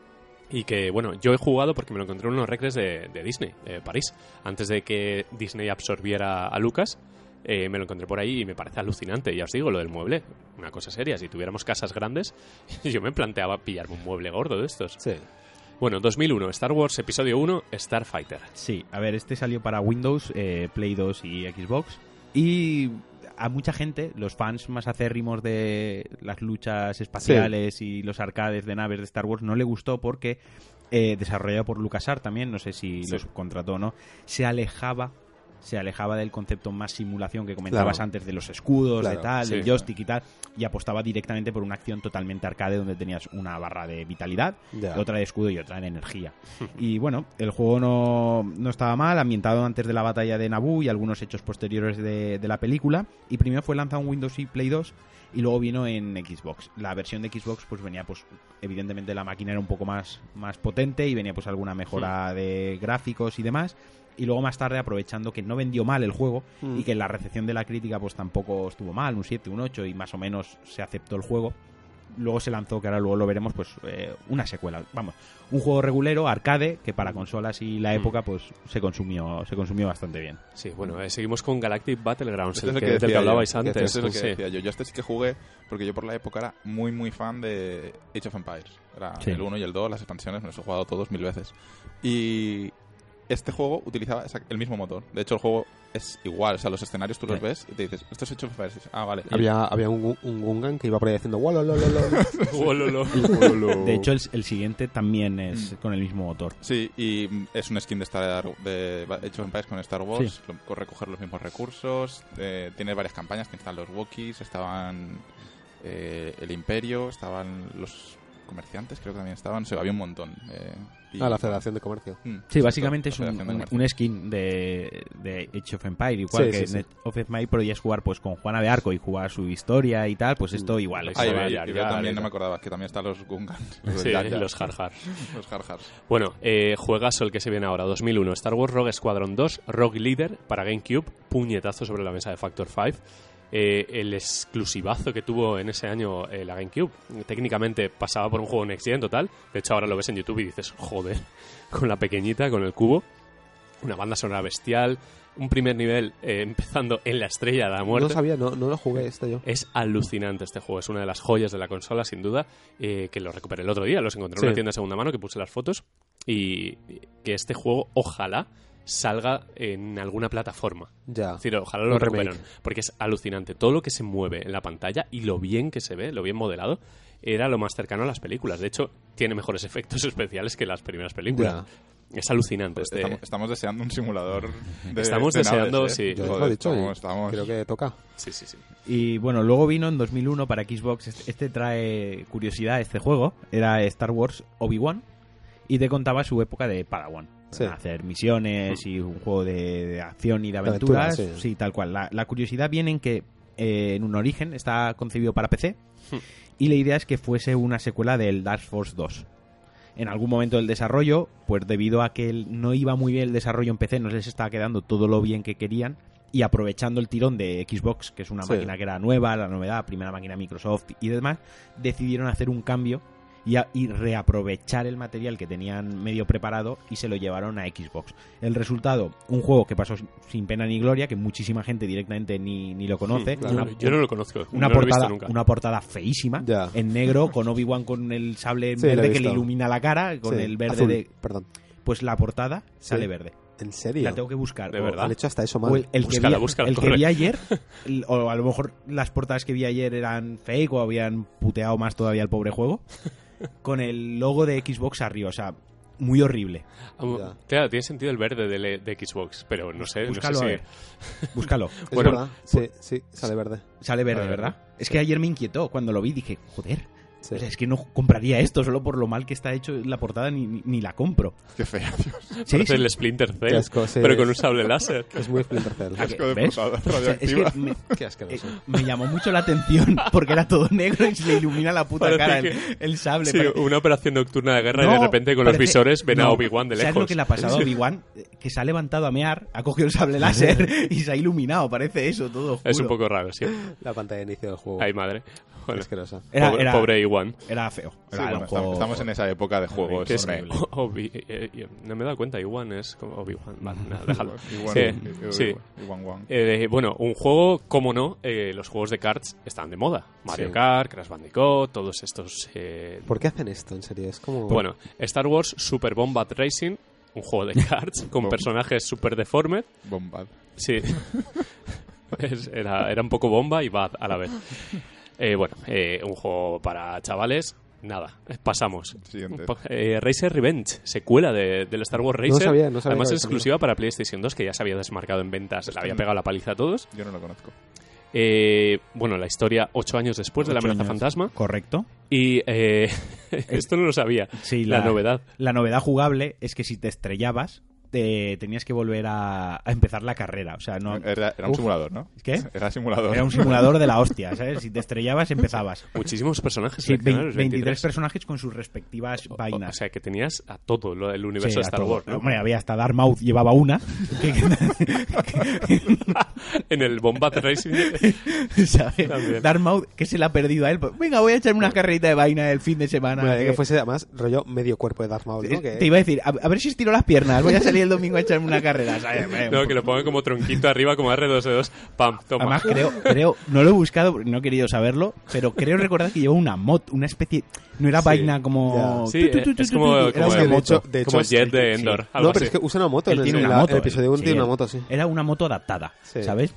y que, bueno, yo he jugado porque me lo encontré en unos recres de Disney, París, antes de que Disney absorbiera a Lucas. Me lo encontré por ahí y me parece alucinante. Ya os digo, lo del mueble, una cosa seria. Si tuviéramos casas grandes, yo me planteaba pillarme un mueble gordo de estos. Sí. Bueno, 2001, Star Wars Episodio 1, Starfighter. Sí, a ver, este salió para Windows, Play 2 y Xbox. Y a mucha gente, los fans más acérrimos de las luchas espaciales y los arcades de naves de Star Wars, no le gustó porque, desarrollado por LucasArts también, no sé si los contrató o no, se alejaba del concepto más simulación que comentabas antes de los escudos, de tal, del joystick y tal, y apostaba directamente por una acción totalmente arcade donde tenías una barra de vitalidad, otra de escudo y otra de energía. Y bueno, el juego no estaba mal, ambientado antes de la batalla de Naboo y algunos hechos posteriores de la película, y primero fue lanzado en Windows y Play 2 y luego vino en Xbox. La versión de Xbox pues venía, pues evidentemente la máquina era un poco más potente y venía pues alguna mejora de gráficos y demás. Y luego más tarde, aprovechando que no vendió mal el juego y que la recepción de la crítica pues tampoco estuvo mal, un 7, un 8 y más o menos se aceptó el juego, luego se lanzó, que ahora luego lo veremos, pues una secuela, vamos, un juego regulero, arcade, que para consolas y la época pues se consumió bastante bien. Sí, bueno, seguimos con Galactic Battlegrounds, del que hablabais antes. Eso es lo que decía yo. Yo este sí que jugué, porque yo por la época era muy muy fan de Age of Empires. Era el 1 y el 2, las expansiones, me los he jugado todos 1000 veces. Y este juego utilizaba el mismo motor. De hecho, el juego es igual. O sea, los escenarios tú los ves y te dices, esto es hecho en Empires. Ah, vale. Había un Gungan que iba por ahí haciendo wololololo. De hecho, el siguiente también es con el mismo motor. Sí, y es un skin de Age of Empires con Star Wars. Recoger los mismos recursos. Tiene varias campañas. Están los Wookiees, estaban el Imperio, estaban los comerciantes, creo que también estaban. O sea, había un montón. La Federación de Comercio. Sí, básicamente es un skin de Age of Empires, igual que en Age of Empires podías jugar pues con Juana de Arco y jugar su historia y tal, pues esto igual. Yo también no me acordaba, que también están los Gungans. Sí, los Har Har. Los Har Har. Bueno, juegazo el que se viene ahora, 2001, Star Wars Rogue Squadron 2, Rogue Leader para GameCube, puñetazo sobre la mesa de Factor 5. El exclusivazo que tuvo en ese año la GameCube. Técnicamente pasaba por un juego Next Gen total. De hecho, ahora lo ves en YouTube y dices, joder, con la pequeñita, con el cubo. Una banda sonora bestial. Un primer nivel empezando en la Estrella de la Muerte. No sabía, no lo jugué yo. Es alucinante este juego. Es una de las joyas de la consola, sin duda. Que lo recuperé el otro día. Los encontré en una tienda de segunda mano que puse las fotos. Y que este juego, ojalá salga en alguna plataforma. Ya. Es decir, ojalá lo recuperen, porque es alucinante. Todo lo que se mueve en la pantalla y lo bien que se ve, lo bien modelado, era lo más cercano a las películas. De hecho, tiene mejores efectos especiales que las primeras películas. Ya. Es alucinante. Estamos deseando un simulador Estamos deseando, naves, sí. Yo lo he dicho, creo que toca. Sí. Y bueno, luego vino en 2001 para Xbox. Este trae curiosidad, este juego. Era Star Wars Obi-Wan y te contaba su época de Padawan. Hacer misiones y un juego de acción y de aventuras. Sí, tal cual. La curiosidad viene en que en un origen está concebido para PC y la idea es que fuese una secuela del Dark Force 2. En algún momento del desarrollo, pues debido a que no iba muy bien el desarrollo en PC, no les estaba quedando todo lo bien que querían, y aprovechando el tirón de Xbox, que es una máquina que era nueva, la novedad, primera máquina Microsoft y demás, decidieron hacer un cambio y reaprovechar el material que tenían medio preparado y se lo llevaron a Xbox. El resultado, un juego que pasó sin pena ni gloria, que muchísima gente directamente ni lo conoce. Claro. Yo no lo conozco, una no portada, lo he visto nunca. Una portada feísima, en negro, con Obi-Wan con el sable en verde que le ilumina la cara, con el verde azul, perdón. Pues la portada sale verde. ¿En serio? La tengo que buscar. ¿De verdad? Han hecho hasta eso mal. El que vi ayer, o a lo mejor las portadas que vi ayer eran fake o habían puteado más todavía el pobre juego, con el logo de Xbox arriba, o sea, muy horrible. Claro, tiene sentido el verde de Xbox, pero no sé. Búscalo, no sé si... Búscalo. Es bueno, verdad, sí, sale verde. Sale verde, ¿verdad? Es que ayer me inquietó cuando lo vi, dije, joder. Sí. O sea, es que no compraría esto solo por lo mal que está hecho la portada, ni la compro. Qué fea, Dios. ¿Sí? Parece el Splinter Cell, asco, sí, pero con un sable láser. Es muy Splinter Cell. Qué asco de portada radioactiva. Es que Qué asqueroso. me llamó mucho la atención porque era todo negro y se le ilumina la puta cara el sable. Sí, una operación nocturna de guerra y de repente con los visores ven a Obi-Wan de lejos. ¿Sabes lo que le ha pasado a Obi-Wan? Que se ha levantado a mear, ha cogido el sable láser y se ha iluminado. Parece eso, todo oscuro. Es un poco raro, sí. La pantalla de inicio del juego. Ay, madre. Bueno, asquerosa. Pobre Obi-Wan. Era feo. Estamos en esa época de juegos. Es no me he dado cuenta, Obi-Wan es como Obi-Wan. Vale, nada, déjalo. Sí. Bueno, un juego, como no, los juegos de karts están de moda. Mario Kart, Crash Bandicoot, todos estos... ¿Por qué hacen esto, en serio? Es como... Bueno, Star Wars Super Bombad Racing, un juego de karts con personajes super deformed. Bombad. Sí. Era un poco bomba y bad a la vez. Un juego para chavales. Nada, pasamos. Racer Revenge, secuela del Star Wars Racer. No sabía Además es exclusiva para PlayStation 2, que ya se había desmarcado en ventas. Le había pegado la paliza a todos. Yo no lo conozco. La historia 8 años después de la amenaza fantasma. Correcto. Y esto no lo sabía. Sí, la novedad. La novedad jugable es que si te estrellabas, tenías que volver a empezar la carrera. O sea, no... Era un simulador, ¿no? ¿Qué? Era simulador. Era un simulador de la hostia, ¿sabes? Si te estrellabas, empezabas. Muchísimos personajes. Sí, 23 personajes con sus respectivas vainas. O sea, que tenías a todo el universo de Star Wars, ¿no? Hombre, había hasta Darth Maul, llevaba una. En el Bombad Racing. ¿Sabes? Darth Maul, que se la ha perdido a él. Pues, venga, voy a echarme una carrerita de vaina el fin de semana. Bueno, que fuese además rollo medio cuerpo de Darth Maul, ¿no? Te iba a decir, a ver si estiro las piernas. Voy a salir el domingo a echarme una carrera, ¿sabes? No, que lo pongan como tronquito arriba, como R2D2, pam, toma. Además, creo, no lo he buscado, no he querido saberlo, pero creo recordar que llevaba una moto, una especie... No era vaina como... Sí, es como una moto. Como Jet de Endor. No, pero es que usa una moto. Él tiene una moto. El episodio 1 tiene una moto, sí. Era una moto adaptada, ¿sabes?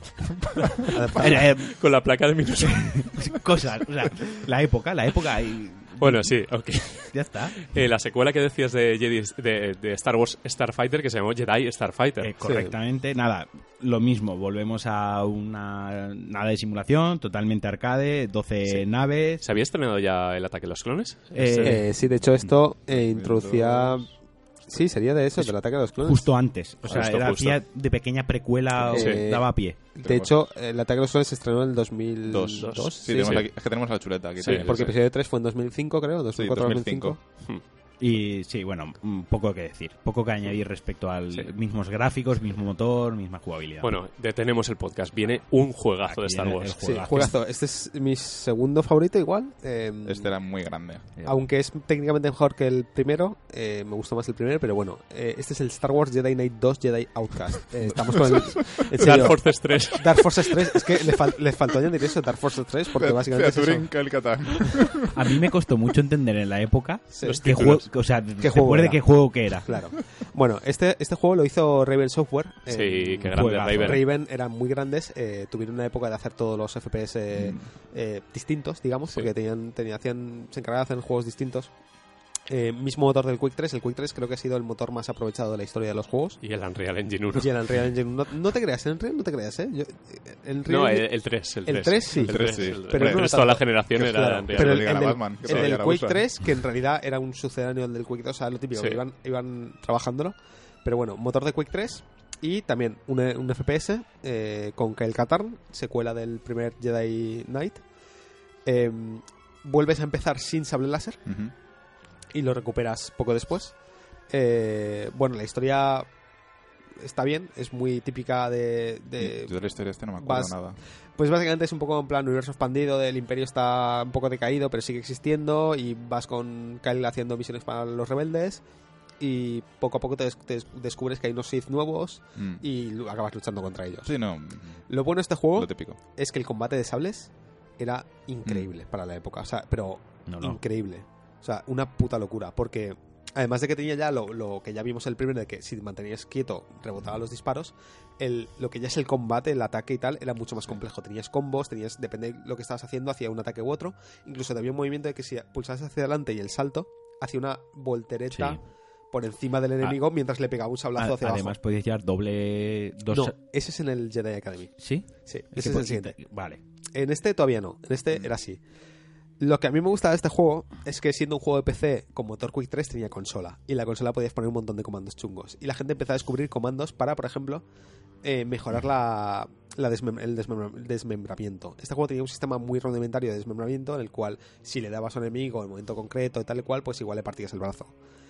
Con la placa de minutos. Cosas, o sea, la época y... Bueno, sí, ok. Ya está. La secuela que decías de Star Wars Starfighter, que se llamó Jedi Starfighter. Correctamente. Sí. Nada, lo mismo. Volvemos a una nada de simulación, totalmente arcade, 12 naves. ¿Se había estrenado ya el Ataque de los Clones? Sí, de hecho esto introducía... Sí, sería de eso, del Ataque de los Clones. Justo antes. O sea, hacía de pequeña precuela o daba pie. De hecho, el Ataque de los Clones se estrenó en el 2002. Sí, es que tenemos la chuleta aquí. Sí, porque el episodio 3 fue en 2005, creo. 2004-2005. Y sí, bueno, poco que decir. Poco que añadir respecto al mismos gráficos, mismo motor, misma jugabilidad. Bueno, detenemos el podcast. Viene un juegazo de Star Wars. Sí, juegazo. Este es mi segundo favorito igual. Este era muy grande. Aunque es técnicamente mejor que el primero. Me gustó más el primero, pero bueno. Este es el Star Wars Jedi Knight 2 Jedi Outcast. Estamos con el... Dark Forces 3. Dark Forces 3. Es que le faltó añadir eso, Dark Forces 3, porque básicamente es eso. A mí me costó mucho entender en la época qué juego... O sea, después de qué juego que era. Claro. Bueno, este juego lo hizo Raven Software. Sí, qué grande Raven. Raven eran muy grandes. Tuvieron una época de hacer todos los FPS distintos, digamos, porque se encargaban de hacer juegos distintos. Mismo motor del Quake 3. El Quake 3 creo que ha sido el motor más aprovechado de la historia de los juegos. Y el Unreal Engine 1. Y el Unreal Engine 1. No te creas, el 3 no te creas, ¿eh? El 3. El 3 sí. Pero el resto de la generación era Unreal. Pero el del Quake 3, que en realidad era un sucedáneo del Quake 2, o sea, lo típico, iban trabajándolo. Pero bueno, motor de Quake 3 y también un FPS con Kyle Katarn, secuela del primer Jedi Knight. Vuelves a empezar sin sable láser. y lo recuperas poco después. Bueno, la historia está bien, es muy típica de... Yo de la historia no me acuerdo nada. Pues básicamente es un poco en plan universo expandido, el imperio está un poco decaído pero sigue existiendo y vas con Kyle haciendo misiones para los rebeldes y poco a poco te descubres que hay unos Sith nuevos y acabas luchando contra ellos. Sí, no. Lo bueno de este juego lo típico es que el combate de sables era increíble para la época, o sea, pero increíble. O sea, una puta locura, porque además de que tenía ya lo que ya vimos el primero, de que si te mantenías quieto rebotaba los disparos, lo que ya es el combate, el ataque y tal, era mucho más complejo. Tenías combos, depende de lo que estabas haciendo, hacía un ataque u otro. Incluso había un movimiento de que si pulsabas hacia adelante y el salto, hacía una voltereta por encima del enemigo mientras le pegaba un sablazo hacia abajo. Además podías llevar doble... No, ese es en el Jedi Academy. ¿Sí? Sí, ese es el siguiente. Vale. En este todavía no, en este era así. Lo que a mí me gusta de este juego es que siendo un juego de PC con motor Quick 3 tenía consola. Y en la consola podías poner un montón de comandos chungos. Y la gente empezó a descubrir comandos para, por ejemplo, mejorar el desmembramiento. Este juego tenía un sistema muy rudimentario de desmembramiento en el cual si le dabas a un enemigo en el momento concreto y tal y cual, pues igual le partías el brazo.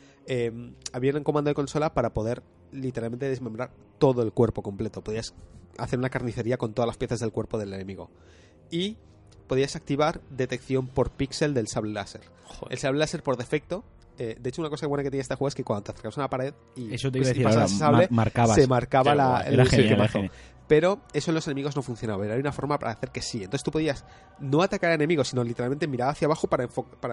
Había un comando de consola para poder literalmente desmembrar todo el cuerpo completo. Podías hacer una carnicería con todas las piezas del cuerpo del enemigo. Y podías activar detección por píxel del sable láser. Joder. El sable láser por defecto, de hecho una cosa buena que tiene este juego es que cuando te acercabas a una pared y eso te iba a decir ahora, sable, se marcaba era genial. Pero eso en los enemigos no funcionaba. Era una forma para hacer que sí. Entonces tú podías no atacar a enemigos, sino literalmente mirar hacia abajo para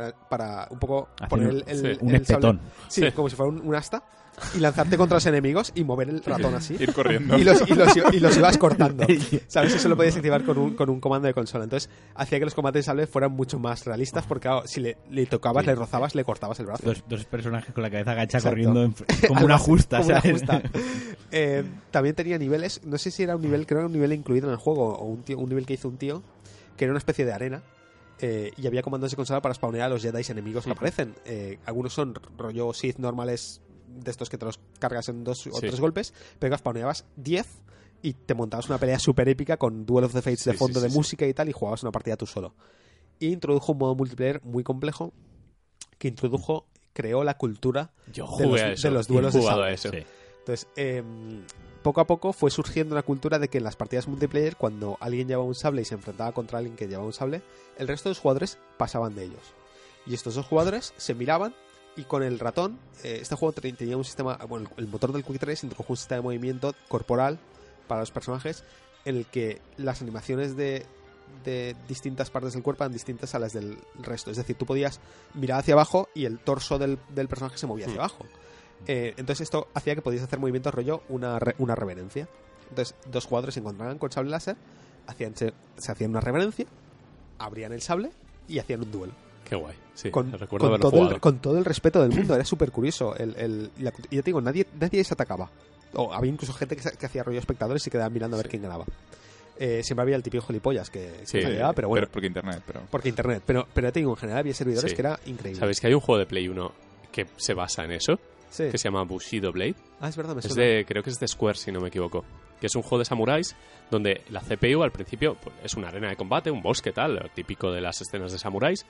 un poco hacer poner un espetón. Sí, como si fuera un asta. Y lanzarte contra los enemigos y mover el ratón así. Ir corriendo. Y los ibas cortando. ¿Sabes? Eso lo podías activar con un comando de consola. Entonces hacía que los combates de sable fueran mucho más realistas porque claro, si le tocabas, le rozabas, le cortabas el brazo. Dos personajes con la cabeza agacha corriendo como una justa. Como ¿sabes? Una justa. También tenía niveles, no sé si era un nivel, creo que era un nivel incluido en el juego o un nivel que hizo un tío, que era una especie de arena. Y había comandos de consola para spawnear a los Jedi enemigos que aparecen. Algunos son rollo Sith normales, de estos que te los cargas en 2 o 3 golpes, pero que spawneabas 10 y te montabas una pelea súper épica con Duel of the Fates de fondo de música y tal, y jugabas una partida tú solo. Y introdujo un modo multiplayer muy complejo que creó la cultura de los duelos de sable. Entonces, poco a poco fue surgiendo una cultura de que en las partidas multiplayer, cuando alguien llevaba un sable y se enfrentaba contra alguien que llevaba un sable, el resto de los jugadores pasaban de ellos. Y estos dos jugadores se miraban y con el ratón, este juego tenía un sistema, bueno, el motor del Quick 3 introdujo un sistema de movimiento corporal para los personajes en el que las animaciones de distintas partes del cuerpo eran distintas a las del resto. Es decir, tú podías mirar hacia abajo y el torso del personaje se movía hacia abajo. Entonces esto hacía que podías hacer movimientos rollo una reverencia. Entonces dos jugadores se encontraban con sable láser, se hacían una reverencia, abrían el sable y hacían un duelo. Qué guay, sí, con todo el respeto del mundo. Era súper curioso. Y ya te digo, nadie se atacaba. O había incluso gente que hacía rollo espectadores y quedaban mirando a ver quién ganaba. Siempre había el típico gilipollas que salía, pero bueno. Porque internet. Pero ya te digo, en general había servidores que era increíble. ¿Sabéis que hay un juego de Play 1 que se basa en eso? Sí. Que se llama Bushido Blade. Ah, es verdad, me suena. Creo que es de Square, si no me equivoco. Que es un juego de samuráis donde la CPU al principio pues, es una arena de combate, un bosque tal, lo típico de las escenas de samuráis.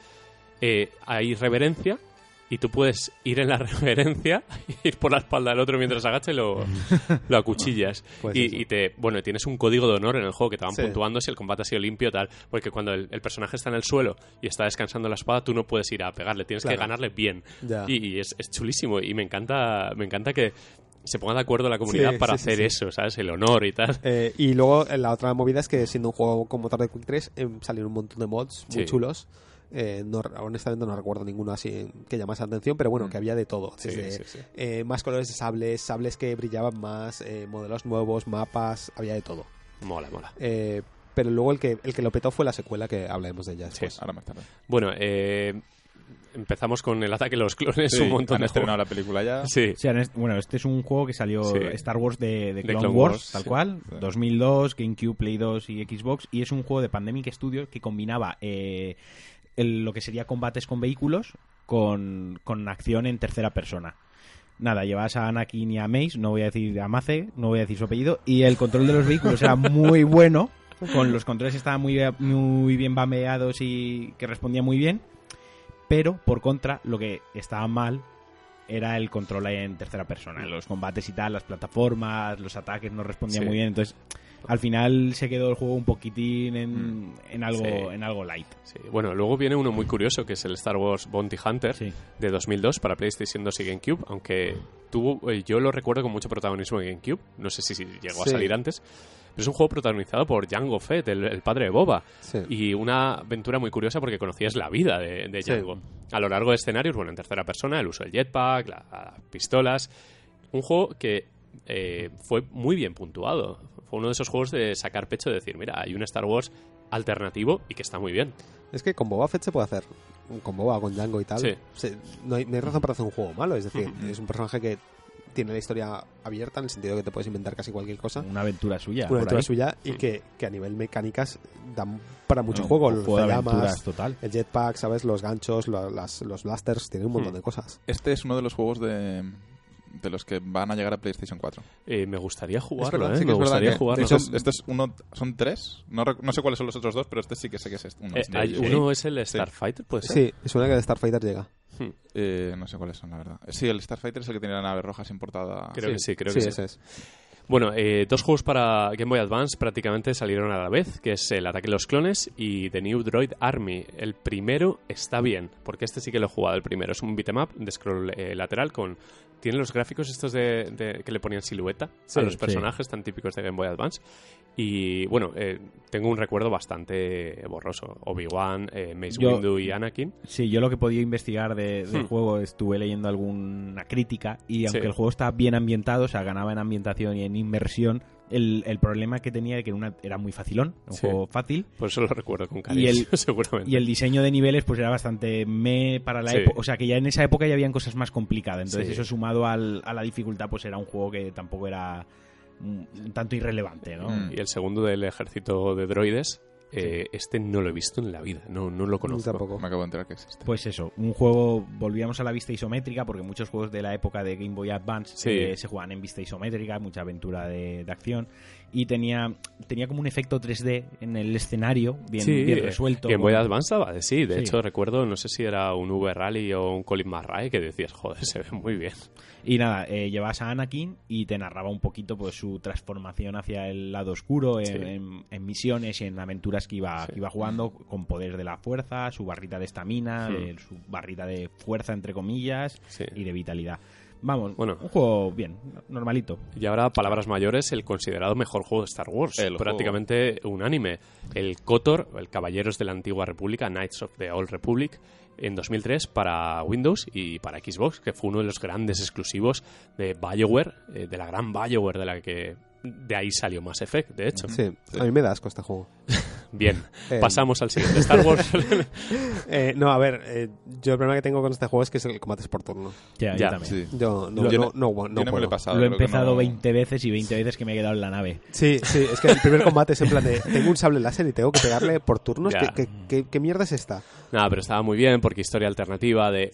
Hay reverencia y tú puedes ir en la reverencia, ir por la espalda del otro mientras agacha y lo acuchillas. Pues y tienes un código de honor en el juego que te van puntuando si el combate ha sido limpio tal, porque cuando el personaje está en el suelo y está descansando la espada, tú no puedes ir a pegarle, tienes que ganarle bien. Y es chulísimo y me encanta que se ponga de acuerdo la comunidad para hacer eso, ¿sabes? El honor y tal. Y luego la otra movida es que siendo un juego con motor de Quick 3 salieron un montón de mods muy chulos. Honestamente no recuerdo ninguno así que llamase la atención, pero bueno, que había de todo. Más colores de sables que brillaban más, modelos nuevos, mapas, había de todo. Mola. Pero luego el que lo petó fue la secuela, que hablaremos de ella después. Ahora más tarde. Bueno, empezamos con el ataque de los clones, un montón de estrenado la película ya. Sí. Bueno, este es un juego que salió Star Wars de Clone Wars, tal cual, 2002, GameCube, Play 2 y Xbox, y es un juego de Pandemic Studios que combinaba lo que sería combates con vehículos con acción en tercera persona. Nada, llevas a Anakin y a Mace, no voy a decir a Mace, no voy a decir su apellido, y el control de los vehículos era muy bueno, con los controles estaban muy bien bameados y que respondían muy bien. pero por contra, lo que estaba mal era el control en tercera persona. Los combates y tal, las plataformas, los ataques no respondían muy bien, entonces al final se quedó el juego un poquitín en algo light. Sí. Bueno, luego viene uno muy curioso, que es el Star Wars Bounty Hunter de 2002 para PlayStation 2 y GameCube, aunque yo lo recuerdo con mucho protagonismo en GameCube, no sé si llegó a salir antes, pero es un juego protagonizado por Jango Fett, el padre de Boba, y una aventura muy curiosa porque conocías la vida de Jango. A lo largo de escenarios, bueno, en tercera persona, el uso del jetpack, las pistolas, un juego que fue muy bien puntuado. Fue uno de esos juegos de sacar pecho, de decir, mira, hay un Star Wars alternativo y que está muy bien. Es que con Boba Fett se puede hacer, con Boba, con Jango y tal, no hay razón para hacer un juego malo, es decir, es un personaje que tiene la historia abierta en el sentido de que te puedes inventar casi cualquier cosa. Una aventura suya. Una aventura suya y que a nivel mecánicas dan para mucho juego. Los aventuras total. El jetpack, ¿sabes? Los ganchos, los blasters, tiene un montón de cosas. Este es uno de los juegos de los que van a llegar a PlayStation 4. Me gustaría jugarlo, verdad, me gustaría jugarlo. Este es uno, son 3. No sé cuáles son los otros 2, pero este sí que sé que es uno. Uno es el Starfighter, ¿puede ser? Sí, suena que el Starfighter llega. No sé cuáles son, la verdad. Sí, el Starfighter es el que tiene la nave roja importada. Creo que sí. Ese es. Bueno, dos juegos para Game Boy Advance prácticamente salieron a la vez, que es el Ataque de los Clones y The New Droid Army. El primero está bien, porque este sí que lo he jugado. El primero es un beat'em up de scroll lateral tiene los gráficos estos que le ponían silueta a los personajes tan típicos de Game Boy Advance. Y bueno, tengo un recuerdo bastante borroso. Obi-Wan, Mace Windu y Anakin. Sí, yo lo que he podido investigar del juego, estuve leyendo alguna crítica y aunque el juego está bien ambientado, o sea, ganaba en ambientación y en inmersión, el problema que tenía era que era muy facilón, un juego fácil. Por eso lo recuerdo con cariño, seguramente. Y el diseño de niveles pues era bastante para la época. O sea, que ya en esa época ya habían cosas más complicadas. Entonces eso sumado a la dificultad pues era un juego que tampoco era un tanto irrelevante, ¿no? Y el segundo del ejército de droides, este no lo he visto en la vida, no lo conozco. Tampoco. Me acabo de enterar que existe. Pues eso, un juego, volvíamos a la vista isométrica, porque muchos juegos de la época de Game Boy Advance se jugaban en vista isométrica, mucha aventura de acción, y tenía como un efecto 3D en el escenario, bien resuelto. Game Boy Advance daba de hecho recuerdo, no sé si era un V-Rally o un Colin McRae, que decías, joder, se ve muy bien. Y nada, llevas a Anakin y te narraba un poquito pues su transformación hacia el lado oscuro en misiones y en aventuras que iba jugando, con poder de la fuerza, su barrita de estamina, su barrita de fuerza, entre comillas, y de vitalidad. Vamos, un juego bien, normalito. Y ahora, palabras mayores, el considerado mejor juego de Star Wars. Prácticamente unánime. El KOTOR, el Caballeros de la Antigua República, Knights of the Old Republic, en 2003 para Windows y para Xbox, que fue uno de los grandes exclusivos de BioWare, de la gran BioWare de la que de ahí salió Mass Effect, de hecho. Sí, a mí me da asco este juego. Bien, pasamos al siguiente Star Wars. No, a ver, yo el problema que tengo con este juego es que es el combate es por turno. Ya, yo también. Sí. Yo no me lo he pasado. Lo he empezado 20 veces y 20 veces que me he quedado en la nave. Sí, es que el primer combate es en plan de tengo un sable láser y tengo que pegarle por turnos. ¿Qué mierda es esta? Nada, pero estaba muy bien porque historia alternativa de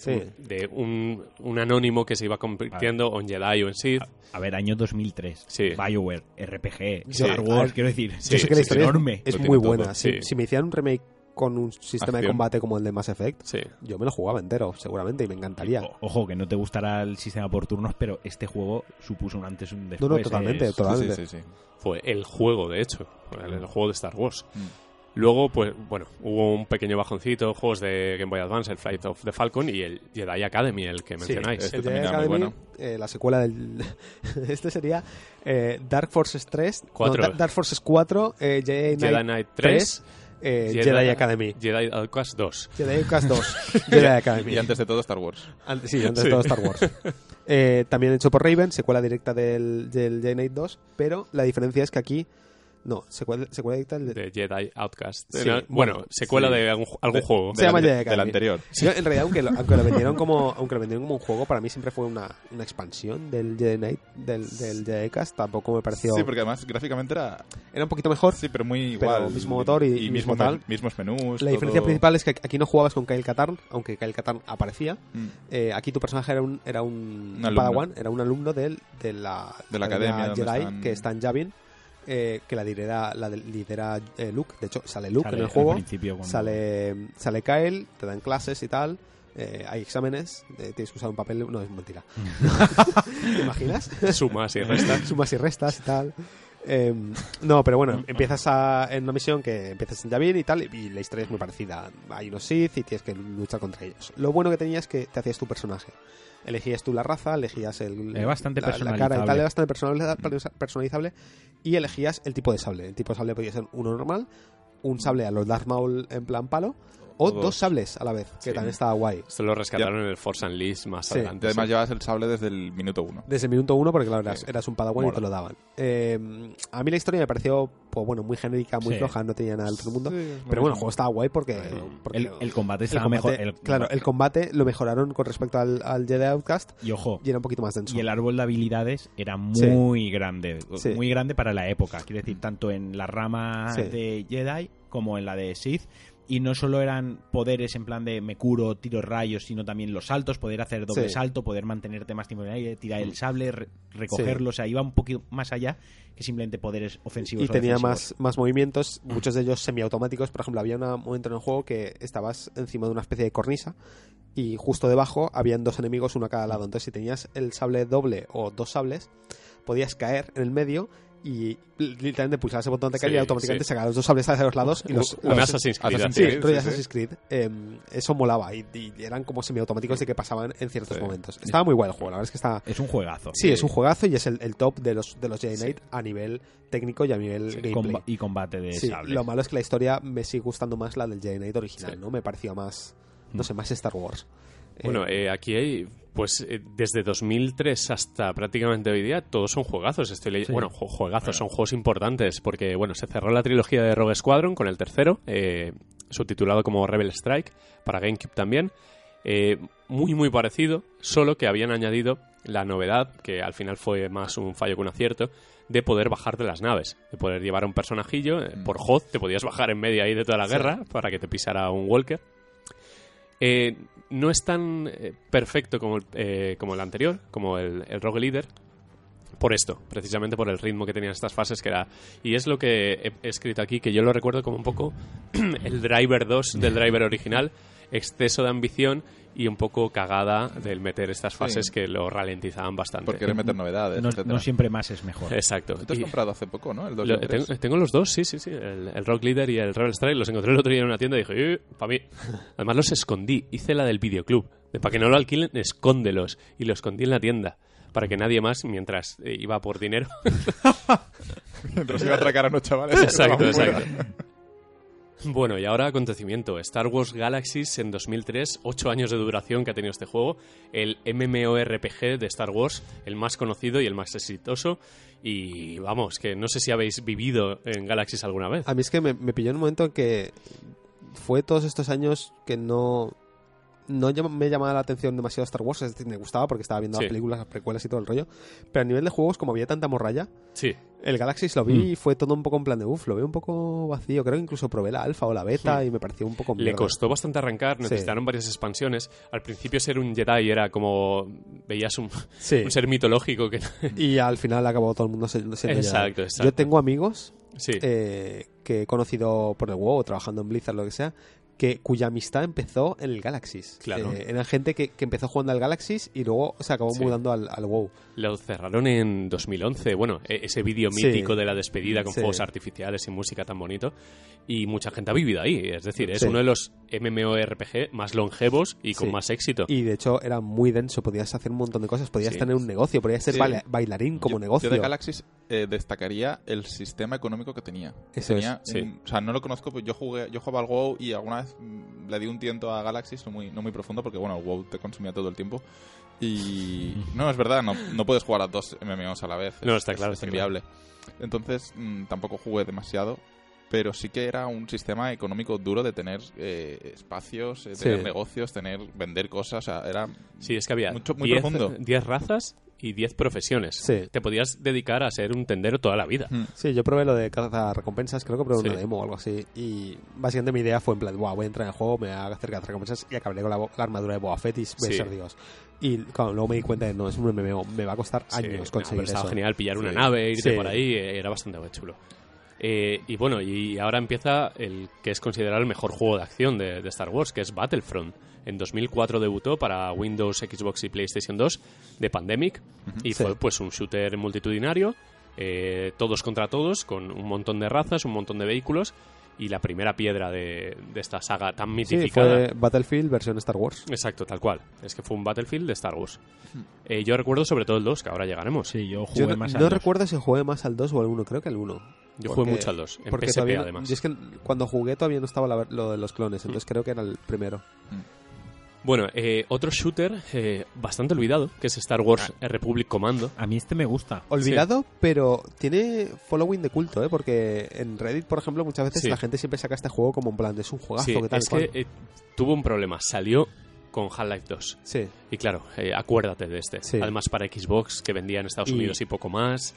un anónimo que se iba convirtiendo en Jedi o en Sith. A ver, año 2003. BioWare, RPG, Star Wars, quiero decir. Yo sé que la historia enorme. Es muy buena. Si me hicieran un remake con un sistema de combate como el de Mass Effect, yo me lo jugaba entero, seguramente, y me encantaría. Ojo, que no te gustará el sistema por turnos, pero este juego supuso un antes y un después. No, totalmente. Sí. Fue el juego, de hecho, el juego de Star Wars. Luego, pues, bueno, hubo un pequeño bajoncito, juegos de Game Boy Advance, el Flight of the Falcon y el Jedi Academy, el que mencionáis. El Jedi Academy, muy bueno. La secuela del... este sería Dark Forces 3, 4. Dark Forces 4, Jedi Knight 3, Jedi Academy. Jedi Outcast 2. Jedi Outcast 2, Jedi Academy. Y antes de todo Star Wars. Antes de todo Star Wars. También hecho por Raven, secuela directa del Jedi Knight 2, pero la diferencia es que aquí... No, secuela directa de Jedi Outcast. Sí, secuela de algún juego. Se llama Jedi Academy. Del anterior. Yo, en realidad, aunque lo vendieron como un juego, para mí siempre fue una expansión del Jedi Knight, del Jedi Outcast. Tampoco me pareció... Sí, porque además gráficamente era un poquito mejor. Sí, pero muy igual. Pero mismo motor y mismo tal. Mismos menús. La diferencia principal es que aquí no jugabas con Kyle Katarn, aunque Kyle Katarn aparecía. Aquí tu personaje era un Padawan, era un alumno de la academia Jedi que está en Yavin. Que la lidera Luke. De hecho, sale Luke en el juego. Sale Kyle, te dan clases y tal. hay exámenes, tienes que usar un papel... No, es mentira. ¿Te imaginas? Sumas y restas. Sumas y restas y tal. No, pero bueno, empiezas en una misión que empiezas en Yavin y tal, y la historia es muy parecida. Hay unos Sith y tienes que luchar contra ellos. Lo bueno que tenías es que te hacías tu personaje. Elegías tú la raza, elegías bastante la cara y tal, es bastante personalizable, y elegías el tipo de sable. El tipo de sable podía ser uno normal, un sable a los Darth Maul en plan palo, o dos sables a la vez, que también estaba guay. Esto lo rescataron en el Force Unleashed más adelante. Y además llevas el sable desde el minuto 1. Desde el minuto 1, porque claro, eras un padawan y te lo daban. A mí la historia me pareció, pues bueno, muy genérica, muy floja, no tenía nada del otro mundo. Pero bueno, el juego estaba guay porque el combate estaba mejor. Claro, el combate lo mejoraron con respecto al Jedi Outcast. Y ojo, y era un poquito más denso. Y el árbol de habilidades era muy grande. Muy grande para la época. Quiero decir, tanto en la rama de Jedi como en la de Sith. Y no solo eran poderes en plan de me curo, tiro rayos, sino también los saltos, poder hacer doble salto, poder mantenerte más tiempo en el aire, tirar el sable, recogerlo. O sea, iba un poquito más allá que simplemente poderes ofensivos. Y tenía más movimientos, muchos de ellos semiautomáticos. Por ejemplo, había un momento en el juego que estabas encima de una especie de cornisa y justo debajo habían dos enemigos, uno a cada lado. Entonces, si tenías el sable doble o dos sables, podías caer en el medio y literalmente pulsabas el botón de caer y automáticamente sacabas los dos sables hacia los lados y los Assassin's Creed. Assassin's Creed. Eso molaba y eran como semiautomáticos de que pasaban en ciertos momentos. Estaba muy guay el juego, la verdad es que es un juegazo. Sí, es un juegazo y es el top de los Jedi Knight a nivel técnico y a nivel gameplay. Y combate de sables. Lo malo es que la historia me sigue gustando más la del Jedi Knight original, ¿no? Me parecía más, no sé, más Star Wars. Bueno, aquí hay, pues desde 2003 hasta prácticamente hoy día, todos son juegazos. Bueno, juegazos, son juegos importantes, porque bueno, se cerró la trilogía de Rogue Squadron con el tercero, subtitulado como Rebel Strike, para GameCube también. Muy, muy parecido, solo que habían añadido la novedad, que al final fue más un fallo que un acierto, de poder bajar de las naves, de poder llevar a un personajillo, por HOD te podías bajar en medio ahí de toda la guerra para que te pisara un Walker. No es tan perfecto como el anterior, como el Rogue Leader, por esto, precisamente por el ritmo que tenían estas fases, que era... Y es lo que he escrito aquí, que yo lo recuerdo como un poco el Driver 2 del Driver original, exceso de ambición y un poco cagada del meter estas fases que lo ralentizaban bastante. Porque querés meter novedades, no siempre más es mejor. Exacto. ¿Tú has comprado hace poco, no? El 2 y el 3. Tengo los dos, sí. El Rogue Leader y el Rebel Strike los encontré el otro día en una tienda y dije, para mí. Además los escondí. Hice la del videoclub. Para que no lo alquilen, escóndelos. Y lo escondí en la tienda. Para que nadie más, mientras iba por dinero... mientras iba a atracar a unos chavales. Exacto. Bueno, y ahora acontecimiento. Star Wars Galaxies en 2003, 8 años de duración que ha tenido este juego, el MMORPG de Star Wars, el más conocido y el más exitoso, y vamos, que no sé si habéis vivido en Galaxies alguna vez. A mí es que me pilló en un momento en que fue todos estos años que no me llamaba la atención demasiado Star Wars, es decir, me gustaba porque estaba viendo las películas, las precuelas y todo el rollo, pero a nivel de juegos, como había tanta morralla, el Galaxies lo vi y fue todo un poco en plan de lo veo un poco vacío, creo que incluso probé la alfa o la beta y me pareció un poco mierda. Le costó bastante arrancar, necesitaron varias expansiones. Al principio ser un Jedi era como veías un ser mitológico que... y al final acabó todo el mundo siendo exacto. Yo tengo amigos que he conocido por el WoW, trabajando en Blizzard, lo que sea, cuya amistad empezó en el Galaxies. Claro. Eran gente que empezó jugando al Galaxies y luego se acabó mudando al WoW. Lo cerraron en 2011. Bueno, ese vídeo mítico de la despedida con fuegos artificiales y música tan bonito. Y mucha gente ha vivido ahí. Es decir, es uno de los MMORPG más longevos y con más éxito. Y de hecho era muy denso. Podías hacer un montón de cosas. Podías tener un negocio. Podías ser bailarín como negocio. Yo de Galaxies destacaría el sistema económico que tenía. O sea, no lo conozco, pues yo jugaba al WoW y alguna vez le di un tiento a Galaxies, no muy profundo, porque bueno, el WoW te consumía todo el tiempo. Y no, es verdad, no puedes jugar a dos MMOs a la vez. No, está claro. Es inviable. Entonces, tampoco jugué demasiado, pero sí que era un sistema económico duro de tener espacios, tener negocios, vender cosas. O sea, era es que había muy profundo. 10 razas y 10 profesiones. Te podías dedicar a ser un tendero toda la vida. Sí, yo probé lo de cazar recompensas, creo que probé una demo o algo así. Y básicamente mi idea fue en plan, voy a entrar en el juego, me voy a hacer cazar recompensas y acabaré con la armadura de Boba Fett y voy a ser Dios. Y claro, luego me di cuenta de no, es un MMO, me va a costar años conseguir eso. Estaba genial pillar una nave, irte por ahí, era bastante chulo. Y bueno, y ahora empieza el que es considerado el mejor juego de acción de Star Wars, que es Battlefront. En 2004 debutó para Windows, Xbox y PlayStation 2 de Pandemic, y fue pues un shooter multitudinario, todos contra todos, con un montón de razas, un montón de vehículos, y la primera piedra de esta saga tan mitificada. Sí, fue Battlefield versión Star Wars. Exacto, tal cual. Es que fue un Battlefield de Star Wars. Yo recuerdo sobre todo el 2, que ahora llegaremos. Sí, yo jugué más al 2. No recuerdo si jugué más al 2 o al 1, creo que al 1. Yo jugué mucho al 2, en PSP todavía, además. Y es que cuando jugué todavía no estaba lo de los clones, entonces creo que era el primero. Bueno, otro shooter bastante olvidado, que es Star Wars Republic Commando. A mí este me gusta. Olvidado, pero tiene following de culto, porque en Reddit, por ejemplo, muchas veces la gente siempre saca este juego como en plan, es un juegazo. Sí, ¿qué tal, es que tuvo un problema, salió con Half-Life 2. Sí. Y claro, acuérdate de este. Sí. Además para Xbox, que vendía en Estados Unidos y poco más.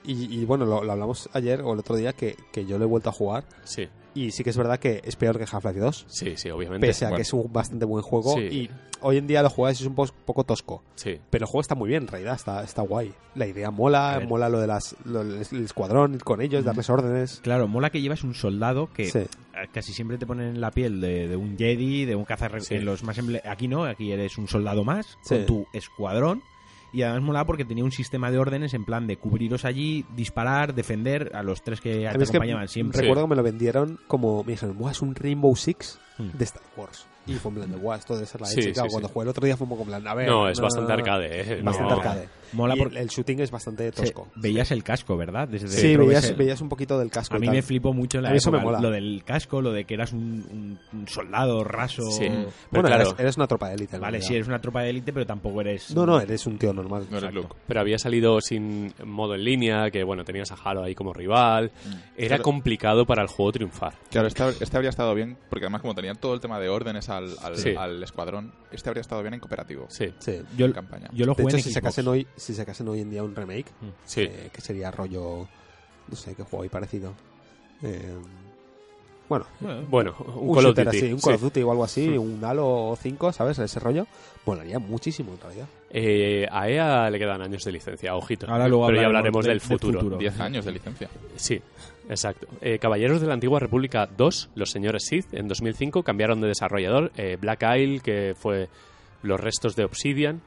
Y bueno, lo hablamos ayer o el otro día, que yo lo he vuelto a jugar. Sí. Y sí que es verdad que es peor que Half-Life 2. Sí, sí, obviamente. Pese a que es un bastante buen juego. Sí. Y hoy en día lo juegas y es un poco tosco. Sí. Pero el juego está muy bien, en realidad. Está guay. La idea mola lo de el escuadrón, ir con ellos, darles órdenes. Claro, mola que llevas un soldado que casi siempre te ponen en la piel de un Jedi, de un cazarrecompensas. Los más aquí no, aquí eres un soldado más con tu escuadrón. Y además molaba porque tenía un sistema de órdenes en plan de cubriros allí, disparar, defender a los tres que te acompañaban siempre. Recuerdo que me lo vendieron como, me dijeron, es un Rainbow Six de Star Wars. Y fue en plan de, esto debe ser la leche. Claro, cuando jugué el otro día fue un poco en plan, a ver... No, es bastante arcade, Bastante arcade. Mola porque el shooting es bastante tosco. Veías el casco, ¿verdad? Sí, veías un poquito del casco. A mí me flipó mucho en la eso época, me mola. lo del casco, lo de que eras un soldado raso. Sí. Bueno, claro, eres una tropa de élite. Vale, sí, eres una tropa de élite, pero tampoco eres... No, eres un tío normal. No eres Luke. Pero había salido sin modo en línea, que bueno, tenías a Halo ahí como rival. Era complicado para el juego triunfar. Claro, este habría estado bien, porque además como tenía todo el tema de órdenes al escuadrón, este habría estado bien en cooperativo. Sí. Yo, en campaña. Yo lo De jugué hecho, en si sacasen hoy en día un remake, que sería rollo, no sé qué juego hay parecido. Bueno, un Call of Duty. Así, un Call of Duty o algo así, un Halo 5, ¿sabes? Ese rollo. Molaría muchísimo en realidad. A EA le quedan años de licencia, ojito. Ahora luego pero ya hablaremos del futuro. 10 años de licencia. Sí, exacto. Caballeros de la Antigua República 2, los señores Sith, en 2005 cambiaron de desarrollador. Black Isle, que fue los restos de Obsidian,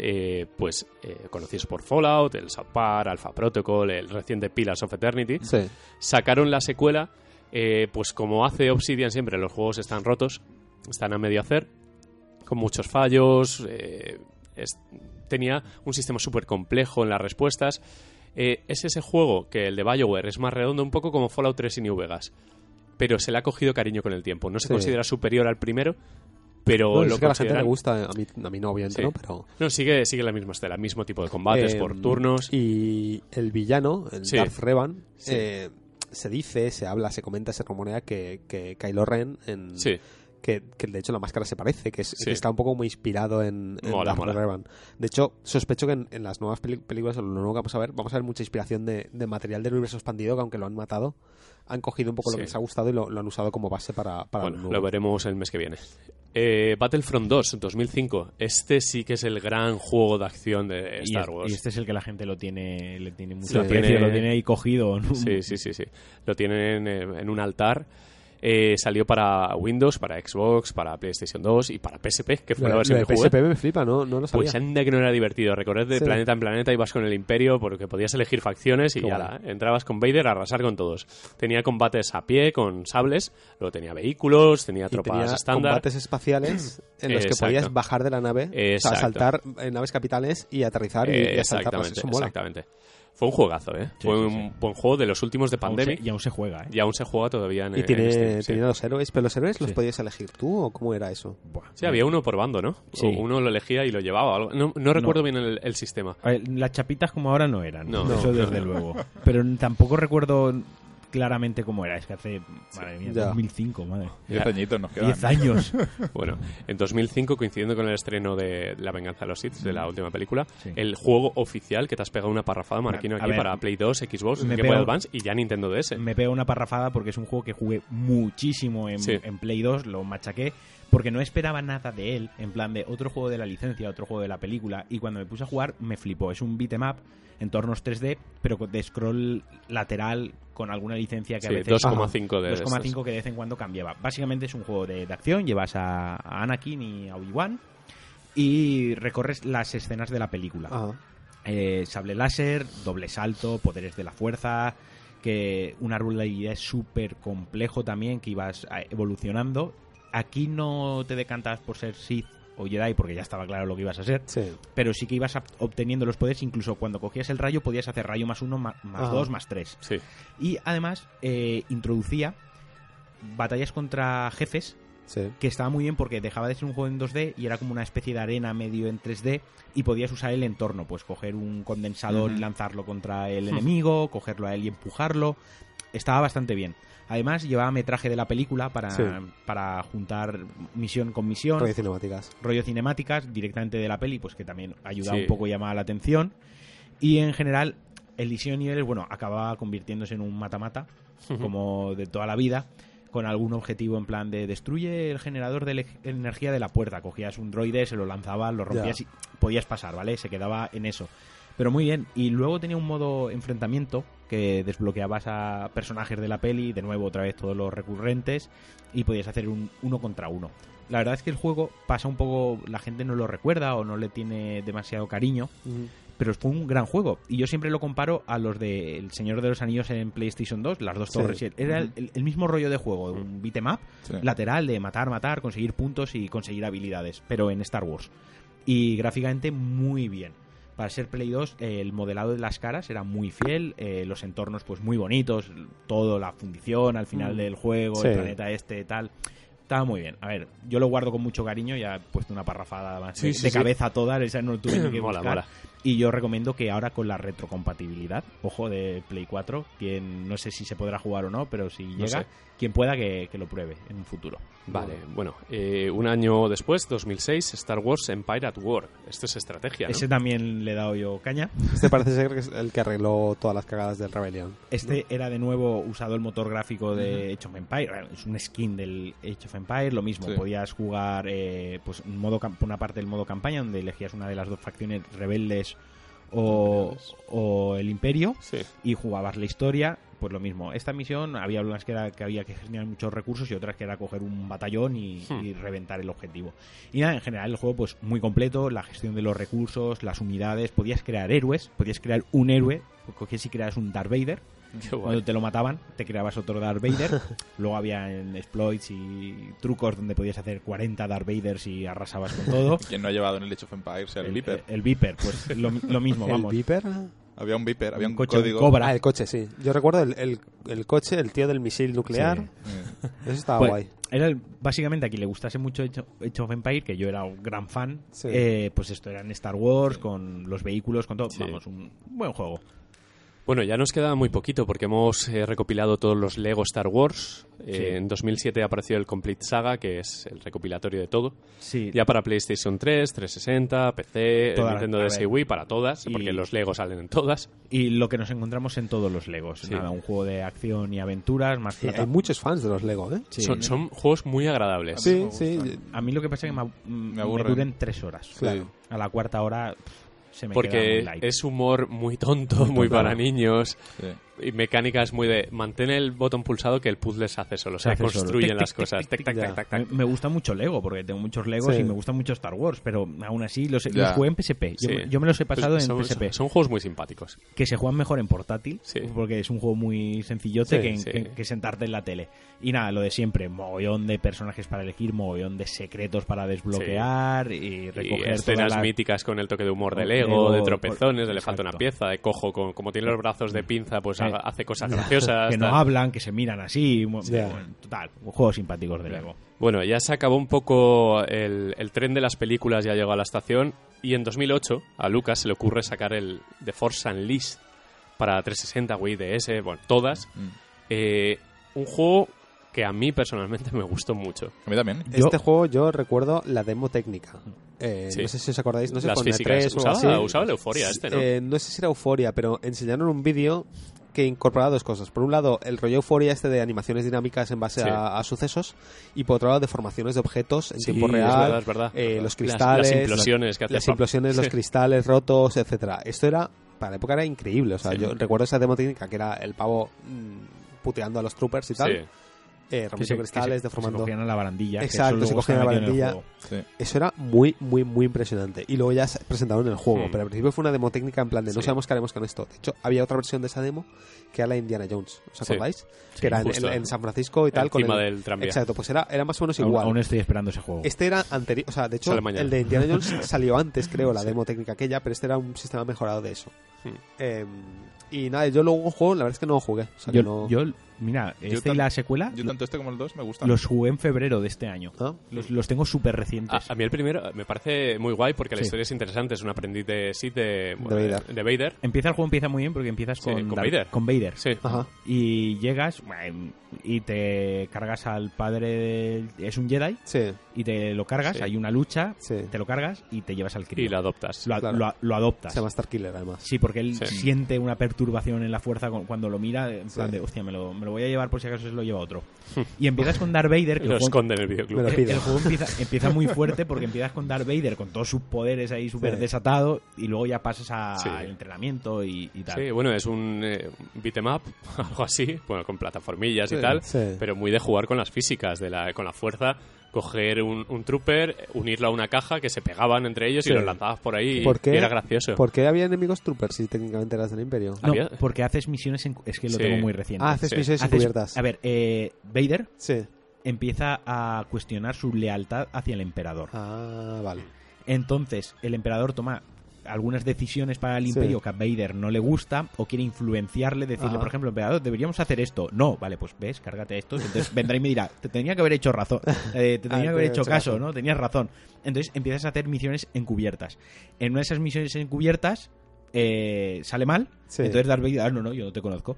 conocidos por Fallout, el South Park, Alpha Protocol, el reciente Pillars of Eternity, sacaron la secuela. Pues como hace Obsidian siempre, los juegos están rotos, están a medio hacer, con muchos fallos, tenía un sistema súper complejo en las respuestas. Es ese juego que el de BioWare es más redondo, un poco como Fallout 3 y New Vegas, pero se le ha cogido cariño con el tiempo. No se considera superior al primero, pero es que a la gente le gusta, a mí no, obviamente, ¿no? Pero... No, sigue la misma estela, el mismo tipo de combates por turnos. Y el villano, el Darth Revan, se dice, se habla, se comenta, se rumorea que Kylo Ren que de hecho la máscara se parece, que está un poco muy inspirado en Darth Revan. De hecho, sospecho que en las nuevas películas, o lo nuevo que vamos a ver mucha inspiración de material del universo expandido, que aunque lo han matado, han cogido un poco lo que les ha gustado y lo han usado como base para lo veremos el mes que viene. Battlefront 2, 2005. Este sí que es el gran juego de acción de Star Wars. Y este es el que la gente le tiene mucho aprecio, lo tiene ahí cogido, ¿no? Sí. Lo tienen en un altar. Salió para Windows, para Xbox, para PlayStation 2 y para PSP, que fue la versión que jugué. PSP me flipa, no lo sabía. Pues anda que no era divertido. Recorrer de planeta en planeta, ibas con el Imperio porque podías elegir facciones y entrabas con Vader a arrasar con todos. Tenía combates a pie, con sables, luego tenía vehículos, tenía tropas estándar. Combates espaciales en los que podías bajar de la nave, saltar en naves capitales y aterrizar y asaltarlas. Eso mola. Exactamente. Fue un juegazo, Fue un buen juego de los últimos de Pandemic. Y aún se juega, Y aún se juega todavía en tenía los héroes, pero los héroes los podías elegir tú, ¿o cómo era eso? Sí, había uno por bando, ¿no? Sí. Uno lo elegía y lo llevaba. No recuerdo bien el sistema. A ver, las chapitas como ahora no eran. No, eso desde luego. Pero tampoco recuerdo claramente cómo era. Es que hace, madre mía, 2005, madre. 10 añitos nos quedan. 10 años. Bueno, en 2005, coincidiendo con el estreno de La venganza de los Sith, de la última película, el juego oficial, que te has pegado una parrafada, Marquino, aquí para Play 2, Xbox, Game Boy Advance y ya Nintendo DS. Me pego una parrafada porque es un juego que jugué muchísimo en Play 2, lo machaqué, porque no esperaba nada de él, en plan de otro juego de la licencia, otro juego de la película, y cuando me puse a jugar me flipó. Es un beat'em up, entornos 3D, pero de scroll lateral con alguna licencia que Sí, a veces... 2,5 de 2,5 que de vez en cuando cambiaba. Básicamente es un juego de acción, llevas a Anakin y a Obi-Wan y recorres las escenas de la película. Sable láser, doble salto, poderes de la fuerza, que un árbol de habilidades súper complejo también, que ibas evolucionando. Aquí no te decantas por ser Sith o Jedi, porque ya estaba claro lo que ibas a ser, pero sí que ibas obteniendo los poderes. Incluso cuando cogías el rayo podías hacer rayo +1, +2, +3. Sí. Y además introducía batallas contra jefes, que estaba muy bien porque dejaba de ser un juego en 2D y era como una especie de arena medio en 3D, y podías usar el entorno, pues coger un condensador y lanzarlo contra el enemigo, cogerlo a él y empujarlo. Estaba bastante bien. Además llevaba metraje de la película para juntar misión con misión. Rollo cinemáticas directamente de la peli, pues que también ayudaba un poco a llamar la atención. Y en general el diseño de niveles, bueno, acababa convirtiéndose en un mata-mata, como de toda la vida, con algún objetivo en plan de destruye el generador de energía de la puerta. Cogías un droide, se lo lanzabas, lo rompías y podías pasar, ¿vale? Se quedaba en eso. Pero muy bien. Y luego tenía un modo enfrentamiento que desbloqueabas a personajes de la peli, de nuevo otra vez todos los recurrentes, y podías hacer un 1 contra 1. La verdad es que el juego pasa un poco, la gente no lo recuerda o no le tiene demasiado cariño, pero fue un gran juego. Y yo siempre lo comparo a los de El Señor de los Anillos en PlayStation 2, las dos torres. Era el mismo rollo de juego, un beat 'em up lateral de matar, conseguir puntos y conseguir habilidades, pero en Star Wars. Y gráficamente muy bien. Para ser Play 2, el modelado de las caras era muy fiel, los entornos pues muy bonitos, todo, la fundición al final del juego, el planeta tal... Estaba muy bien. A ver, yo lo guardo con mucho cariño, ya he puesto una parrafada más de cabeza toda, esa no tuve ni que buscar. Mola. Y yo recomiendo que ahora con la retrocompatibilidad, ojo, de Play 4, quien no sé si se podrá jugar o no, pero si llega, quien pueda que lo pruebe en un futuro. Vale, bueno, un año después, 2006, Star Wars Empire at War. Esto es estrategia, ¿no? Ese también le he dado yo caña. Este parece ser que es el que arregló todas las cagadas del Rebellion. Este era de nuevo usado el motor gráfico de Age of Empires. Es un skin del Age of Empires, lo mismo. Podías jugar pues por una parte el modo campaña, donde elegías una de las dos facciones, rebeldes o el Imperio, y jugabas la historia. Pues lo mismo, esta misión había algunas que había que gestionar muchos recursos y otras que era coger un batallón y reventar el objetivo. Y nada, en general el juego pues muy completo, la gestión de los recursos, las unidades, podías crear héroes, podías crear un héroe, cogías y creabas un Darth Vader. Cuando te lo mataban, te creabas otro Darth Vader. Luego había exploits y trucos donde podías hacer 40 Darth Vaders y arrasabas con todo. ¿Quién no ha llevado en el Age of Empires el Viper? El Viper, pues lo mismo, vamos. ¿El Viper? Había un Viper, había un coche, código. Un Cobra. El coche, sí. Yo recuerdo el coche, el tío del misil nuclear. Eso estaba guay. Era básicamente a quien le gustase mucho Age of Empires, que yo era un gran fan, pues esto era en Star Wars, con los vehículos, con todo. Vamos, un buen juego. Bueno, ya nos queda muy poquito porque hemos recopilado todos los Lego Star Wars. En 2007 apareció el Complete Saga, que es el recopilatorio de todo. Ya para PlayStation 3, 360, PC, Nintendo DS y Wii, para todas, porque los Lego salen en todas. Y lo que nos encontramos en todos los Legos. Nada, un juego de acción y aventuras, más hay muchos fans de los Lego, ¿eh? Son juegos muy agradables. Sí. A mí lo que pasa es que me duren 3 horas. Claro. A la cuarta hora... Porque es humor muy tonto, muy para niños, y mecánicas muy de mantén el botón pulsado que el puzzle se hace solo, se construyen las cosas. Me gusta mucho Lego, porque tengo muchos Legos y me gusta mucho Star Wars, pero aún así los jugué en PSP. Yo me los he pasado en PSP. Son juegos muy simpáticos. Que se juegan mejor en portátil, porque es un juego muy sencillote que sentarte en la tele. Y nada, lo de siempre, mogollón de personajes para elegir, mogollón de secretos para desbloquear y recoger y escenas míticas con el toque de humor de Lego, de tropezones, de le falta una pieza, de cojo, como tiene los brazos de pinza, pues hace cosas graciosas. Que no hablan, que se miran así. Total, juegos simpáticos de Lego. Bueno, ya se acabó un poco el tren de las películas, ya llegó a la estación, y en 2008 a Lucas se le ocurre sacar el The Force Unleashed para 360, Wii, DS, bueno, todas. Un juego que a mí personalmente me gustó mucho. A mí también. Este juego yo recuerdo la demo técnica. No sé si os acordáis, no sé, las con físicas. Usaba la Euphoria ¿no? No sé si era Euphoria, pero enseñaron un vídeo que incorporaba dos cosas. Por un lado, el rollo Euphoria de animaciones dinámicas en base a sucesos, y por otro lado, de formaciones de objetos en tiempo real. Es verdad. Los cristales, las implosiones que hacía los cristales rotos, etcétera. Esto era para la época era increíble. O sea, yo recuerdo esa demo técnica que era el pavo puteando a los troopers y tal. Rompiendo cristales, deformando. Se cogían a la barandilla. Exacto, se cogían a la barandilla. Eso era muy, muy, muy impresionante. Y luego ya se presentaron en el juego. Pero al principio fue una demo técnica en plan de no sabemos qué haremos con esto. De hecho, había otra versión de esa demo que era la Indiana Jones. ¿Os acordáis? Que era en San Francisco y tal. Encima del tranvía. Exacto, pues era más o menos igual. Aún estoy esperando ese juego. Este era anterior. O sea, de hecho, el de Indiana Jones salió antes, creo, la demo técnica aquella. Pero este era un sistema mejorado de eso. Y nada, yo luego juego, la verdad es que no lo jugué. O sea, Mira, y la secuela. Yo tanto este como el 2 me gustan. Los jugué en febrero de este año. Los tengo súper recientes. A mí el primero me parece muy guay porque la historia es interesante. Es un aprendiz de Sith de Vader. El juego empieza muy bien porque empiezas con Vader. Con Vader. Sí. Ajá. Y llegas y te cargas al padre es un Jedi. Sí. Y te lo cargas. Sí. Hay una lucha. Sí. Te lo cargas y te llevas al crío. Y lo adoptas. Lo adoptas. Se llama Starkiller, además. Sí, porque él siente una perturbación en la fuerza cuando lo mira. En plan de, hostia, me lo voy a llevar por si acaso se lo lleva otro. Y empiezas con Darth Vader. Que lo esconde en el videoclub. El juego empieza muy fuerte porque empiezas con Darth Vader con todos sus poderes ahí súper desatados y luego ya pasas al entrenamiento y tal. Sí, bueno, es un beat 'em up, algo así, bueno, con plataformillas y tal, pero muy de jugar con las físicas, con la fuerza. Coger un trooper, unirlo a una caja que se pegaban entre ellos y los lanzabas por ahí y era gracioso. ¿Por qué había enemigos troopers si técnicamente eras del Imperio? No, porque haces misiones es que lo tengo muy reciente. Haces misiones encubiertas. A ver, Vader empieza a cuestionar su lealtad hacia el emperador. Vale. Entonces, el emperador toma algunas decisiones para el Imperio que a Vader no le gusta o quiere influenciarle, decirle, por ejemplo, emperador, deberíamos hacer esto. No, vale, pues ves, cárgate esto. Entonces vendrá y me dirá, te tenía que haber hecho razón, te tenía que haber hecho caso, ¿no? Tenías razón. Entonces empiezas a hacer misiones encubiertas. En una de esas misiones encubiertas sale mal, entonces Darth Vader, no, yo no te conozco.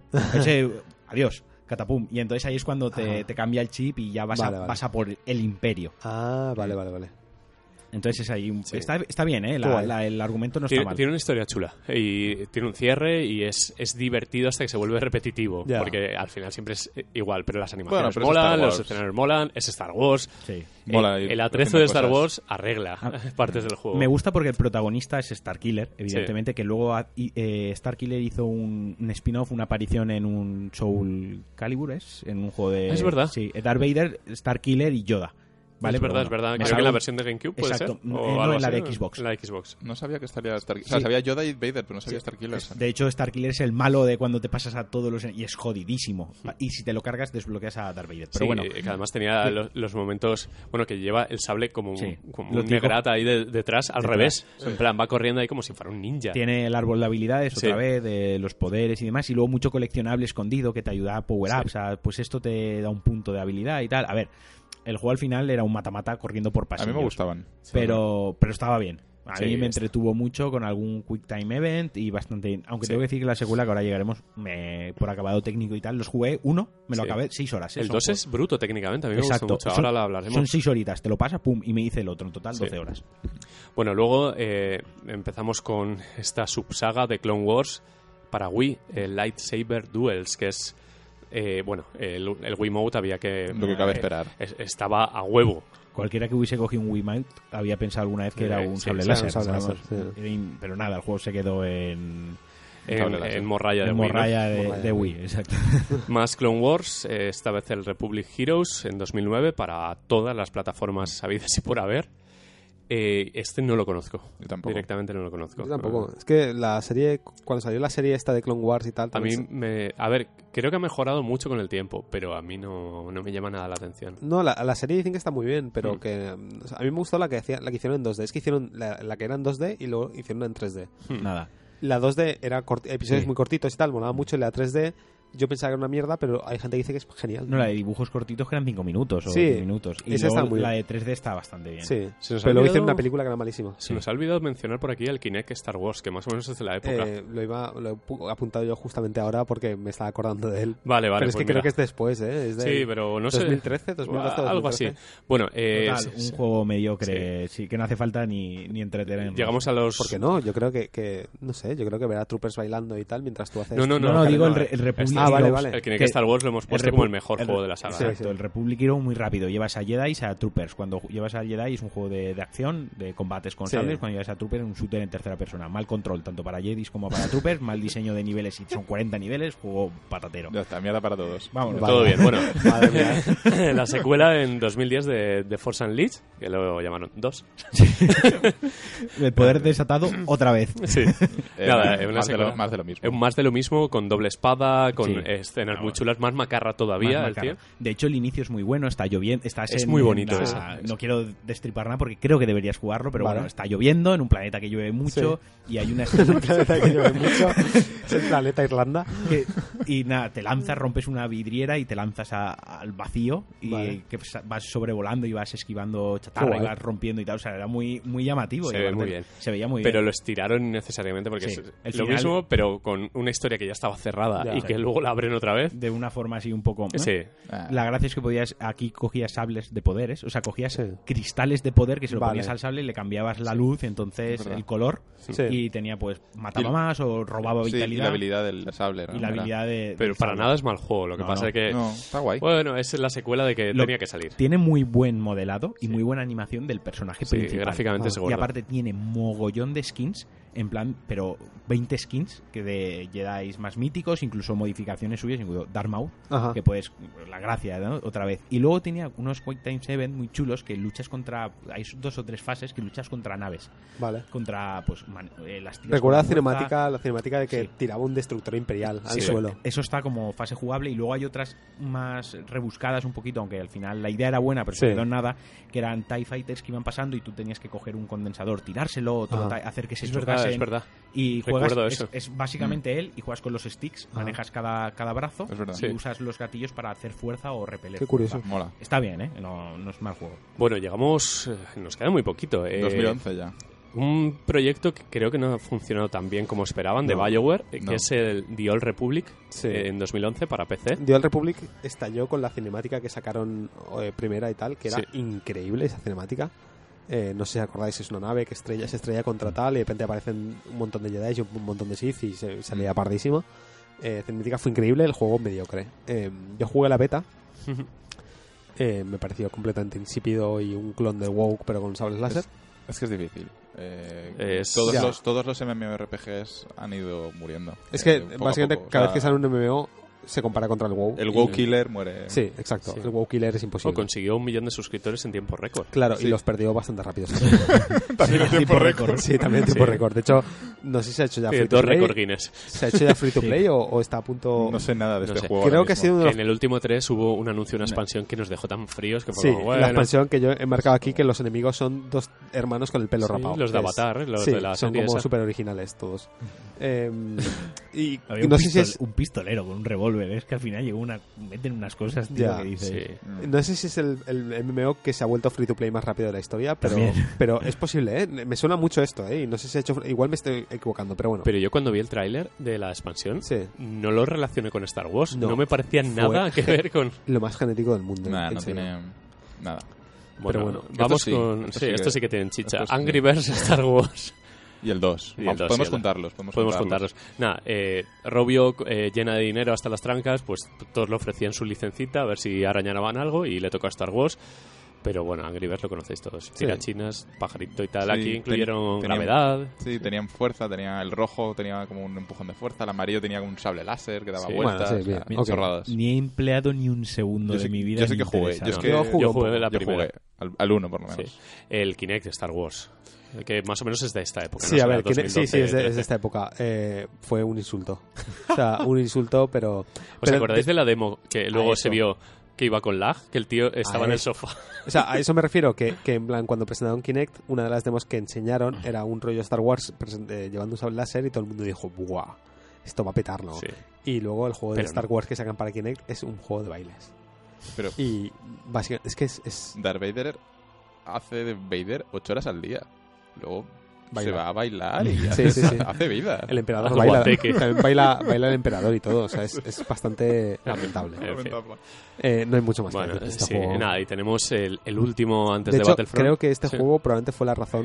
Adiós. Catapum. Y entonces ahí es cuando te cambia el chip y ya vas a por el Imperio. Vale. Entonces es ahí está bien, ¿eh? El argumento no está mal. Tiene una historia chula y tiene un cierre y es divertido hasta que se vuelve repetitivo, porque al final siempre es igual, pero las animaciones molan, los escenarios molan, es Star Wars. Sí. El atrezo de Star Wars arregla partes del juego. Me gusta porque el protagonista es Starkiller, evidentemente, que luego Starkiller hizo un spin-off, una aparición en un Soul Calibur, en un juego de... Es verdad. Sí, Darth Vader, Starkiller y Yoda. Vale, es verdad. Creo que en la versión de GameCube puede ser. No, en la de Xbox. En la Xbox. No sabía que estaría Starkiller. O sea, sabía Yoda y Vader, pero no sabía Starkiller. De hecho, Starkiller es el malo de cuando te pasas a todos los... Y es jodidísimo. Y si te lo cargas, desbloqueas a Darth Vader. Pero bueno, que además tenía los momentos... Bueno, que lleva el sable como un negrata ahí detrás, al revés. En plan, va corriendo ahí como si fuera un ninja. Tiene el árbol de habilidades otra vez, de los poderes y demás. Y luego mucho coleccionable escondido que te ayuda a power-ups. O sea, pues esto te da un punto de habilidad y tal. A ver... El juego al final era un mata-mata corriendo por pasillos. A mí me gustaban. Pero estaba bien. A mí me entretuvo mucho con algún Quick Time Event y bastante... Aunque tengo que decir que la secuela, que ahora llegaremos, por acabado técnico y tal, los jugué me lo acabé 6 horas. El 2 es bruto técnicamente, a mí me gusta mucho. Ahora lo hablaremos. Son 6 horitas, te lo pasa, pum, y me dice el otro. En total, 12 horas. Bueno, luego empezamos con esta subsaga de Clone Wars para Wii, el Lightsaber Duels, que es... el Wiimote había que... Lo que cabe esperar. Estaba a huevo. Cualquiera que hubiese cogido un Wiimote había pensado alguna vez que era un sable láser. Pero nada, el juego se quedó en morralla de Wii, exacto. Más Clone Wars, esta vez el Republic Heroes en 2009 para todas las plataformas sabidas y por haber. Este no lo conozco. Yo tampoco. Directamente no lo conozco. Yo tampoco. Es que la serie, cuando salió la serie esta de Clone Wars y tal... A mí a ver, creo que ha mejorado mucho con el tiempo, pero a mí no me llama nada la atención. No, la serie dicen que está muy bien, pero que... O sea, a mí me gustó la que hicieron en 2D. Es que hicieron la que era en 2D y luego hicieron en 3D. Nada. La 2D era episodios muy cortitos y tal, molaba mucho. Y la 3D... Yo pensaba que era una mierda, pero hay gente que dice que es genial. No, la de dibujos cortitos que eran 5 minutos o 10 minutos. Y esa está muy la bien. de 3D está bastante bien. Sí, pero luego hicieron una película que era malísima. Se nos ha olvidado mencionar por aquí el Kinect Star Wars, que más o menos es de la época. Lo he apuntado yo justamente ahora porque me estaba acordando de él. Vale. Pero es pues que creo que es después, ¿eh? Es de sí, pero no sé. 2013, 2012, algo así. Bueno, un juego mediocre, sí, que no hace falta ni entretener. Llegamos a los... ¿Por qué no? Yo creo que no sé, yo creo que ver a troopers bailando y tal mientras tú haces... No, digo el Republic vale. El Kinect Star Wars lo hemos puesto como el mejor juego de la saga. Exacto, el Republic Hero muy rápido. Llevas a Jedi a Troopers. Cuando llevas a Jedi es un juego de acción, de combates con sables. Cuando llevas a Troopers es un shooter en tercera persona. Mal control, tanto para Jedis como para Troopers. Mal diseño de niveles, y son 40 niveles. Juego patatero. Ya está, mierda para todos. Vamos, Todo bien. Bueno, la secuela en 2010 de Force Unleashed, que lo llamaron 2. El poder desatado otra vez. Sí. Nada, más de lo mismo. Más de lo mismo, con doble espada, con escenas muy chulas, más macarra todavía. Más macarra. De hecho, el inicio es muy bueno, está lloviendo. Es muy bonito eso. No quiero destripar nada porque creo que deberías jugarlo, pero bueno, está lloviendo en un planeta que llueve mucho y hay una escena... un planeta que llueve mucho. Es el planeta Irlanda. Y nada, te lanzas, rompes una vidriera y te lanzas al vacío y que vas sobrevolando y vas esquivando chatarra y vas rompiendo y tal. O sea, era muy, muy llamativo. Se ve muy bien. Se veía muy bien. Pero lo estiraron innecesariamente porque es lo mismo, pero con una historia que ya estaba cerrada y que luego la abren otra vez. De una forma así un poco... Sí. La gracia es que aquí cogías sables de poderes, o sea, cogías cristales de poder que se lo ponías al sable y le cambiabas la luz, entonces el color, y tenía pues mataba más o robaba vitalidad. Y la habilidad del sable. Y la habilidad de... Pero para nada es mal juego, lo que pasa es que... No, está guay. Bueno, es la secuela de que tenía que salir. Tiene muy buen modelado y muy buena animación del personaje principal. Gráficamente es gordo. Y aparte tiene mogollón de skins, en plan, pero 20 skins que de Jedi más míticos, incluso modificaciones suyas, incluso Darth Maul, que puedes, la gracia, ¿no? Otra vez. Y luego tenía unos Quick Time Event muy chulos que luchas contra, hay 2 o 3 fases que luchas contra naves. Vale. Contra, pues, las tiras. Recuerda la cinemática de que tiraba un destructor imperial al suelo. Eso está como fase jugable y luego hay otras más rebuscadas un poquito, aunque al final la idea era buena, pero se quedó en nada, que eran TIE Fighters que iban pasando y tú tenías que coger un condensador, tirárselo, hacer que se chocasen. Es verdad. Y juegas, es básicamente él, y juegas con los sticks, manejas cada brazo y usas los gatillos para hacer fuerza o repeler. Qué curioso. Mola. Está bien, no es mal juego. Bueno, llegamos... nos queda muy poquito. 2011 ya. Un proyecto que creo que no ha funcionado tan bien como esperaban, de BioWare, que es el The Old Republic, en 2011 para PC. The Old Republic estalló con la cinemática que sacaron primera y tal, que era increíble esa cinemática. No sé si acordáis, es una nave que se estrella contra tal y de repente aparecen un montón de Jedi y un montón de Sith y se salía pardísima. Cinemática fue increíble, el juego mediocre. Yo jugué la beta. Me pareció completamente insípido y un clon de WoW pero con sables láser. Es que es difícil. Todos los MMORPGs han ido muriendo. Es que básicamente cada vez que sale un MMO se compara contra el WoW. El WoW Killer muere. Sí, exacto. El WoW Killer es imposible. Consiguió 1 millón de suscriptores en tiempo récord. Claro, y los perdió bastante rápido. También en tiempo récord. Sí, también en tiempo récord. De hecho, no sé si se ha hecho ya free to play. Récord Guinness. ¿Se ha hecho ya free to play o está a punto...? No sé nada de este juego. Creo que ha sido en el último 3 hubo un anuncio, una expansión que nos dejó tan fríos que fue como, la expansión que yo he marcado aquí, que los enemigos son 2 hermanos con el pelo rapado. Los de Avatar, los de la son como súper originales todos. Y había no sé si es un pistolero con un revólver, es que al final meten unas cosas, tío, que dices. No sé si es el MMO que se ha vuelto free to play más rápido de la historia, pero es posible, ¿eh? Me suena mucho esto, ¿eh? Y no sé si ha hecho... Igual me estoy equivocando, pero bueno. Pero yo cuando vi el tráiler de la expansión, no lo relacioné con Star Wars. No me parecía nada que ver con... Lo más genético del mundo. No tiene nada. Bueno, vamos con... Esto sí que tienen chicha. Angry Birds Star Wars. Y el 2. Podemos juntarlos. Podemos juntarlos. Nada, Robio, llena de dinero hasta las trancas, pues todos le ofrecían su licencita a ver si arañaban algo y le tocó a Star Wars. Pero bueno, Angry Birds lo conocéis todos. Tirachinas, pajarito y tal. Aquí incluyeron gravedad. Sí, tenían fuerza. Tenía el rojo, tenía como un empujón de fuerza. El amarillo tenía como un sable láser que daba vueltas. Chorradas. Ni he empleado ni un segundo de mi vida. Yo sé que jugué. Yo jugué la primera. Al 1 por lo menos. El Kinect de Star Wars. Que más o menos es de esta época. Sí, a ver, es de esta época. Fue un insulto. O sea, un insulto, pero... ¿Os acordáis de la demo que luego se vio que iba con lag? Que el tío estaba en el sofá. O sea, a eso me refiero, que en plan, cuando presentaron Kinect, una de las demos que enseñaron era un rollo Star Wars llevando un sable láser y todo el mundo dijo, ¡buah! Esto va a petarlo. Sí. Y luego el juego de Star Wars que sacan para Kinect es un juego de bailes. Y básicamente, es que es... Darth Vader hace de Vader 8 horas al día. Luego se va a bailar y hace vida. El emperador baila. También baila el emperador y todo. O sea, es bastante lamentable. No hay mucho más que decir de este juego. Nada, y tenemos el último antes de Battlefront. Creo que este juego probablemente fue la razón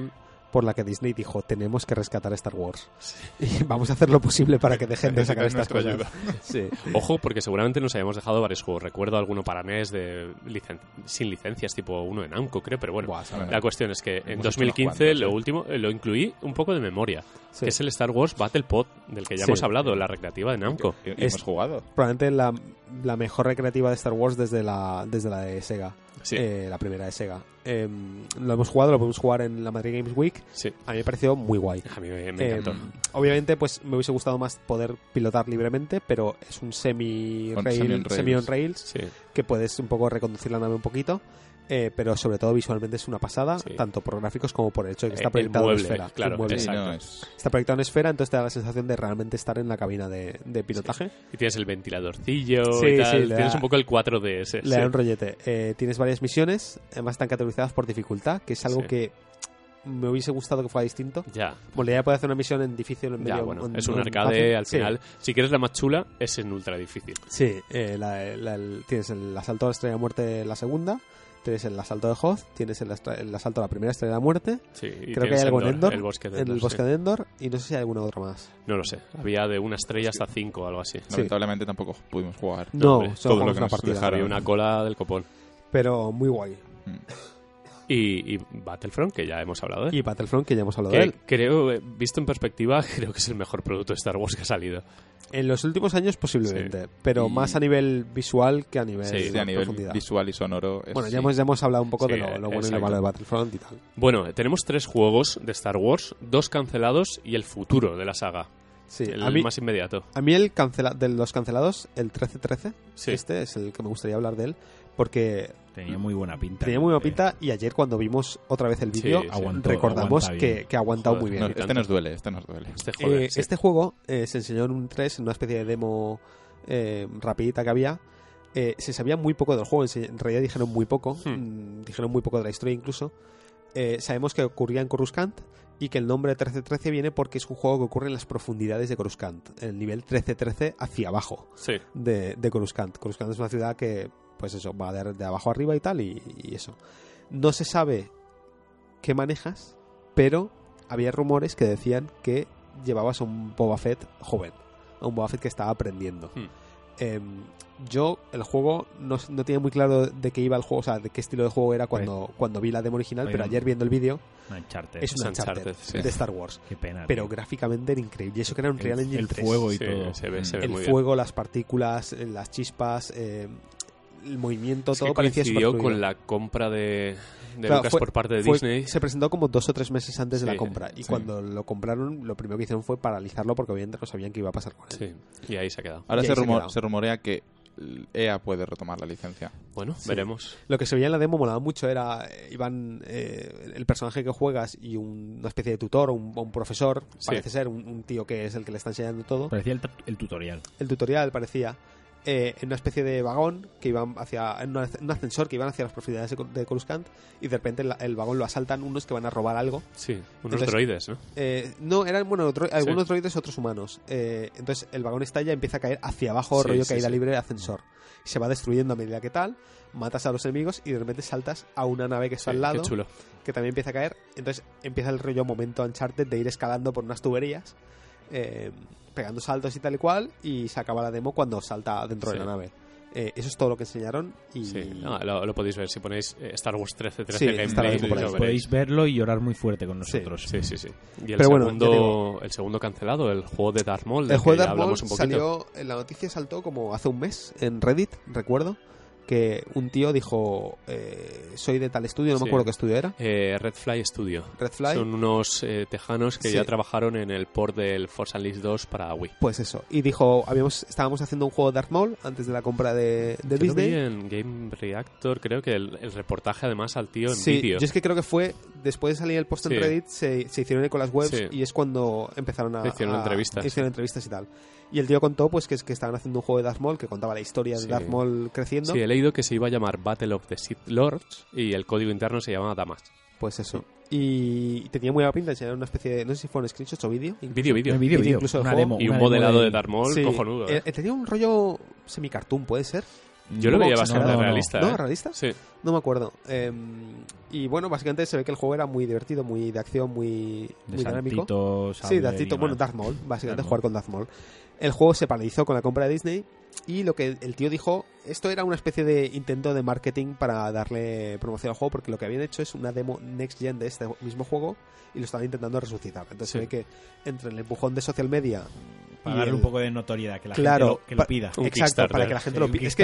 por la que Disney dijo, tenemos que rescatar Star Wars. Y vamos a hacer lo posible para que dejen de sacar estas cosas. ayuda. Sí. Ojo, porque seguramente nos habíamos dejado varios juegos. Recuerdo alguno para NES sin licencias, tipo uno de Namco, creo, pero bueno. La cuestión es que en 2015 lo último lo incluí un poco de memoria, que es el Star Wars Battle Pod, del que ya hemos hablado, la recreativa de Namco. Hemos jugado. Probablemente la mejor recreativa de Star Wars desde la de Sega. La primera de Sega. Lo hemos jugado, lo podemos jugar en la Madrid Games Week. Sí. A mí me pareció muy guay. A mí me encantó. Obviamente, pues me hubiese gustado más poder pilotar libremente, pero es un semi-on rails que puedes un poco reconducir la nave un poquito. Pero sobre todo visualmente es una pasada, tanto por gráficos como por el hecho de que está proyectado en esfera. Claro, exacto. Está proyectado en esfera, entonces te da la sensación de realmente estar en la cabina de pilotaje. Y tienes el ventiladorcillo y tal. Tienes un poco el 4DS. Le da un rollete. Tienes varias misiones, además están categorizadas por dificultad, que es algo que me hubiese gustado que fuera distinto. Ya. Bueno, ya puede hacer una misión en difícil o en medio. Bueno, es un arcade al final. Si quieres la más chula, es en ultra difícil. Sí, tienes el asalto a la Estrella de Muerte, la segunda. Tienes el asalto de Hoth, tienes el asalto a la primera Estrella de la Muerte. Sí, y creo que hay algo en Endor, el bosque de Endor, en el bosque de Endor, y no sé si hay alguna otra más. No lo sé. Había de una estrella hasta 5 o algo así. Lamentablemente tampoco pudimos jugar. No, todo lo que una nos partida. dejaron. Había una cola del copón. Pero muy guay. Y Battlefront, que ya hemos hablado de él. Y Battlefront, que ya hemos hablado de él. Creo, visto en perspectiva, creo que es el mejor producto de Star Wars que ha salido. En los últimos años posiblemente, pero más a nivel visual que a nivel a nivel profundidad. Visual y sonoro. Bueno, ya hemos hablado un poco de lo bueno y lo malo de Battlefront y tal. Bueno, tenemos 3 juegos de Star Wars, 2 cancelados y el futuro de la saga. Sí, el más inmediato. A mí de los cancelados, el 1313, este es el que me gustaría hablar de él, porque tenía muy buena pinta. Y ayer cuando vimos otra vez el vídeo, recordamos que ha aguantado muy bien. Este nos duele. Este juego se enseñó en un 3, en una especie de demo rapidita que había. Se sabía muy poco del juego, en realidad dijeron muy poco, dijeron muy poco de la historia incluso. Sabemos que ocurría en Coruscant y que el nombre 1313 viene porque es un juego que ocurre en las profundidades de Coruscant, en el nivel 1313 hacia abajo de Coruscant. Coruscant es una ciudad que, pues eso, va de abajo arriba y tal, y eso. No se sabe qué manejas, pero había rumores que decían que llevabas a un Boba Fett joven, a un Boba Fett que estaba aprendiendo. Yo el juego no tenía muy claro de qué iba el juego, o sea, de qué estilo de juego era cuando vi la demo original, pero ayer viendo el vídeo es un Uncharted de Star Wars. Qué pena, pero gráficamente era increíble. Y eso que era un Real Engine 3. El fuego y todo. Se ve el muy fuego, bien. las partículas, las chispas, el movimiento, todo parecía coincidió superfluido. con la compra de Lucas por parte de Disney. Se presentó como 2 o 3 meses antes de la compra, y cuando lo compraron lo primero que hicieron fue paralizarlo porque obviamente no sabían qué iba a pasar con él. Y ahí se ha quedado. Ahora se rumorea que EA puede retomar la licencia. Bueno, veremos. Lo que se veía en la demo molaba mucho, iban el personaje que juegas y una especie de tutor o un profesor, parece ser un tío que es el que le está enseñando todo. Parecía el tutorial. El tutorial parecía en una especie de vagón que iban en un ascensor que iban hacia las profundidades de Coruscant, y de repente el vagón lo asaltan unos que van a robar algo. Sí, unos droides, ¿no? No, eran algunos droides, otros humanos. Entonces el vagón estalla y empieza a caer hacia abajo, rollo caída libre de ascensor. Se va destruyendo a medida que tal, matas a los enemigos y de repente saltas a una nave que está al lado, qué chulo, que también empieza a caer. Entonces empieza el rollo momento Uncharted de ir escalando por unas tuberías, pegando saltos y tal y cual, y se acaba la demo cuando salta dentro de la nave. Eso es todo lo que enseñaron. Y lo podéis ver si ponéis Star Wars 1313 gameplay. Podéis verlo y llorar muy fuerte con nosotros. Sí. Y el segundo cancelado, el juego de Darth Maul. El juego de Darth Maul salió, en la noticia saltó como hace un mes en Reddit, recuerdo, que un tío dijo soy de tal estudio, no me acuerdo qué estudio era. Redfly Studio. Son unos tejanos que ya trabajaron en el port del Force Unleashed 2 para Wii. Pues eso. Y dijo, estábamos haciendo un juego de Darth Maul antes de la compra de Disney. Lo vi en Game Reactor, creo que el reportaje además al tío en vídeo. Yo es que creo que fue después de salir el post en Reddit, se hicieron eco las webs y es cuando empezaron hicieron entrevistas y tal. Y el tío contó pues que estaban haciendo un juego de Darth Maul que contaba la historia de Darth Maul creciendo. Sí, he leído que se iba a llamar Battle of the Sith Lords y el código interno se llamaba Damas. Pues eso. Y tenía muy buena pinta, enseñaron una especie de, no sé si fueron screenshots o vídeo. Vídeo. Incluso una demo. Y un modelado de Darth Maul cojonudo. Tenía un rollo semi-cartoon, ¿puede ser? Yo lo veía ¿Cómo bastante exagerado? realista. ¿No? ¿Realista? Sí. No me acuerdo. Y bueno, básicamente se ve que el juego era muy divertido, muy de acción, muy dinámico. Sí, de saltito, bueno, Darth Maul, básicamente jugar con Darth Maul. El juego se paralizó con la compra de Disney y lo que el tío dijo, esto era una especie de intento de marketing para darle promoción al juego, porque lo que habían hecho es una demo next gen de este mismo juego y lo estaban intentando resucitar. Entonces se ve que entre el empujón de social media para darle un poco de notoriedad, que la claro, gente lo pida. Exacto, para que la gente lo pida. Es que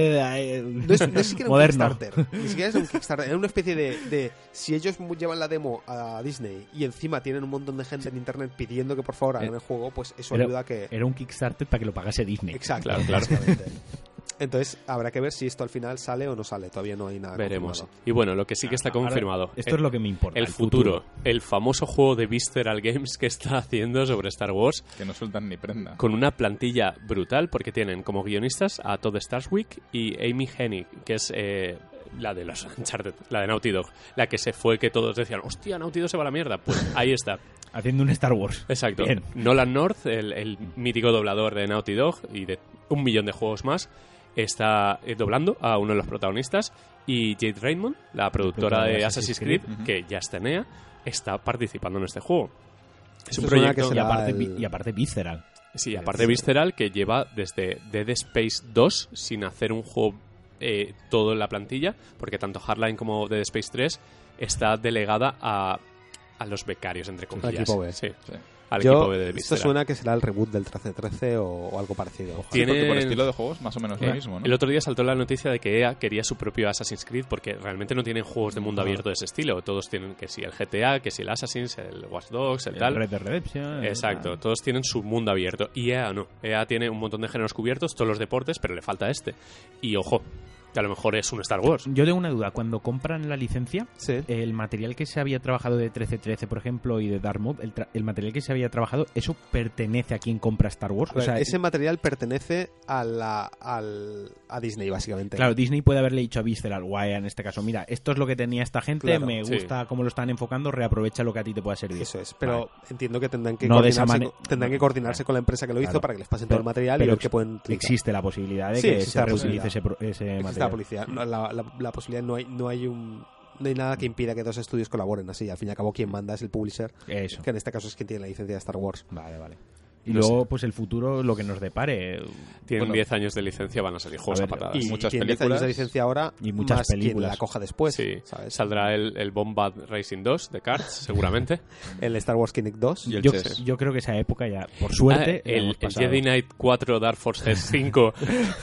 no es siquiera un moderno. Kickstarter. Ni siquiera es un Kickstarter. Era una especie de si ellos llevan la demo a Disney y encima tienen un montón de gente en internet pidiendo que por favor hagan el juego, pues eso ayuda a que... Era un Kickstarter para que lo pagase Disney. Exacto, claro. Entonces habrá que ver si esto al final sale o no sale. Todavía no hay nada Veremos. confirmado. Y bueno, lo que sí que está confirmado. Ahora, esto es lo que me importa. El futuro. El famoso juego de Visceral Games que está haciendo sobre Star Wars. Que no sueltan ni prenda. Con una plantilla brutal, porque tienen como guionistas a Todd Starswick y Amy Hennig, que es la de los Uncharted, la de Naughty Dog. La que se fue, que todos decían, hostia, Naughty Dog se va a la mierda. Pues ahí está. Haciendo un Star Wars. Exacto. Bien. Nolan North, el mítico doblador de Naughty Dog y de 1 millón de juegos más, está doblando a uno de los protagonistas, y Jade Raymond, la productora de Assassin's Creed, que ya está en EA, está participando en este juego. Es un proyecto y aparte Visceral. Sí, aparte Visceral, que lleva desde Dead Space 2 sin hacer un juego todo en la plantilla, porque tanto Hardline como Dead Space 3 está delegada a los becarios, entre comillas. Al equipo B. Sí. Al equipo B de Esto Visceral. suena que será el reboot del 1313 o algo parecido. Sí, porque por estilo de juegos más o menos lo mismo, ¿no? El otro día saltó la noticia de que EA quería su propio Assassin's Creed, porque realmente no tienen juegos de mundo abierto de ese estilo. Todos tienen que si el GTA, que si el Assassin's, el Watch Dogs, el tal. Red Dead Redemption. Exacto, todos tienen su mundo abierto. Y EA no. EA tiene un montón de géneros cubiertos, todos los deportes, pero le falta este. Y ojo, que a lo mejor es un Star Wars. Yo tengo una duda. Cuando compran la licencia, Sí. el material que se había trabajado de 1313, por ejemplo, y de Darth Maul, el material que se había trabajado, ¿eso pertenece a quien compra Star Wars? O sea, ese material pertenece a Disney, básicamente. claro, Disney puede haberle dicho a Visceral, guay, en este caso, mira, esto es lo que tenía esta gente, Claro, me gusta cómo lo están enfocando, reaprovecha lo que a ti te pueda servir. Eso es, pero entiendo que tendrán que No de esa tendrán que coordinarse con la empresa que lo hizo para que les pasen todo el material y pero ver qué pueden utilizar. existe la posibilidad de Sí, que existe se la reutilice posibilidad. ese Existe material. la policía. No, la posibilidad no hay nada que impida que dos estudios colaboren así. Al fin y al cabo, quien manda es el publisher, Eso. que en este caso es quien tiene la licencia de Star Wars. Vale. Y luego, pues el futuro, lo que nos depare. Tienen 10 años de licencia, van a salir juegos a patadas. Y muchas tiene 10 películas años de licencia ahora, y muchas más películas. quien la coja después. Sí, ¿sabes? saldrá el Bombad Racing 2 de Karts, seguramente. El Star Wars Kinect 2. Y el Yo, chess. yo creo que esa época ya, por suerte, la el hemos pasado. Jedi Knight 4 Dark Forces 5.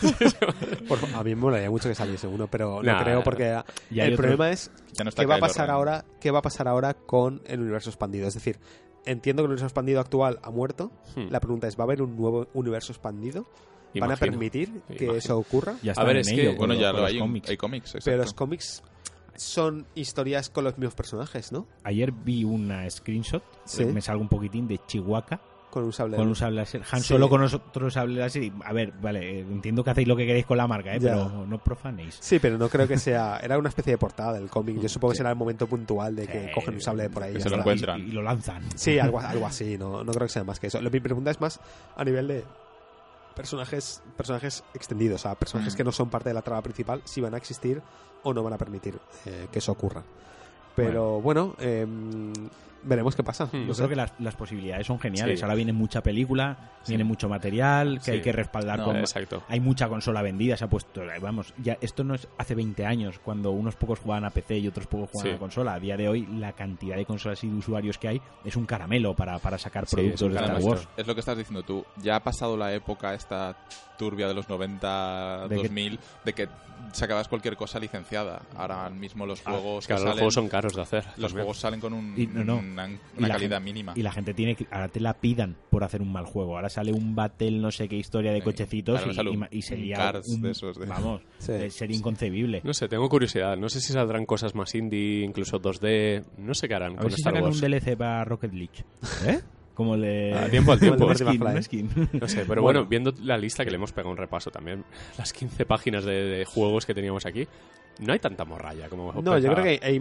A mí me molaría mucho que saliese uno, pero Nah, no creo porque Ya hay el problema es Ya no está ¿qué va a Kylo pasar Ren. ahora? ¿Qué va a pasar ahora con el universo expandido? Es decir, entiendo que el universo expandido actual ha muerto. La pregunta es, ¿va a haber un nuevo universo expandido? ¿Van a Imagino. permitir que Imagino. eso ocurra? Ya A están ver, en es ello que- con Bueno, los- ya con lo los hay, cómics. hay cómics, exacto. Pero los cómics son historias con los mismos personajes, ¿no? Ayer vi una screenshot, Sí. me salgo un poquitín de Chihuahua Con un sable. con un sable láser. Han Sí. Solo con nosotros sable láser. Y, a ver, vale, entiendo que hacéis lo que queréis con la marca, Ya. pero no profanéis. Sí, pero no creo que sea... Era una especie de portada del cómic. Yo supongo que será el momento puntual de que cogen un sable de por ahí. que y se ya lo está. encuentran. Y lo lanzan. Sí, algo así. No creo que sea más que eso. Mi pregunta es más a nivel de personajes extendidos. O sea, personajes que no son parte de la trama principal, si van a existir o no van a permitir que eso ocurra. Pero bueno, veremos qué pasa. Yo No Yo sé. creo que las posibilidades son geniales. Sí. Ahora viene mucha película, viene mucho material que Sí. hay que respaldar No, con... Exacto. Hay mucha consola vendida, se ha puesto... Vamos, ya esto no es hace 20 años, cuando unos pocos jugaban a PC y otros pocos jugaban Sí. a consola. A día de hoy, la cantidad de consolas y de usuarios que hay es un caramelo para sacar Sí, productos es un de Star caramelo. Wars. Es lo que estás diciendo tú. Ya ha pasado la época esta turbia de los 90, De que- 2000, de que sacabas cualquier cosa licenciada. Ahora mismo los juegos Claro, que los salen, juegos son caros de hacer. los también. juegos salen con Y no. una Y la calidad gente- mínima. Y la gente tiene que... Ahora te la pidan por hacer un mal juego. Ahora sale un battle, no sé qué historia de Sí. cochecitos Ahora sale y sería Cars de esos de- Vamos, Sí. sería inconcebible. No sé, tengo curiosidad. No sé si saldrán cosas más indie, incluso 2D. No sé qué harán A con ver si Star sacan Wars. un DLC para Rocket League. ¿Eh? Como el de... A tiempo al tiempo. Como el Marty de McFly. un skin. No sé, pero bueno, viendo la lista que le hemos pegado un repaso también, las 15 páginas de juegos que teníamos aquí, no hay tanta morralla como No, yo creo que hay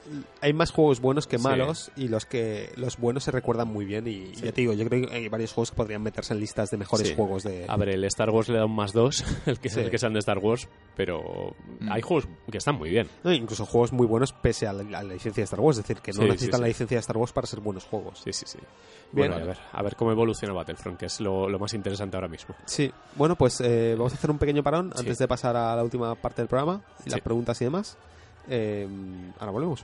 hay más juegos buenos que Sí. malos y los buenos se recuerdan muy bien y ya te digo, yo creo que hay varios juegos que podrían meterse en listas de mejores Sí. juegos de... A ver, el Star Wars le da un +2, el que Sí. sean de Star Wars, pero hay juegos que están muy bien. No, incluso juegos muy buenos pese a la licencia de Star Wars, es decir, que no Sí, necesitan sí, la sí. licencia de Star Wars para ser buenos juegos. Sí, sí, sí. Bien. Bueno, a ver cómo evoluciona Battlefront, que es lo más interesante ahora mismo. Sí, bueno, pues vamos a hacer un pequeño parón Sí. antes de pasar a la última parte del programa, y las Sí. preguntas y demás. Ahora volvemos.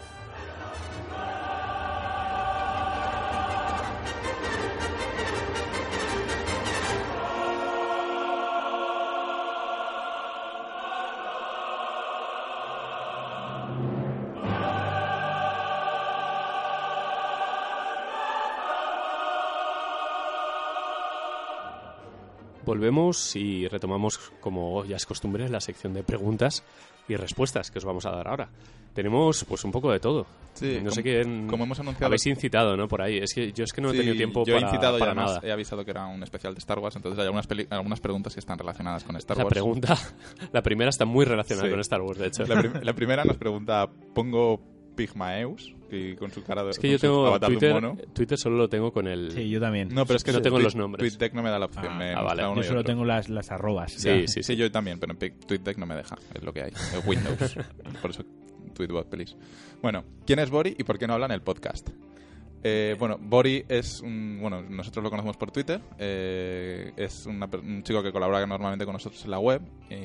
Volvemos y retomamos, como ya es costumbre, la sección de preguntas y respuestas que os vamos a dar ahora. Tenemos pues un poco de todo. Sí, No sé quién como hemos anunciado... habéis incitado, ¿no? Por ahí. Es que yo no he Sí, tenido tiempo yo he para, incitado y para además nada. he avisado que era un especial de Star Wars, entonces hay algunas preguntas que están relacionadas con Star La Wars. pregunta, la primera está muy relacionada Sí. con Star Wars, de hecho. La primera nos pregunta, ¿pongo Pigmaeus? Y con su cara de Es que yo con su tengo avatar de un mono. Twitter solo lo tengo con el... Sí, yo también. No, pero es que No tengo Tweet- los nombres. TweetDeck no me da la opción. me vale. mezcla uno Yo y solo otro. tengo las arrobas. Sí, sí, Sí, yo también, pero en TweetDeck no me deja. Es lo que hay. Es Windows. Por eso Tweetbot, please. Bueno, ¿quién es Bori y por qué no habla en el podcast? Bueno, Bori es bueno, nosotros lo conocemos por Twitter. Es un chico que colabora normalmente con nosotros en la web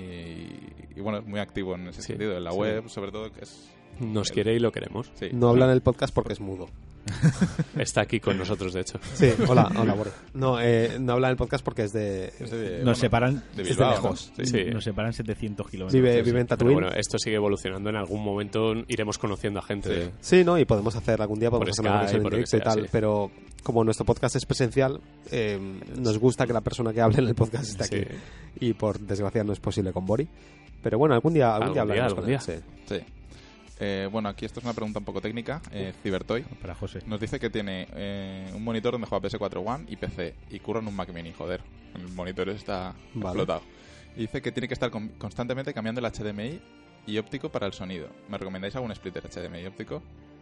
y bueno, es muy activo en ese Sí, sentido. En la sí. web, sobre todo, que es... Nos quiere y lo queremos. Sí. No habla en el podcast porque es mudo. Está aquí con nosotros, de hecho. Sí, hola, Bori. No, no habla en el podcast porque es de... Es de- Nos separan, de es de Bilbao, lejos. ¿no? Sí. nos separan 700 kilómetros. Vive en Pero Tatooine. bueno, esto sigue evolucionando. En algún momento iremos conociendo a gente. Sí, ¿no? Y podemos hacer algún día, podemos Por hacer una Skype, conexión en por lo que directo y sea, tal, sí. pero como nuestro podcast es presencial, nos gusta que la persona que hable en el podcast esté Sí. aquí. Y por desgracia no es posible con Bori. Pero bueno, algún día hablaremos algún con él. día. Sí. Sí. Bueno, aquí esto es una pregunta un poco técnica. Cybertoy Para José. nos dice que tiene un monitor donde juega PS4 One y PC y curra en un Mac Mini. Joder, el monitor está Vale. explotado. Y dice que tiene que estar constantemente cambiando el HDMI y óptico para el sonido. ¿Me recomendáis algún splitter HDMI óptico?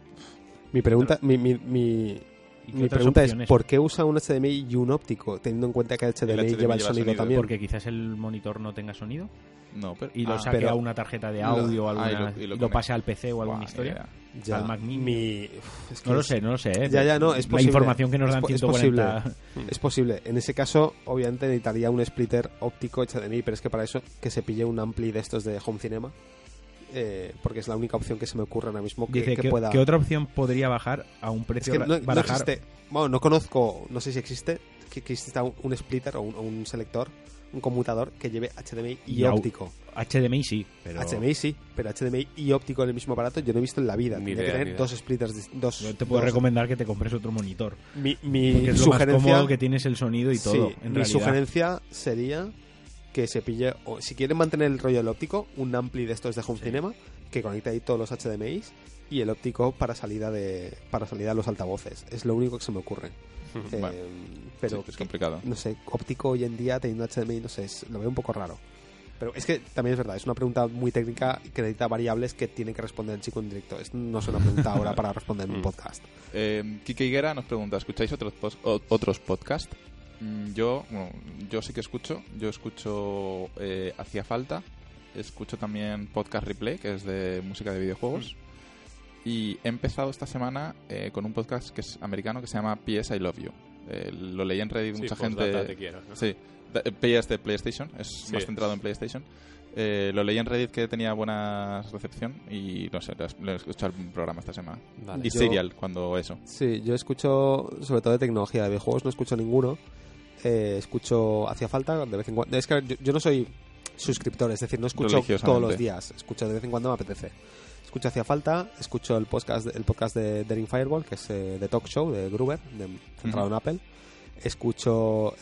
Mi pregunta, mi ¿Y qué mi otras pregunta es, opciones? ¿por qué usa un HDMI y un óptico? Teniendo en cuenta que el HDMI, HDMI lleva el lleva sonido sonido. también. Porque quizás el monitor no tenga sonido No, pero... y lo ah, saque pero- a una tarjeta de audio o alguna, y lo y lo conecta. pase al PC o alguna Buah, historia. idea. Ya, al Mac Mini. es que No lo es- sé, no lo sé. ¿eh? Ya, no, es posible. La información que nos dan Es 140... Es posible. En ese caso, obviamente necesitaría un splitter óptico HDMI, pero es que para eso que se pille un ampli de estos de Home Cinema, porque es la única opción que se me ocurre ahora mismo que, Dice, que pueda... ¿qué otra opción podría bajar a un Es precio? que no barajar? existe... Bueno, no conozco, no sé si existe, que exista un splitter o un selector, un conmutador que lleve HDMI y Y óptico. HDMI sí, pero... HDMI sí, pero HDMI y óptico en el mismo aparato yo no he visto en la vida. Ni Tendría que idea, tener ni idea. dos splitters, dos... Yo te puedo dos- recomendar que te compres otro monitor. Mi Porque es lo más sugerencia... cómodo que tienes el sonido y todo, Sí, en mi realidad. sugerencia sería que se pille, o si quieren mantener el rollo del óptico, un ampli de estos de Home Cinema que conecte ahí todos los HDMIs y el óptico para salida a los altavoces. Es lo único que se me ocurre. Vale. Pero Sí, es complicado. no sé, óptico hoy en día teniendo HDMI, no sé, lo veo un poco raro. Pero es que también es verdad, es una pregunta muy técnica que necesita variables que tiene que responder el chico en directo. No es una pregunta ahora para responder en un podcast. Kike Higuera nos pregunta, ¿escucháis otros podcasts? Yo sí que escucho. Yo escucho Hacía Falta. Escucho también Podcast Replay, que es de música de videojuegos. Y he empezado esta semana con un podcast que es americano que se llama PS I Love You. Lo leí en Reddit, mucha gente... Te quiero, ¿no? Sí, PS de PlayStation, es Sí. más centrado en PlayStation. Lo leí en Reddit que tenía buena recepción y no sé, lo he escuchado el programa esta semana. Vale. Y Serial, cuando eso. Sí, yo escucho sobre todo de tecnología, de videojuegos no escucho ninguno. Escucho Hacía Falta de vez en cuando. Es que yo no soy suscriptor, es decir, no escucho Religiosamente. todos los días. Escucho de vez en cuando, me apetece. Escucho Hacía Falta, escucho el podcast de Daring Fireball, que es de Talk Show, de Gruber, centrado en Apple. Escucho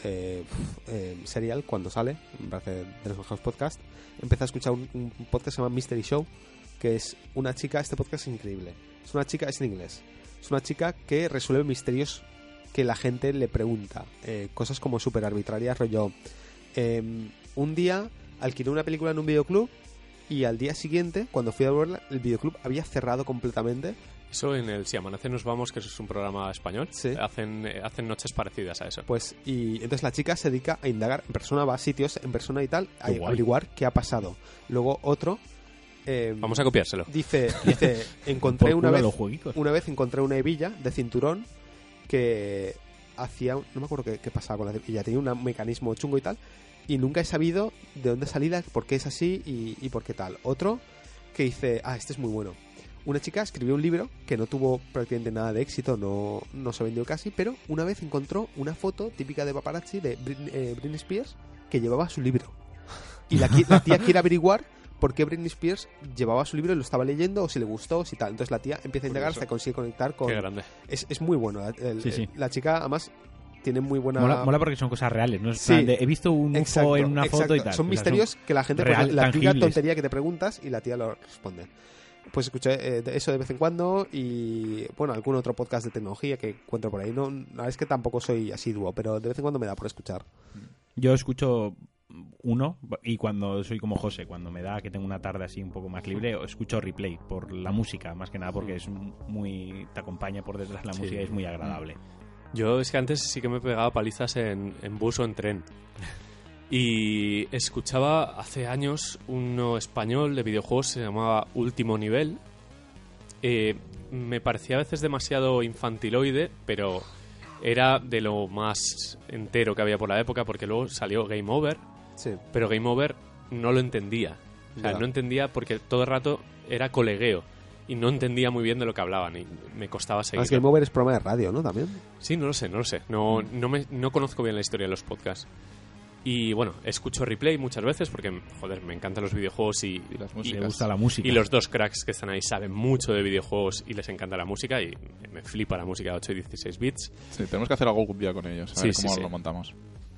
Serial cuando sale, me parece de los mejores podcasts. Empecé a escuchar un podcast que se llama Mystery Show, que es una chica, este podcast es increíble. Es una chica, es en inglés. Es una chica que resuelve misterios que la gente le pregunta. Cosas como súper arbitrarias, rollo... un día alquilé una película en un videoclub y al día siguiente, cuando fui a verla, el videoclub había cerrado completamente. Eso en el Si Amanece Nos Vamos, que eso es un programa español, sí. hacen noches parecidas a eso. Pues, y entonces la chica se dedica a indagar en persona, va a sitios en persona y tal, a averiguar qué ha pasado. Luego otro... vamos a copiárselo. Dice encontré una vez encontré una hebilla de cinturón que hacía... No me acuerdo qué pasaba con la hebilla, tenía un mecanismo chungo y tal, y nunca he sabido de dónde salida, por qué es así y por qué tal. Otro que dice... este es muy bueno. Una chica escribió un libro que no tuvo prácticamente nada de éxito, no se vendió casi, pero una vez encontró una foto típica de paparazzi de Britney Spears que llevaba su libro. Y la tía quiere averiguar por qué Britney Spears llevaba su libro y lo estaba leyendo, o si le gustó, o si tal. Entonces la tía empieza a indagar, se consigue conectar con... Qué grande. Es muy bueno. Sí. La chica, además... Tiene muy buena... Mola porque son cosas reales, ¿no? Es plan de, he visto un UFO en una foto y tal. Son misterios que la gente... Real, la típica tontería que te preguntas y la tía lo responde. Pues escuché eso de vez en cuando y, bueno, algún otro podcast de tecnología que encuentro por ahí. No, la verdad es que tampoco soy asiduo, pero de vez en cuando me da por escuchar. Yo escucho uno y cuando soy como José, cuando me da que tengo una tarde así un poco más libre, escucho Replay por la música, más que nada porque es muy... te acompaña por detrás la música y es muy agradable. Yo es que antes sí que me pegaba palizas en bus o en tren. Y escuchaba hace años uno español de videojuegos, se llamaba Último Nivel. Me parecía a veces demasiado infantiloide, pero era de lo más entero que había por la época, porque luego salió Game Over, sí. Pero Game Over no lo entendía. O sea, no entendía porque todo el rato era colegueo y no entendía muy bien de lo que hablaban y me costaba seguir. Game Over es programa de radio, ¿no? También. Sí, no lo sé. No conozco bien la historia de los podcasts. Y bueno, escucho Replay muchas veces porque, joder, me encantan los videojuegos y las músicas. Me gusta la música. Y los dos cracks que están ahí saben mucho de videojuegos y les encanta la música y me flipa la música de 8 y 16 bits. Sí, tenemos que hacer algo un día con ellos, a ver cómo lo montamos.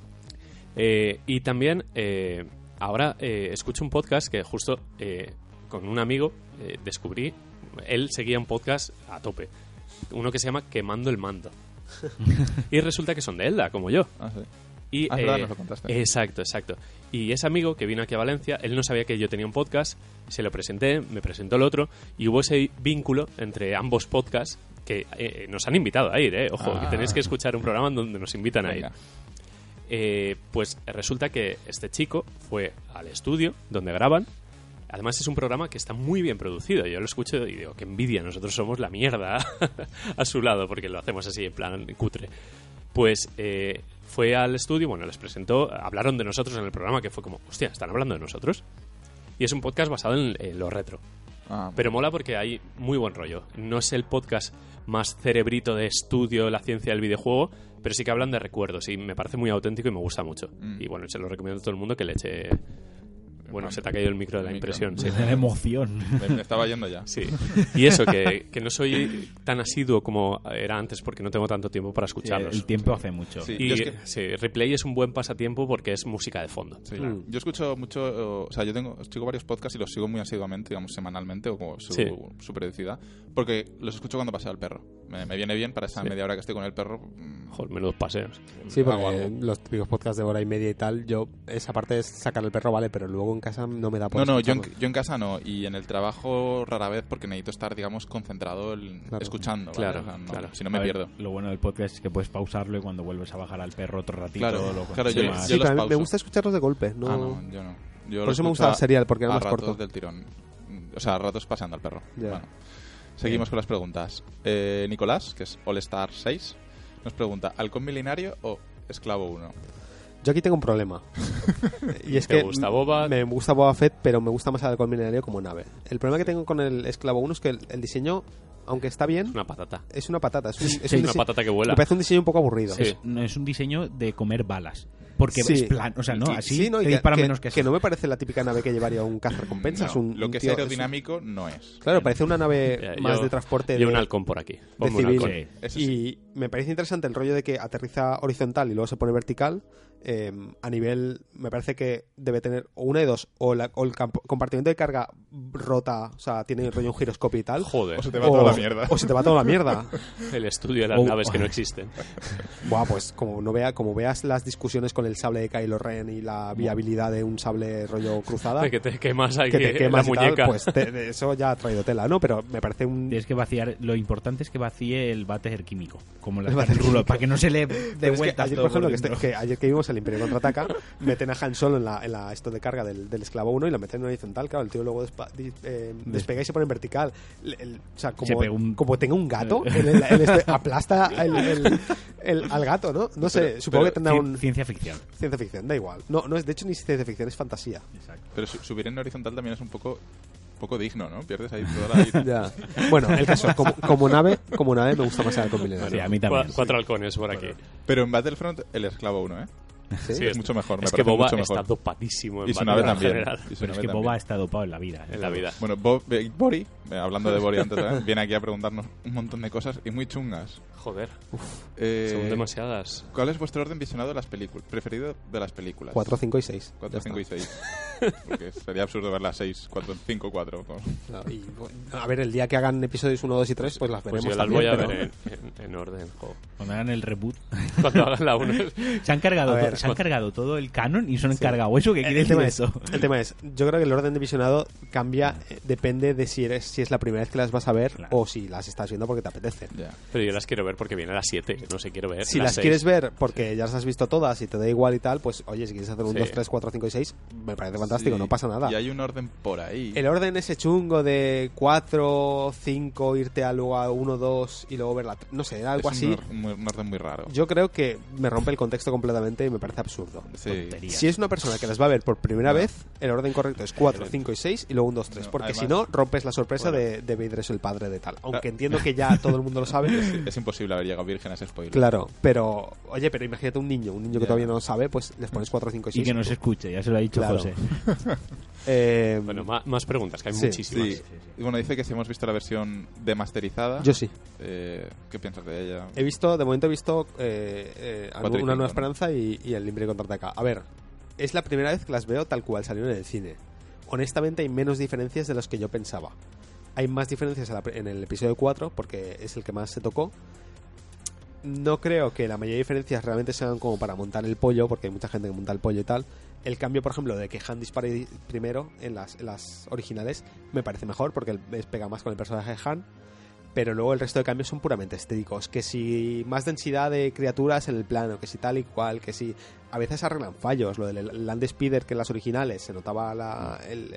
Y también ahora escucho un podcast que justo con un amigo descubrí. Él seguía un podcast a tope, uno que se llama Quemando el Mando. Y resulta que son de Elda, como yo. Sí. Y, verdad, nos lo contaste. Exacto. Y ese amigo que vino aquí a Valencia, él no sabía que yo tenía un podcast, se lo presenté, me presentó el otro, y hubo ese vínculo entre ambos podcasts que nos han invitado a ir, Ojo, que tenéis que escuchar un programa en donde nos invitan a ir. Pues resulta que este chico fue al estudio donde graban. Además es un programa que está muy bien producido. Yo lo escucho y digo, qué envidia, nosotros somos la mierda a su lado, porque lo hacemos así en plan cutre. Pues fue al estudio, bueno, les presentó, hablaron de nosotros en el programa, que fue como, hostia, ¿están hablando de nosotros? Y es un podcast basado en lo retro. Pero mola porque hay muy buen rollo. No es el podcast más cerebrito de estudio, la ciencia del videojuego, pero sí que hablan de recuerdos y me parece muy auténtico y me gusta mucho. Y bueno, se lo recomiendo a todo el mundo que le eche... Bueno, se te ha caído el micro de la impresión. Sí. De emoción. Me estaba yendo ya. Sí. Y eso, que no soy tan asiduo como era antes porque no tengo tanto tiempo para escucharlos. Sí, el tiempo hace mucho. Sí, y Replay es un buen pasatiempo porque es música de fondo. Sí. Yo escucho mucho... O sea, yo sigo varios podcasts y los sigo muy asiduamente, digamos, semanalmente o como su periodicidad, porque los escucho cuando paseo al perro. Me viene bien para esa media hora que estoy con el perro. Joder, menudos paseos. Sí, porque los típicos podcasts de hora y media y tal, esa parte es sacar el perro, vale, pero luego en casa no me da por yo en casa no, y en el trabajo rara vez porque necesito estar, digamos, concentrado escuchando. ¿vale? Claro. Si no me pierdo. Lo bueno del podcast es que puedes pausarlo y cuando vuelves a bajar al perro otro ratito... Claro, yo los pauso. Me gusta escucharlos de golpe. No, yo no. Por eso me gusta el serial, porque era más corto. Ratos del tirón. O sea, ratos paseando al perro. Bueno, seguimos con las preguntas. Nicolás, que es All Star 6, nos pregunta, ¿Halcón Milenario o Esclavo 1? Yo aquí tengo un problema. Y es que me gusta Boba Fett, pero me gusta más el Halcón Milenario como nave. El problema que tengo con el Esclavo 1 es que el diseño, aunque está bien... Es una patata. Es una patata. Es una patata que vuela. Me parece un diseño un poco aburrido. Sí. Es un diseño de comer balas. Porque es plan, o sea, no, así te dispara menos que eso. Que no me parece la típica nave que llevaría un cazarrecompensas. Lo que es aerodinámico no es. Claro, parece una nave más de transporte. Y un halcón por aquí. De civil. Y me parece interesante el rollo de que aterriza horizontal y luego se pone vertical. a nivel, me parece que debe tener o una de dos, o el compartimento de carga rota, o sea, tiene rollo un giroscopio y tal. Joder. O se te va toda la mierda. O se te va toda la mierda. El estudio de las naves que no existen. Buah, pues como veas las discusiones con el sable de Kylo Ren y la viabilidad de un sable rollo cruzada, Que te quemas ahí que te quemas la y tal, muñeca. pues eso ya ha traído tela, ¿no? Pero me parece un... Tienes que vaciar, lo importante es que vacíe el váter químico, como El las váter rulo, químico. para que no se le Pero dé es que vueltas ayer, todo por ejemplo, por dentro. que ayer que vimos el Imperio Contraataca, meten a Han Solo en la esto de carga del esclavo 1 y lo meten en horizontal. Claro, el tío luego despega y se pone en vertical. O sea, Se pega como tenga un gato, aplasta al gato, ¿no? No sé, supongo que tendrá un... Ciencia ficción. Ciencia ficción, da igual. No es, de hecho, ni ciencia ficción, es fantasía. Exacto. Pero subir en horizontal también es un poco digno, ¿no? Pierdes ahí toda la... Ya. Bueno, el caso, como nave me gusta más el halcón milenario. Sí, a mí también. Cuatro halcones por aquí. Pero en Battlefront, el esclavo 1, ¿eh? ¿Sí? Es mucho mejor, me Es que parece Boba mucho mejor. está dopadísimo en Y su nave Battlefront también. en general. Y su Pero es nave que también. Boba está dopado en la vida. En la vida. Bueno, Bori, hablando de Bori antes, ¿eh? Viene aquí a preguntarnos un montón de cosas y muy chungas. Joder, Eh, son demasiadas. ¿Cuál es vuestro orden visionado de las películas? Preferido de las películas? 4, 5 y 6. 4, 5 y 6. Porque sería absurdo ver las 6, 4, 5, 4. A ver, el día que hagan episodios 1, 2 y 3, pues las Pues veremos yo las también, voy a pero- ver en orden. Jo. Cuando hagan el reboot. Cuando hagan la 1. Se han cargado, A ver, se han cargado todo el canon y se han cargado eso. ¿Qué quiere decir eso? El tema es, yo creo que el orden de visionado cambia, depende de si es la primera vez que las vas a ver Claro. o si las estás viendo porque te apetece. Ya. Pero yo las quiero ver porque viene a las 7. No sé, quiero ver Si las las 6. quieres ver porque ya las has visto todas y te da igual y tal, pues oye, si quieres hacer un Sí. 2, 3, 4, 5 y 6, me parece fantástico, Sí. no pasa nada. Y hay un orden por ahí. El orden ese chungo de 4, 5, irte a luego a 1, 2 y luego ver la... No sé, algo es así. un orden muy raro. Yo creo que me rompe el contexto completamente y me parece absurdo. Sí. Tontería. Si es una persona que las va a ver por primera No. vez, el orden correcto es 4, 5 y 6 y luego 1, 2, 3. No, Porque además- si no, rompes la sorpresa Bueno. de Vader es el padre de tal. Aunque Claro. entiendo que ya todo el mundo lo sabe. Es imposible haber llegado virgen a ese spoiler. Claro, pero... Oye, pero imagínate un niño que Ya. todavía no lo sabe, pues les pones 4, 5 y 6. Y que no se escuche, ya se lo ha dicho Claro. José. Bueno, más preguntas, que hay Sí. muchísimas. Sí. Y bueno, dice que si hemos visto la versión demasterizada. Yo sí. ¿Qué piensas de ella? De momento he visto Cuatro y Una cinco, Nueva ¿no? Esperanza y el Imperio Contraataca. A ver, es la primera vez que las veo tal cual salieron en el cine. Honestamente hay menos diferencias de las que yo pensaba. Hay más diferencias en el episodio 4 porque es el que más se tocó. No creo que la mayoría de diferencias realmente sean como para montar el pollo, porque hay mucha gente que monta el pollo y tal. El cambio, por ejemplo, de que Han dispare primero en las originales me parece mejor porque pega más con el personaje de Han. Pero luego el resto de cambios son puramente estéticos. Que si más densidad de criaturas en el plano, que si tal y cual, que si a veces arreglan fallos. Lo del Land Speeder, que en las originales se notaba la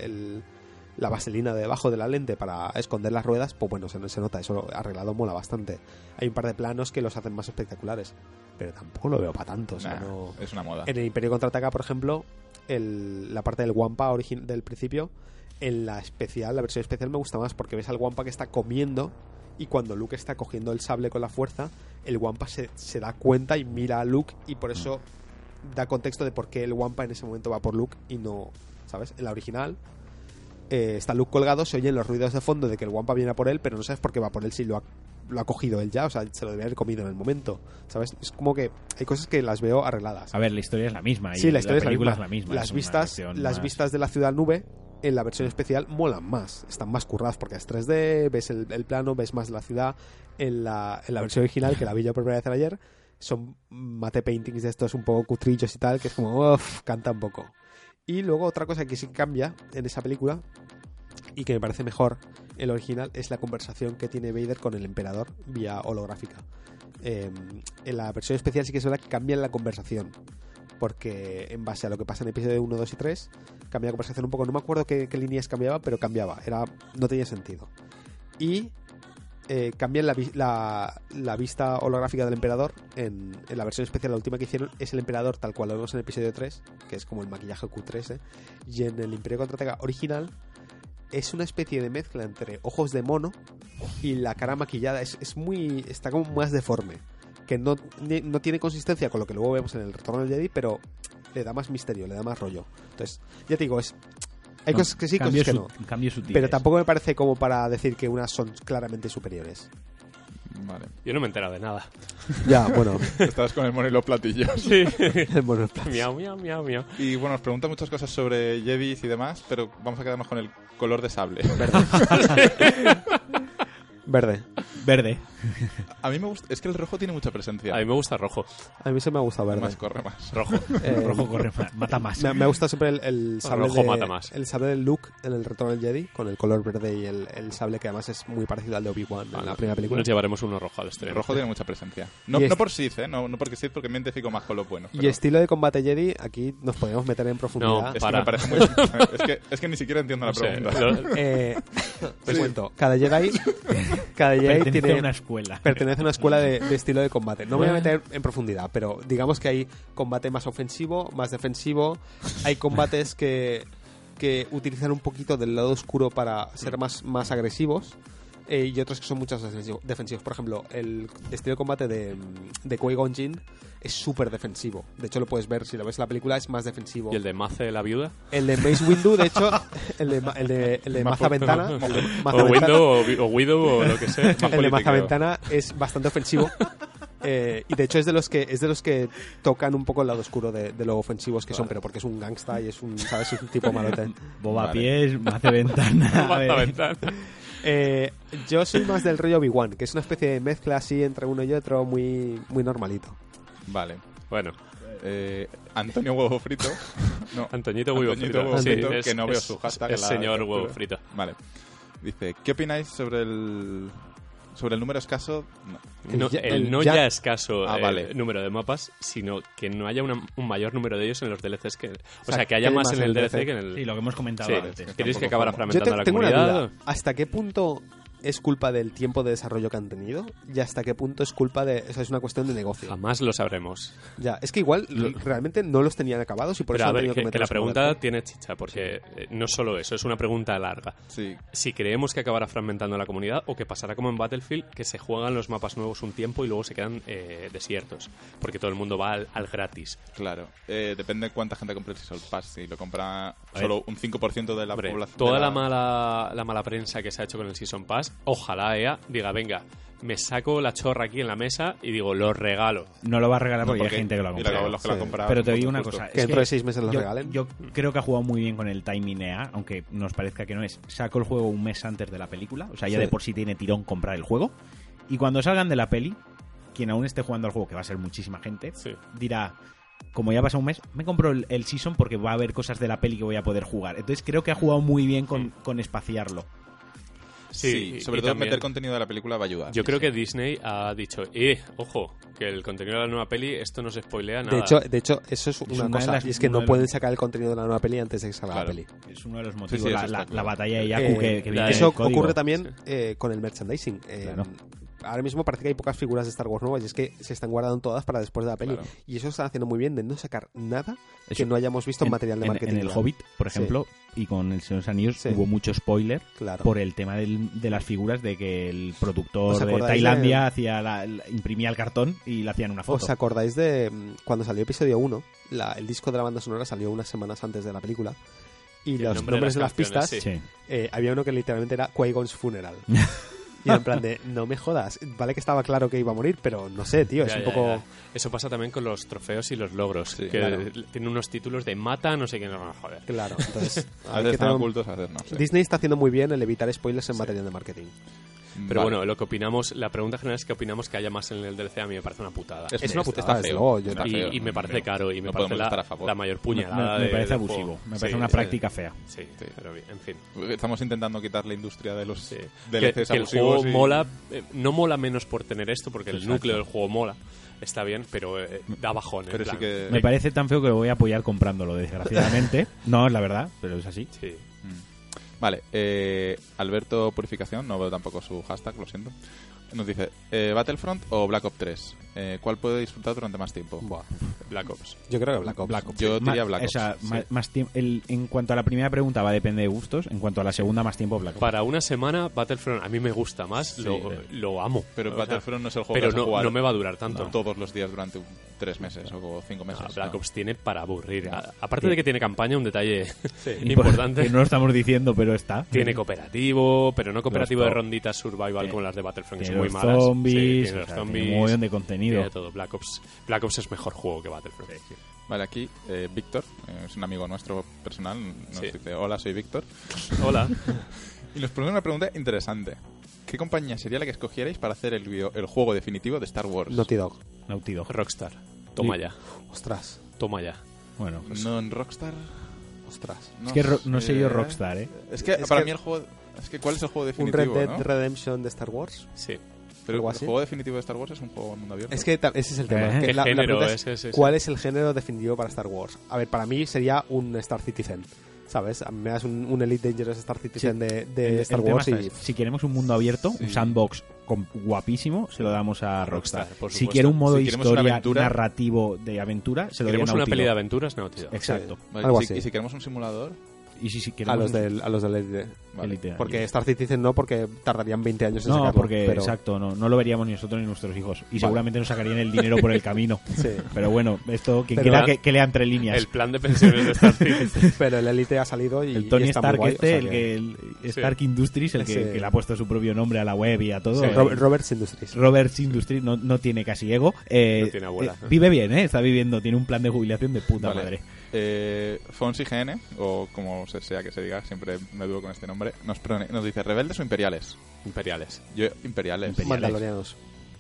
vaselina debajo de la lente para esconder las ruedas, pues bueno, se nota, eso arreglado mola bastante. Hay un par de planos que los hacen más espectaculares, pero tampoco lo veo para tanto. O sea, Nah, no... es una moda. En el Imperio Contraataca, por ejemplo, la parte del Wampa del principio, en la versión especial me gusta más porque ves al Wampa que está comiendo y cuando Luke está cogiendo el sable con la fuerza, el Wampa se da cuenta y mira a Luke y por eso da contexto de por qué el Wampa en ese momento va por Luke y no, ¿sabes? En la original está Luke colgado, se oyen los ruidos de fondo de que el Wampa viene a por él, pero no sabes por qué va por él si lo ha cogido él ya, o sea, se lo debe haber comido en el momento, ¿sabes? Es como que hay cosas que las veo arregladas. A ver, la historia es la misma. Y Sí, la historia película es la misma. es Las vistas de la ciudad nube en la versión especial molan más, están más curradas porque es 3D, ves el plano, ves más la ciudad. En la versión original, que la vi yo por primera vez ayer, son mate paintings de estos un poco cutrillos y tal, que es como, uff, canta un poco. Y luego otra cosa que sí cambia en esa película y que me parece mejor el original es la conversación que tiene Vader con el emperador vía holográfica. En la versión especial sí que es verdad que cambian la conversación, porque en base a lo que pasa en episodio 1, 2 y 3 cambia la conversación un poco, no me acuerdo qué líneas cambiaba, pero cambiaba, no tenía sentido. Y cambian la vista holográfica del emperador en la versión especial, la última que hicieron es el emperador tal cual lo vemos en el episodio 3, que es como el maquillaje Q3, y en el Imperio Contraataca original es una especie de mezcla entre ojos de mono y la cara maquillada, está como más deforme, que no tiene consistencia con lo que luego vemos en el Retorno del Jedi, pero le da más misterio, le da más rollo. Entonces, ya te digo, hay cosas que sí, cosas que no. Cambios sutiles. Pero tampoco me parece como para decir que unas son claramente superiores. Vale. Yo no me he enterado de nada. Ya, bueno. Estabas con el mono y los platillos. Sí. Bueno, Miau, miau, miau, miau. Y bueno, nos preguntan muchas cosas sobre Jedis y demás, pero vamos a quedarnos con el color de sable. verde. Verde. A mí me gusta, es que el rojo tiene mucha presencia. A mí me gusta rojo. A mí se me ha gustado verde. Además corre más. Rojo. Rojo corre, mata más. Me ha gustado siempre el sable rojo mata más. El sable del Luke en el Retorno del Jedi, con el color verde y el sable que además es muy parecido al de Obi-Wan en la primera película. Nos llevaremos uno rojo al El estreno. rojo tiene mucha presencia. No, no por Sith, no porque Sith, porque me identifico más con los buenos. Y estilo de combate Jedi, aquí nos podemos meter en profundidad. No, Es para. que me parece muy... es que ni siquiera entiendo la No sé, pregunta. Te cuento, cada Jedi Pertenece tiene... a una escuela. Pertenece a una escuela de estilo de combate. No me voy a meter en profundidad, pero digamos que hay combate más ofensivo, más defensivo. Hay combates que utilizan un poquito del lado oscuro para ser más agresivos. Y otros que son muchos defensivos. Por ejemplo, el estilo de combate de Qui-Gon Jinn es súper defensivo. De hecho, lo puedes ver, si lo ves en la película, es más defensivo. ¿Y el de Mace la viuda? El de Mace Windu, de hecho, el de Maza Ventana. O Widow o lo que sea. El de Maza Ventana es bastante ofensivo. Y de hecho es de los que tocan un poco el lado oscuro de lo ofensivos que son, pero porque es un gangsta y es un, ¿sabes? Es un tipo malote. Boba Pies, Mace Ventana. Maza Ventana. Yo soy más del rollo Obi-Wan, que es una especie de mezcla así entre uno y otro muy, muy normalito. Vale. Bueno. Antonio Huevo Frito. No, Antoñito Huevo Frito. Huevo Sí, Frito, es- que no veo es- su hashtag. es en la señor captura. Huevo Frito. Vale. Dice, ¿qué opináis sobre el número escaso? No. No, El no ya- ya escaso vale. número de mapas, sino que no haya un mayor número de ellos en los DLCs que... O sea, sea, que haya que más más en el en el DLC que en el... Sí, lo que hemos comentado Sí, antes. ¿queréis que Tampoco acabara forma. Yo fragmentando la tengo una comunidad? duda. ¿Hasta qué punto es culpa del tiempo de desarrollo que han tenido? ¿Y hasta qué punto es culpa de... O sea, es una cuestión de negocio? Jamás lo sabremos. Ya, es que igual realmente no los tenían acabados y por Pero eso a han ver, tenido que que la meterlos como pregunta DLC. tiene chicha, porque no solo eso, es una pregunta larga. Sí. Si creemos que acabará fragmentando la comunidad o que pasará como en Battlefield, que se juegan los mapas nuevos un tiempo y luego se quedan desiertos, porque todo el mundo va al gratis. Claro. Depende de cuánta gente compre el Season Pass. Si lo compra solo un 5% de la Hombre, población... toda de la mala prensa que se ha hecho con el Season Pass, ojalá EA diga, venga, me saco la chorra aquí en la mesa y digo, lo regalo. No lo va a regalar No, porque hay gente que lo ha y comprado. los que lo han Sí. comprado Pero te son digo una justos. cosa. Que es dentro de 6 meses los regalen. Yo creo que ha jugado muy bien con el timing EA, aunque nos parezca que no es. Sacó el juego un mes antes de la película, o sea, ya Sí. de por sí tiene tirón comprar el juego. Y cuando salgan de la peli, quien aún esté jugando al juego, que va a ser muchísima gente, Sí. dirá, como ya pasa un mes, me compro el Season porque va a haber cosas de la peli que voy a poder jugar. Entonces creo que ha jugado muy bien con espaciarlo. Sí, sobre y todo también- meter contenido de la película va a ayudar. Yo creo que Disney ha dicho, ojo, que el contenido de la nueva peli, esto no se spoilea nada. De hecho, eso es una una de cosa. las- Y es que uno no de pueden los- sacar el contenido de la nueva peli antes de que salga Claro. la peli. Es uno de los motivos. Sí, eso la, está la claro. batalla de Yaku que viene en Eso el código. ocurre también con el merchandising. Claro. Ahora mismo parece que hay pocas figuras de Star Wars nuevas y es que se están guardando todas para después de la peli. Claro. Y eso están haciendo muy bien de no sacar nada que Eso- no hayamos visto en material de marketing. En el Hobbit, por ejemplo, y con el Señor de los Anillos Sí. hubo mucho spoiler Claro. por el tema de las figuras de que el productor ¿Os de acordáis Tailandia imprimía el cartón y le hacían una foto. ¿Os acordáis de cuando salió episodio 1? El disco de la banda sonora salió unas semanas antes de la película. Y el los nombre de nombres de las las pistas, canciones, Sí. había uno que literalmente era Qui-Gon's Funeral. Y en plan de, no me jodas. Vale que estaba claro que iba a morir, pero no sé, tío, es Ya, un ya, poco... ya. Eso pasa también con los trofeos y los logros, Sí, que claro. tienen unos títulos de mata, no sé qué, no, joder. Claro, entonces... A hay veces que están tener- ocultos, a veces no. Sí. Disney está haciendo muy bien el evitar spoilers en material de marketing. Pero Vale. bueno, lo que opinamos, la pregunta general es que opinamos que haya más en el DLC, a mí me parece una putada. Es una putada, está desde feo. luego, yo Está no- feo, Y me parece feo. caro y me No parece podemos estar a favor. la mayor puñalada me parece del abusivo. juego. Me parece Sí, una sí. práctica fea. Sí, pero bien, en fin. Estamos intentando quitar la industria de los Sí. DLCs que el abusivos juego y- mola, no mola menos por tener esto, porque el Exacto. núcleo del juego mola, está bien, pero da bajón. en Pero sí plan. que... Me parece tan feo que lo voy a apoyar comprándolo, desgraciadamente. No, es la verdad, pero es así. Sí. Vale, Alberto Purificación, no veo tampoco su hashtag, lo siento. Nos dice, ¿Battlefront o Black Ops 3? ¿Cuál puede disfrutar durante más tiempo? Buah. Black Ops. Yo creo que Black Ops. Black Ops. Yo diría Black O sea, Ops, sí. más tiempo. En cuanto a la primera pregunta, va a depender de gustos. En cuanto a la segunda, más tiempo Black Ops. Para una semana, Battlefront a mí me gusta más, Sí. lo amo. Pero O sea, Battlefront no es el juego pero que vas a jugar no me va a durar tanto. todos los días durante 3 meses o 5 meses. Black ¿no? Ops tiene para aburrir. Aparte Sí. de que tiene campaña, un detalle Y por- importante. que no lo estamos diciendo, pero está. Tiene cooperativo, pero no cooperativo Los de co- ronditas survival como las de Battlefront, que Tiene muy los malas. zombies, Sí, tiene o los sea, zombies, tiene un montón de contenido. tiene todo. Black Ops es mejor juego que Battlefront. Vale, aquí Víctor, es un amigo nuestro personal, nos dice, hola, soy Víctor. Hola. Y nos pone una pregunta interesante. ¿Qué compañía sería la que escogierais para hacer el juego definitivo de Star Wars? Naughty Dog. Naughty Dog. Rockstar. Toma Sí. ya. Ostras. Toma ya. Bueno, No, en Rockstar... Ostras. es que no sé yo Rockstar, ¿eh? Es que Es para que- mí el juego... Es que ¿cuál es el juego Un definitivo, Red Dead no? Redemption de Star Wars. Sí. Pero algo el así. juego definitivo de Star Wars es un juego de mundo abierto. Es que ese es el tema. que ¿Qué la género pregunta es ese? ¿cuál es el género definitivo para Star Wars? A ver, para mí sería un Star Citizen. ¿Sabes? Me das un Elite Dangerous Star Citizen de Star El tema Wars está y... es, si queremos un mundo abierto, un sandbox guapísimo, se lo damos a Rockstar. Rockstar, por Si supuesto. quiere un modo Si queremos una historia aventura- narrativo de aventura, se lo Queremos daría a una Naughty peli de Dog. aventuras, Naughty Dog. Exacto. Vale, algo y así. y si queremos un simulador... Y si A queremos los del Elite. Vale. Elite. Porque Star Citizen no, porque tardarían 20 años en No, sacarlo. porque pero... exacto, no lo veríamos ni nosotros ni nuestros hijos. Y seguramente nos sacarían el dinero por el camino. Sí. Pero bueno, esto quien Pero- quiera que lea entre líneas. El plan de pensiones de Star Citizen. Pero el Elite ha salido y El Tony y está muy Stark guay, este, o sea el Stark Industries, el Ese- que le ha puesto su propio nombre a la web y a todo. Sí. Roberts Industries. Roberts Industries no tiene casi ego. No tiene abuela. Vive bien, está viviendo, tiene un plan de jubilación de puta Vale. madre. Fonsi GN, o como sea que se diga, siempre me dudo con este nombre, nos dice, ¿rebeldes o imperiales? Imperiales. Yo, imperiales. Mandalorianos.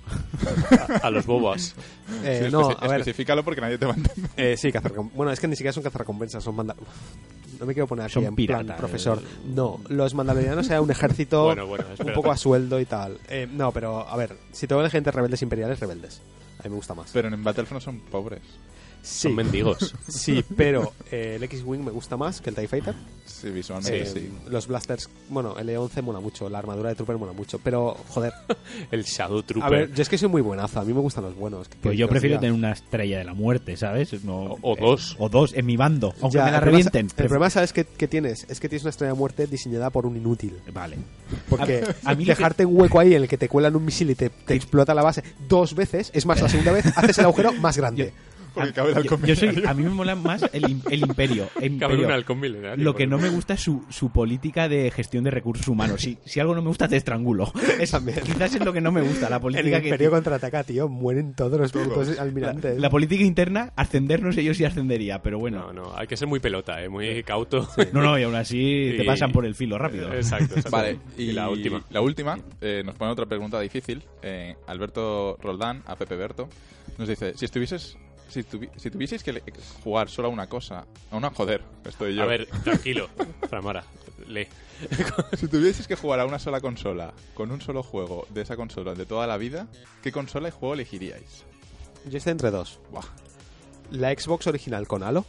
A los bobos. Sí, No, a ver. especifícalo porque nadie te va a entender. Sí, bueno, es que ni siquiera son cazarrecompensas, son No me quiero poner aquí Son en piratas. plan profesor. No, los mandalorianos eran un ejército Bueno, un espérate. poco a sueldo y tal. No, pero a ver, si tengo de gente rebeldes imperiales, rebeldes. A mí me gusta más. Pero en Battlefront son pobres. Sí, Son mendigos. sí, pero el X-Wing me gusta más que el TIE Fighter. Sí, visualmente Sí. sí. Los blasters, bueno, el E11 mola mucho, la armadura de Trooper mola mucho, pero joder, El Shadow Trooper. a ver, yo es que soy muy buenazo, a mí me gustan los buenos. Pues yo prefiero tener una estrella de la muerte, ¿sabes? O dos. O dos en mi bando, aunque Ya, me la el problema- revienten. El problema, ¿sabes qué tienes? Es que tienes una estrella de muerte diseñada por un inútil. Vale. Porque A mí lo dejarte un hueco ahí en el que te cuelan un misil y te explota la base 2 veces, es más, la segunda vez haces el agujero más grande. Porque cabe el halcón Yo soy, milenario. a mí me mola más el imperio. Cabe Imperio. un halcón milenario. Lo que no me gusta es su política de gestión de recursos humanos. Si algo no me gusta, te estrangulo. También. Quizás es lo que no me gusta, la El política Imperio contraataca, tío, mueren todos los putos almirantes. la política interna, ascender no sé yo si ascendería, pero bueno. No, hay que ser muy pelota, muy cauto. No, y aún así te Y- pasan por el filo rápido. Exacto. Vale, y la última. La última, nos pone otra pregunta difícil. Alberto Roldán, a Pepe Berto, nos dice, si tuvieseis que jugar solo a una cosa, joder, estoy yo. A ver, tranquilo. Framara, lee. Si tuvieseis que jugar a una sola consola, con un solo juego de esa consola de toda la vida, ¿qué consola y juego elegiríais? Yo estoy entre dos. Buah, La Xbox original con Halo,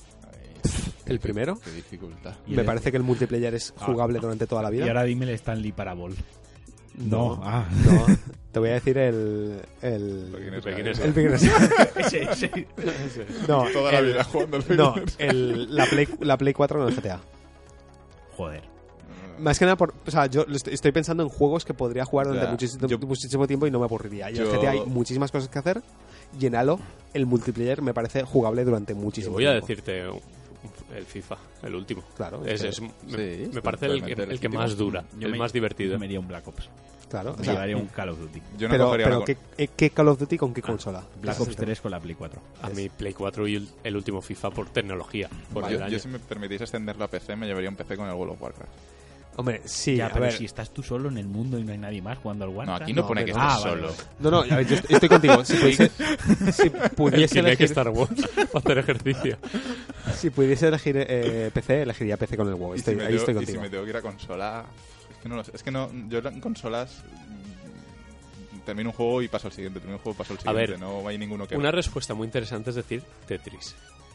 el primero. qué dificultad. Y Me el- parece que el multiplayer es jugable durante toda la vida. Y ahora dime el Stanley Parabol. No, Ah. no. Te voy a decir el Beginners. el Beginners. Ese. No, Toda la vida jugando al no, Beginners. la Play 4 con el GTA. Joder. Más que nada, o sea, yo estoy pensando en juegos que podría jugar durante Ya, muchísimo tiempo y no me aburriría. Y en el yo- GTA hay muchísimas cosas que hacer. Y en Halo, el multiplayer me parece jugable durante Yo muchísimo voy a tiempo. decirte el FIFA, el último. Claro, Es, que- es- me sí, parece totalmente el que legítimo. más dura, Yo el me- más divertido. Yo me haría un Black Ops. claro. o Me sea, llevaría un Call of Duty. Yo no pero cogería pero una ¿qué Call of Duty con qué consola? Black Ese es Ops el tema. 3 con la Play 4. A mi Play 4 y el último FIFA por tecnología. Por el Yo, año. si me permitís extenderlo a PC, me llevaría un PC con el World of Warcraft. Hombre, sí, Ya, a pero ver. si estás tú solo en el mundo y no hay nadie más jugando al No, Warcraft. aquí no pone que pero- estés vale, solo. vale. No, no, a ver, yo estoy contigo. Si pudiese Tiene que elegir, Star Wars para hacer ejercicio. si pudiese elegir PC, elegiría PC con el WoW. Y si me Ahí tengo- estoy y contigo. si me tengo que ir a consola, es que no lo sé. Es que no, yo en consolas termino un juego y paso al siguiente, termino un juego y paso al A siguiente. ver, no hay ninguno que... Una respuesta muy interesante es decir Tetris.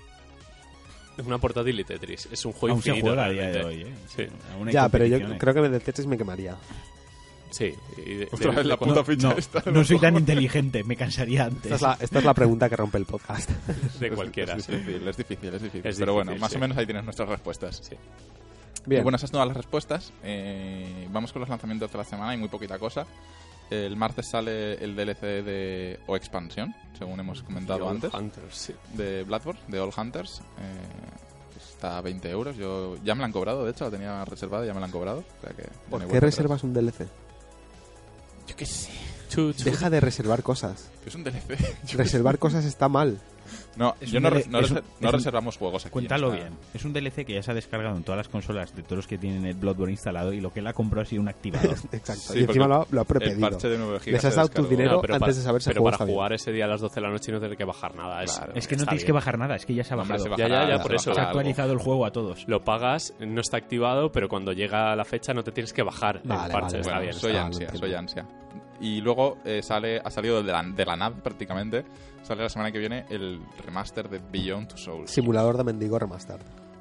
Es una portátil y Tetris. Es un juego Aún se infinito. juega a día de realmente. hoy, ¿eh? Sí, Aún hay Ya, pero yo competiciones. creo que de Tetris me quemaría. sí. Otra vez la puta No, ficha no, esta. no soy tan inteligente, me cansaría antes. Esta es la pregunta que rompe el podcast. de cualquiera. Es sí. difícil, es difícil. Es Pero difícil, bueno, más sí. o menos ahí tienes nuestras respuestas. Sí. Bien. Y bueno, esas son todas las respuestas. Vamos con los lanzamientos de la semana, hay muy poquita cosa. El martes sale el DLC o expansión, según hemos comentado All antes, Hunters, sí. de Bloodborne, de All Hunters. Está a 20 euros. Yo ya me la han cobrado, de hecho, la tenía reservada y ya me la han cobrado. O sea que ya ¿Por no hay qué vuelta atrás. reservas un DLC? Yo qué sé. Deja de reservar cosas. Es un DLC. Reservar cosas está mal. No, no reservamos juegos aquí. Cuéntalo bien. Es un DLC que ya se ha descargado en todas las consolas de todos los que tienen el Bloodborne instalado y lo que él ha comprado ha sido un activador. Exacto. Sí, y encima lo ha prepedido. El parche de 9 GB les has dado tu dinero antes de saber si el juego para jugar ese día a las 12 de la noche no tienes que bajar nada. Claro, es que no tienes que bajar nada, es que ya se ha bajado. Ya, por eso. Se ha actualizado el juego a todos. Lo pagas, no está activado, pero cuando llega la fecha no te tienes que bajar el parche. Está bien. Soy ansia. Y luego ha salido de la nada prácticamente. Sale la semana que viene el remaster de Beyond Two Souls. Simulador de mendigo remaster.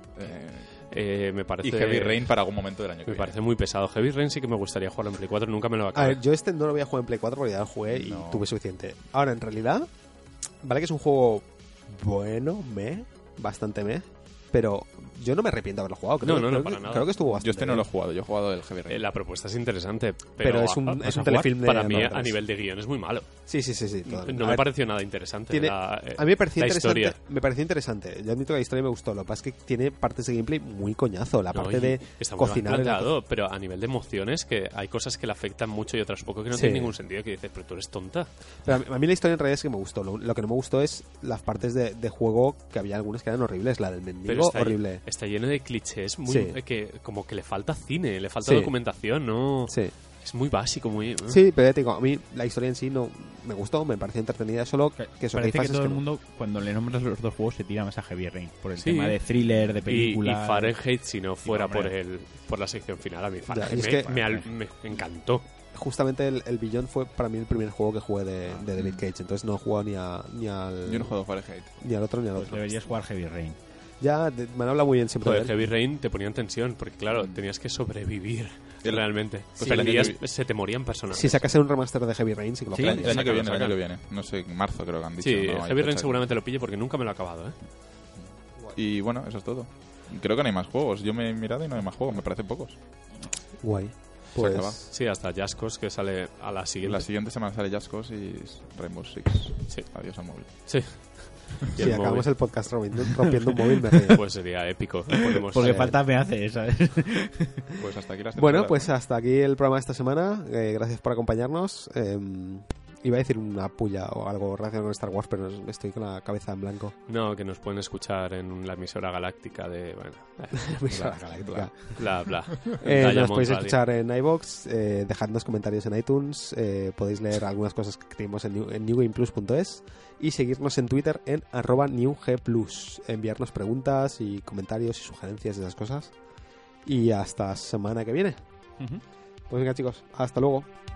Me parece... Y Heavy Rain para algún momento del año que viene. Me parece muy pesado. Heavy Rain sí que me gustaría jugarlo en Play 4, nunca me lo va a acabar. A ver, yo no lo voy a jugar en Play 4 porque ya lo jugué y tuve suficiente. Ahora, en realidad, vale que es un juego bueno, bastante pero yo no me arrepiento de haberlo jugado. No, para nada. Creo que estuvo bastante Yo no lo he jugado, yo he jugado el Heavy Rain. La propuesta es interesante, pero es un telefilm de para mí a nivel de guión es muy malo. Sí. No me pareció nada interesante. A mí me pareció interesante. Historia. Me pareció interesante. Yo admito que la historia me gustó. Lo que pasa es que tiene partes de gameplay muy coñazo. La parte de está cocinar. Muy planteado, pero a nivel de emociones, que hay cosas que le afectan mucho y otras poco que no tienen ningún sentido. Que dices, pero tú eres tonta. Pero a mí la historia en realidad es que me gustó. Lo que no me gustó es las partes de juego, que había algunas que eran horribles. La del mendigo, horrible. Está lleno de clichés que como que le falta cine, le falta documentación, ¿no? Sí. Es muy básico, muy... Sí, pero ya te digo, a mí la historia en sí no me gustó, me pareció entretenida, solo que parece que todo el mundo, cuando le nombras los dos juegos, se tira más a Heavy Rain, por el tema de thriller, de película... Y Fahrenheit, si no fuera por la sección final, a mí Fahrenheit me encantó. Justamente el Beyond fue para mí el primer juego que jugué de David Cage, entonces no he jugado ni al... Yo no he jugado Fahrenheit. Ni al otro ni al otro. Deberías jugar Heavy Rain. Ya, me han hablado muy bien siempre. Joder, Heavy Rain te ponía en tensión, porque claro, tenías que sobrevivir realmente. Se te morían personajes. Si sacase un remaster de Heavy Rain, sí que lo el año que viene. No sé, en marzo creo que han dicho. Sí, Heavy Rain seguramente lo pille porque nunca me lo he acabado, Y bueno, eso es todo. Creo que no hay más juegos. Yo me he mirado y no hay más juegos, me parecen pocos. Guay. Pues sí, hasta Jaskos, que sale a la siguiente. La siguiente semana sale Jaskos y Rainbow Six. Sí. Adiós al móvil. Sí. Si acabamos el podcast rompiendo un móvil, me río. Pues sería épico. Porque falta me hace, ¿sabes? Pues hasta aquí Bueno, pues hasta aquí el programa de esta semana. Gracias por acompañarnos. Iba a decir una puya o algo relacionado con Star Wars, pero estoy con la cabeza en blanco. No, que nos pueden escuchar en la emisora galáctica de... Bueno, emisora galáctica. Bla. Nos podéis escuchar en iVoox, dejadnos comentarios en iTunes, podéis leer algunas cosas que escribimos en newgameplus.es y seguirnos en Twitter en @newgplus. Enviarnos preguntas y comentarios y sugerencias de esas cosas. Y hasta semana que viene. Pues venga, chicos, hasta luego.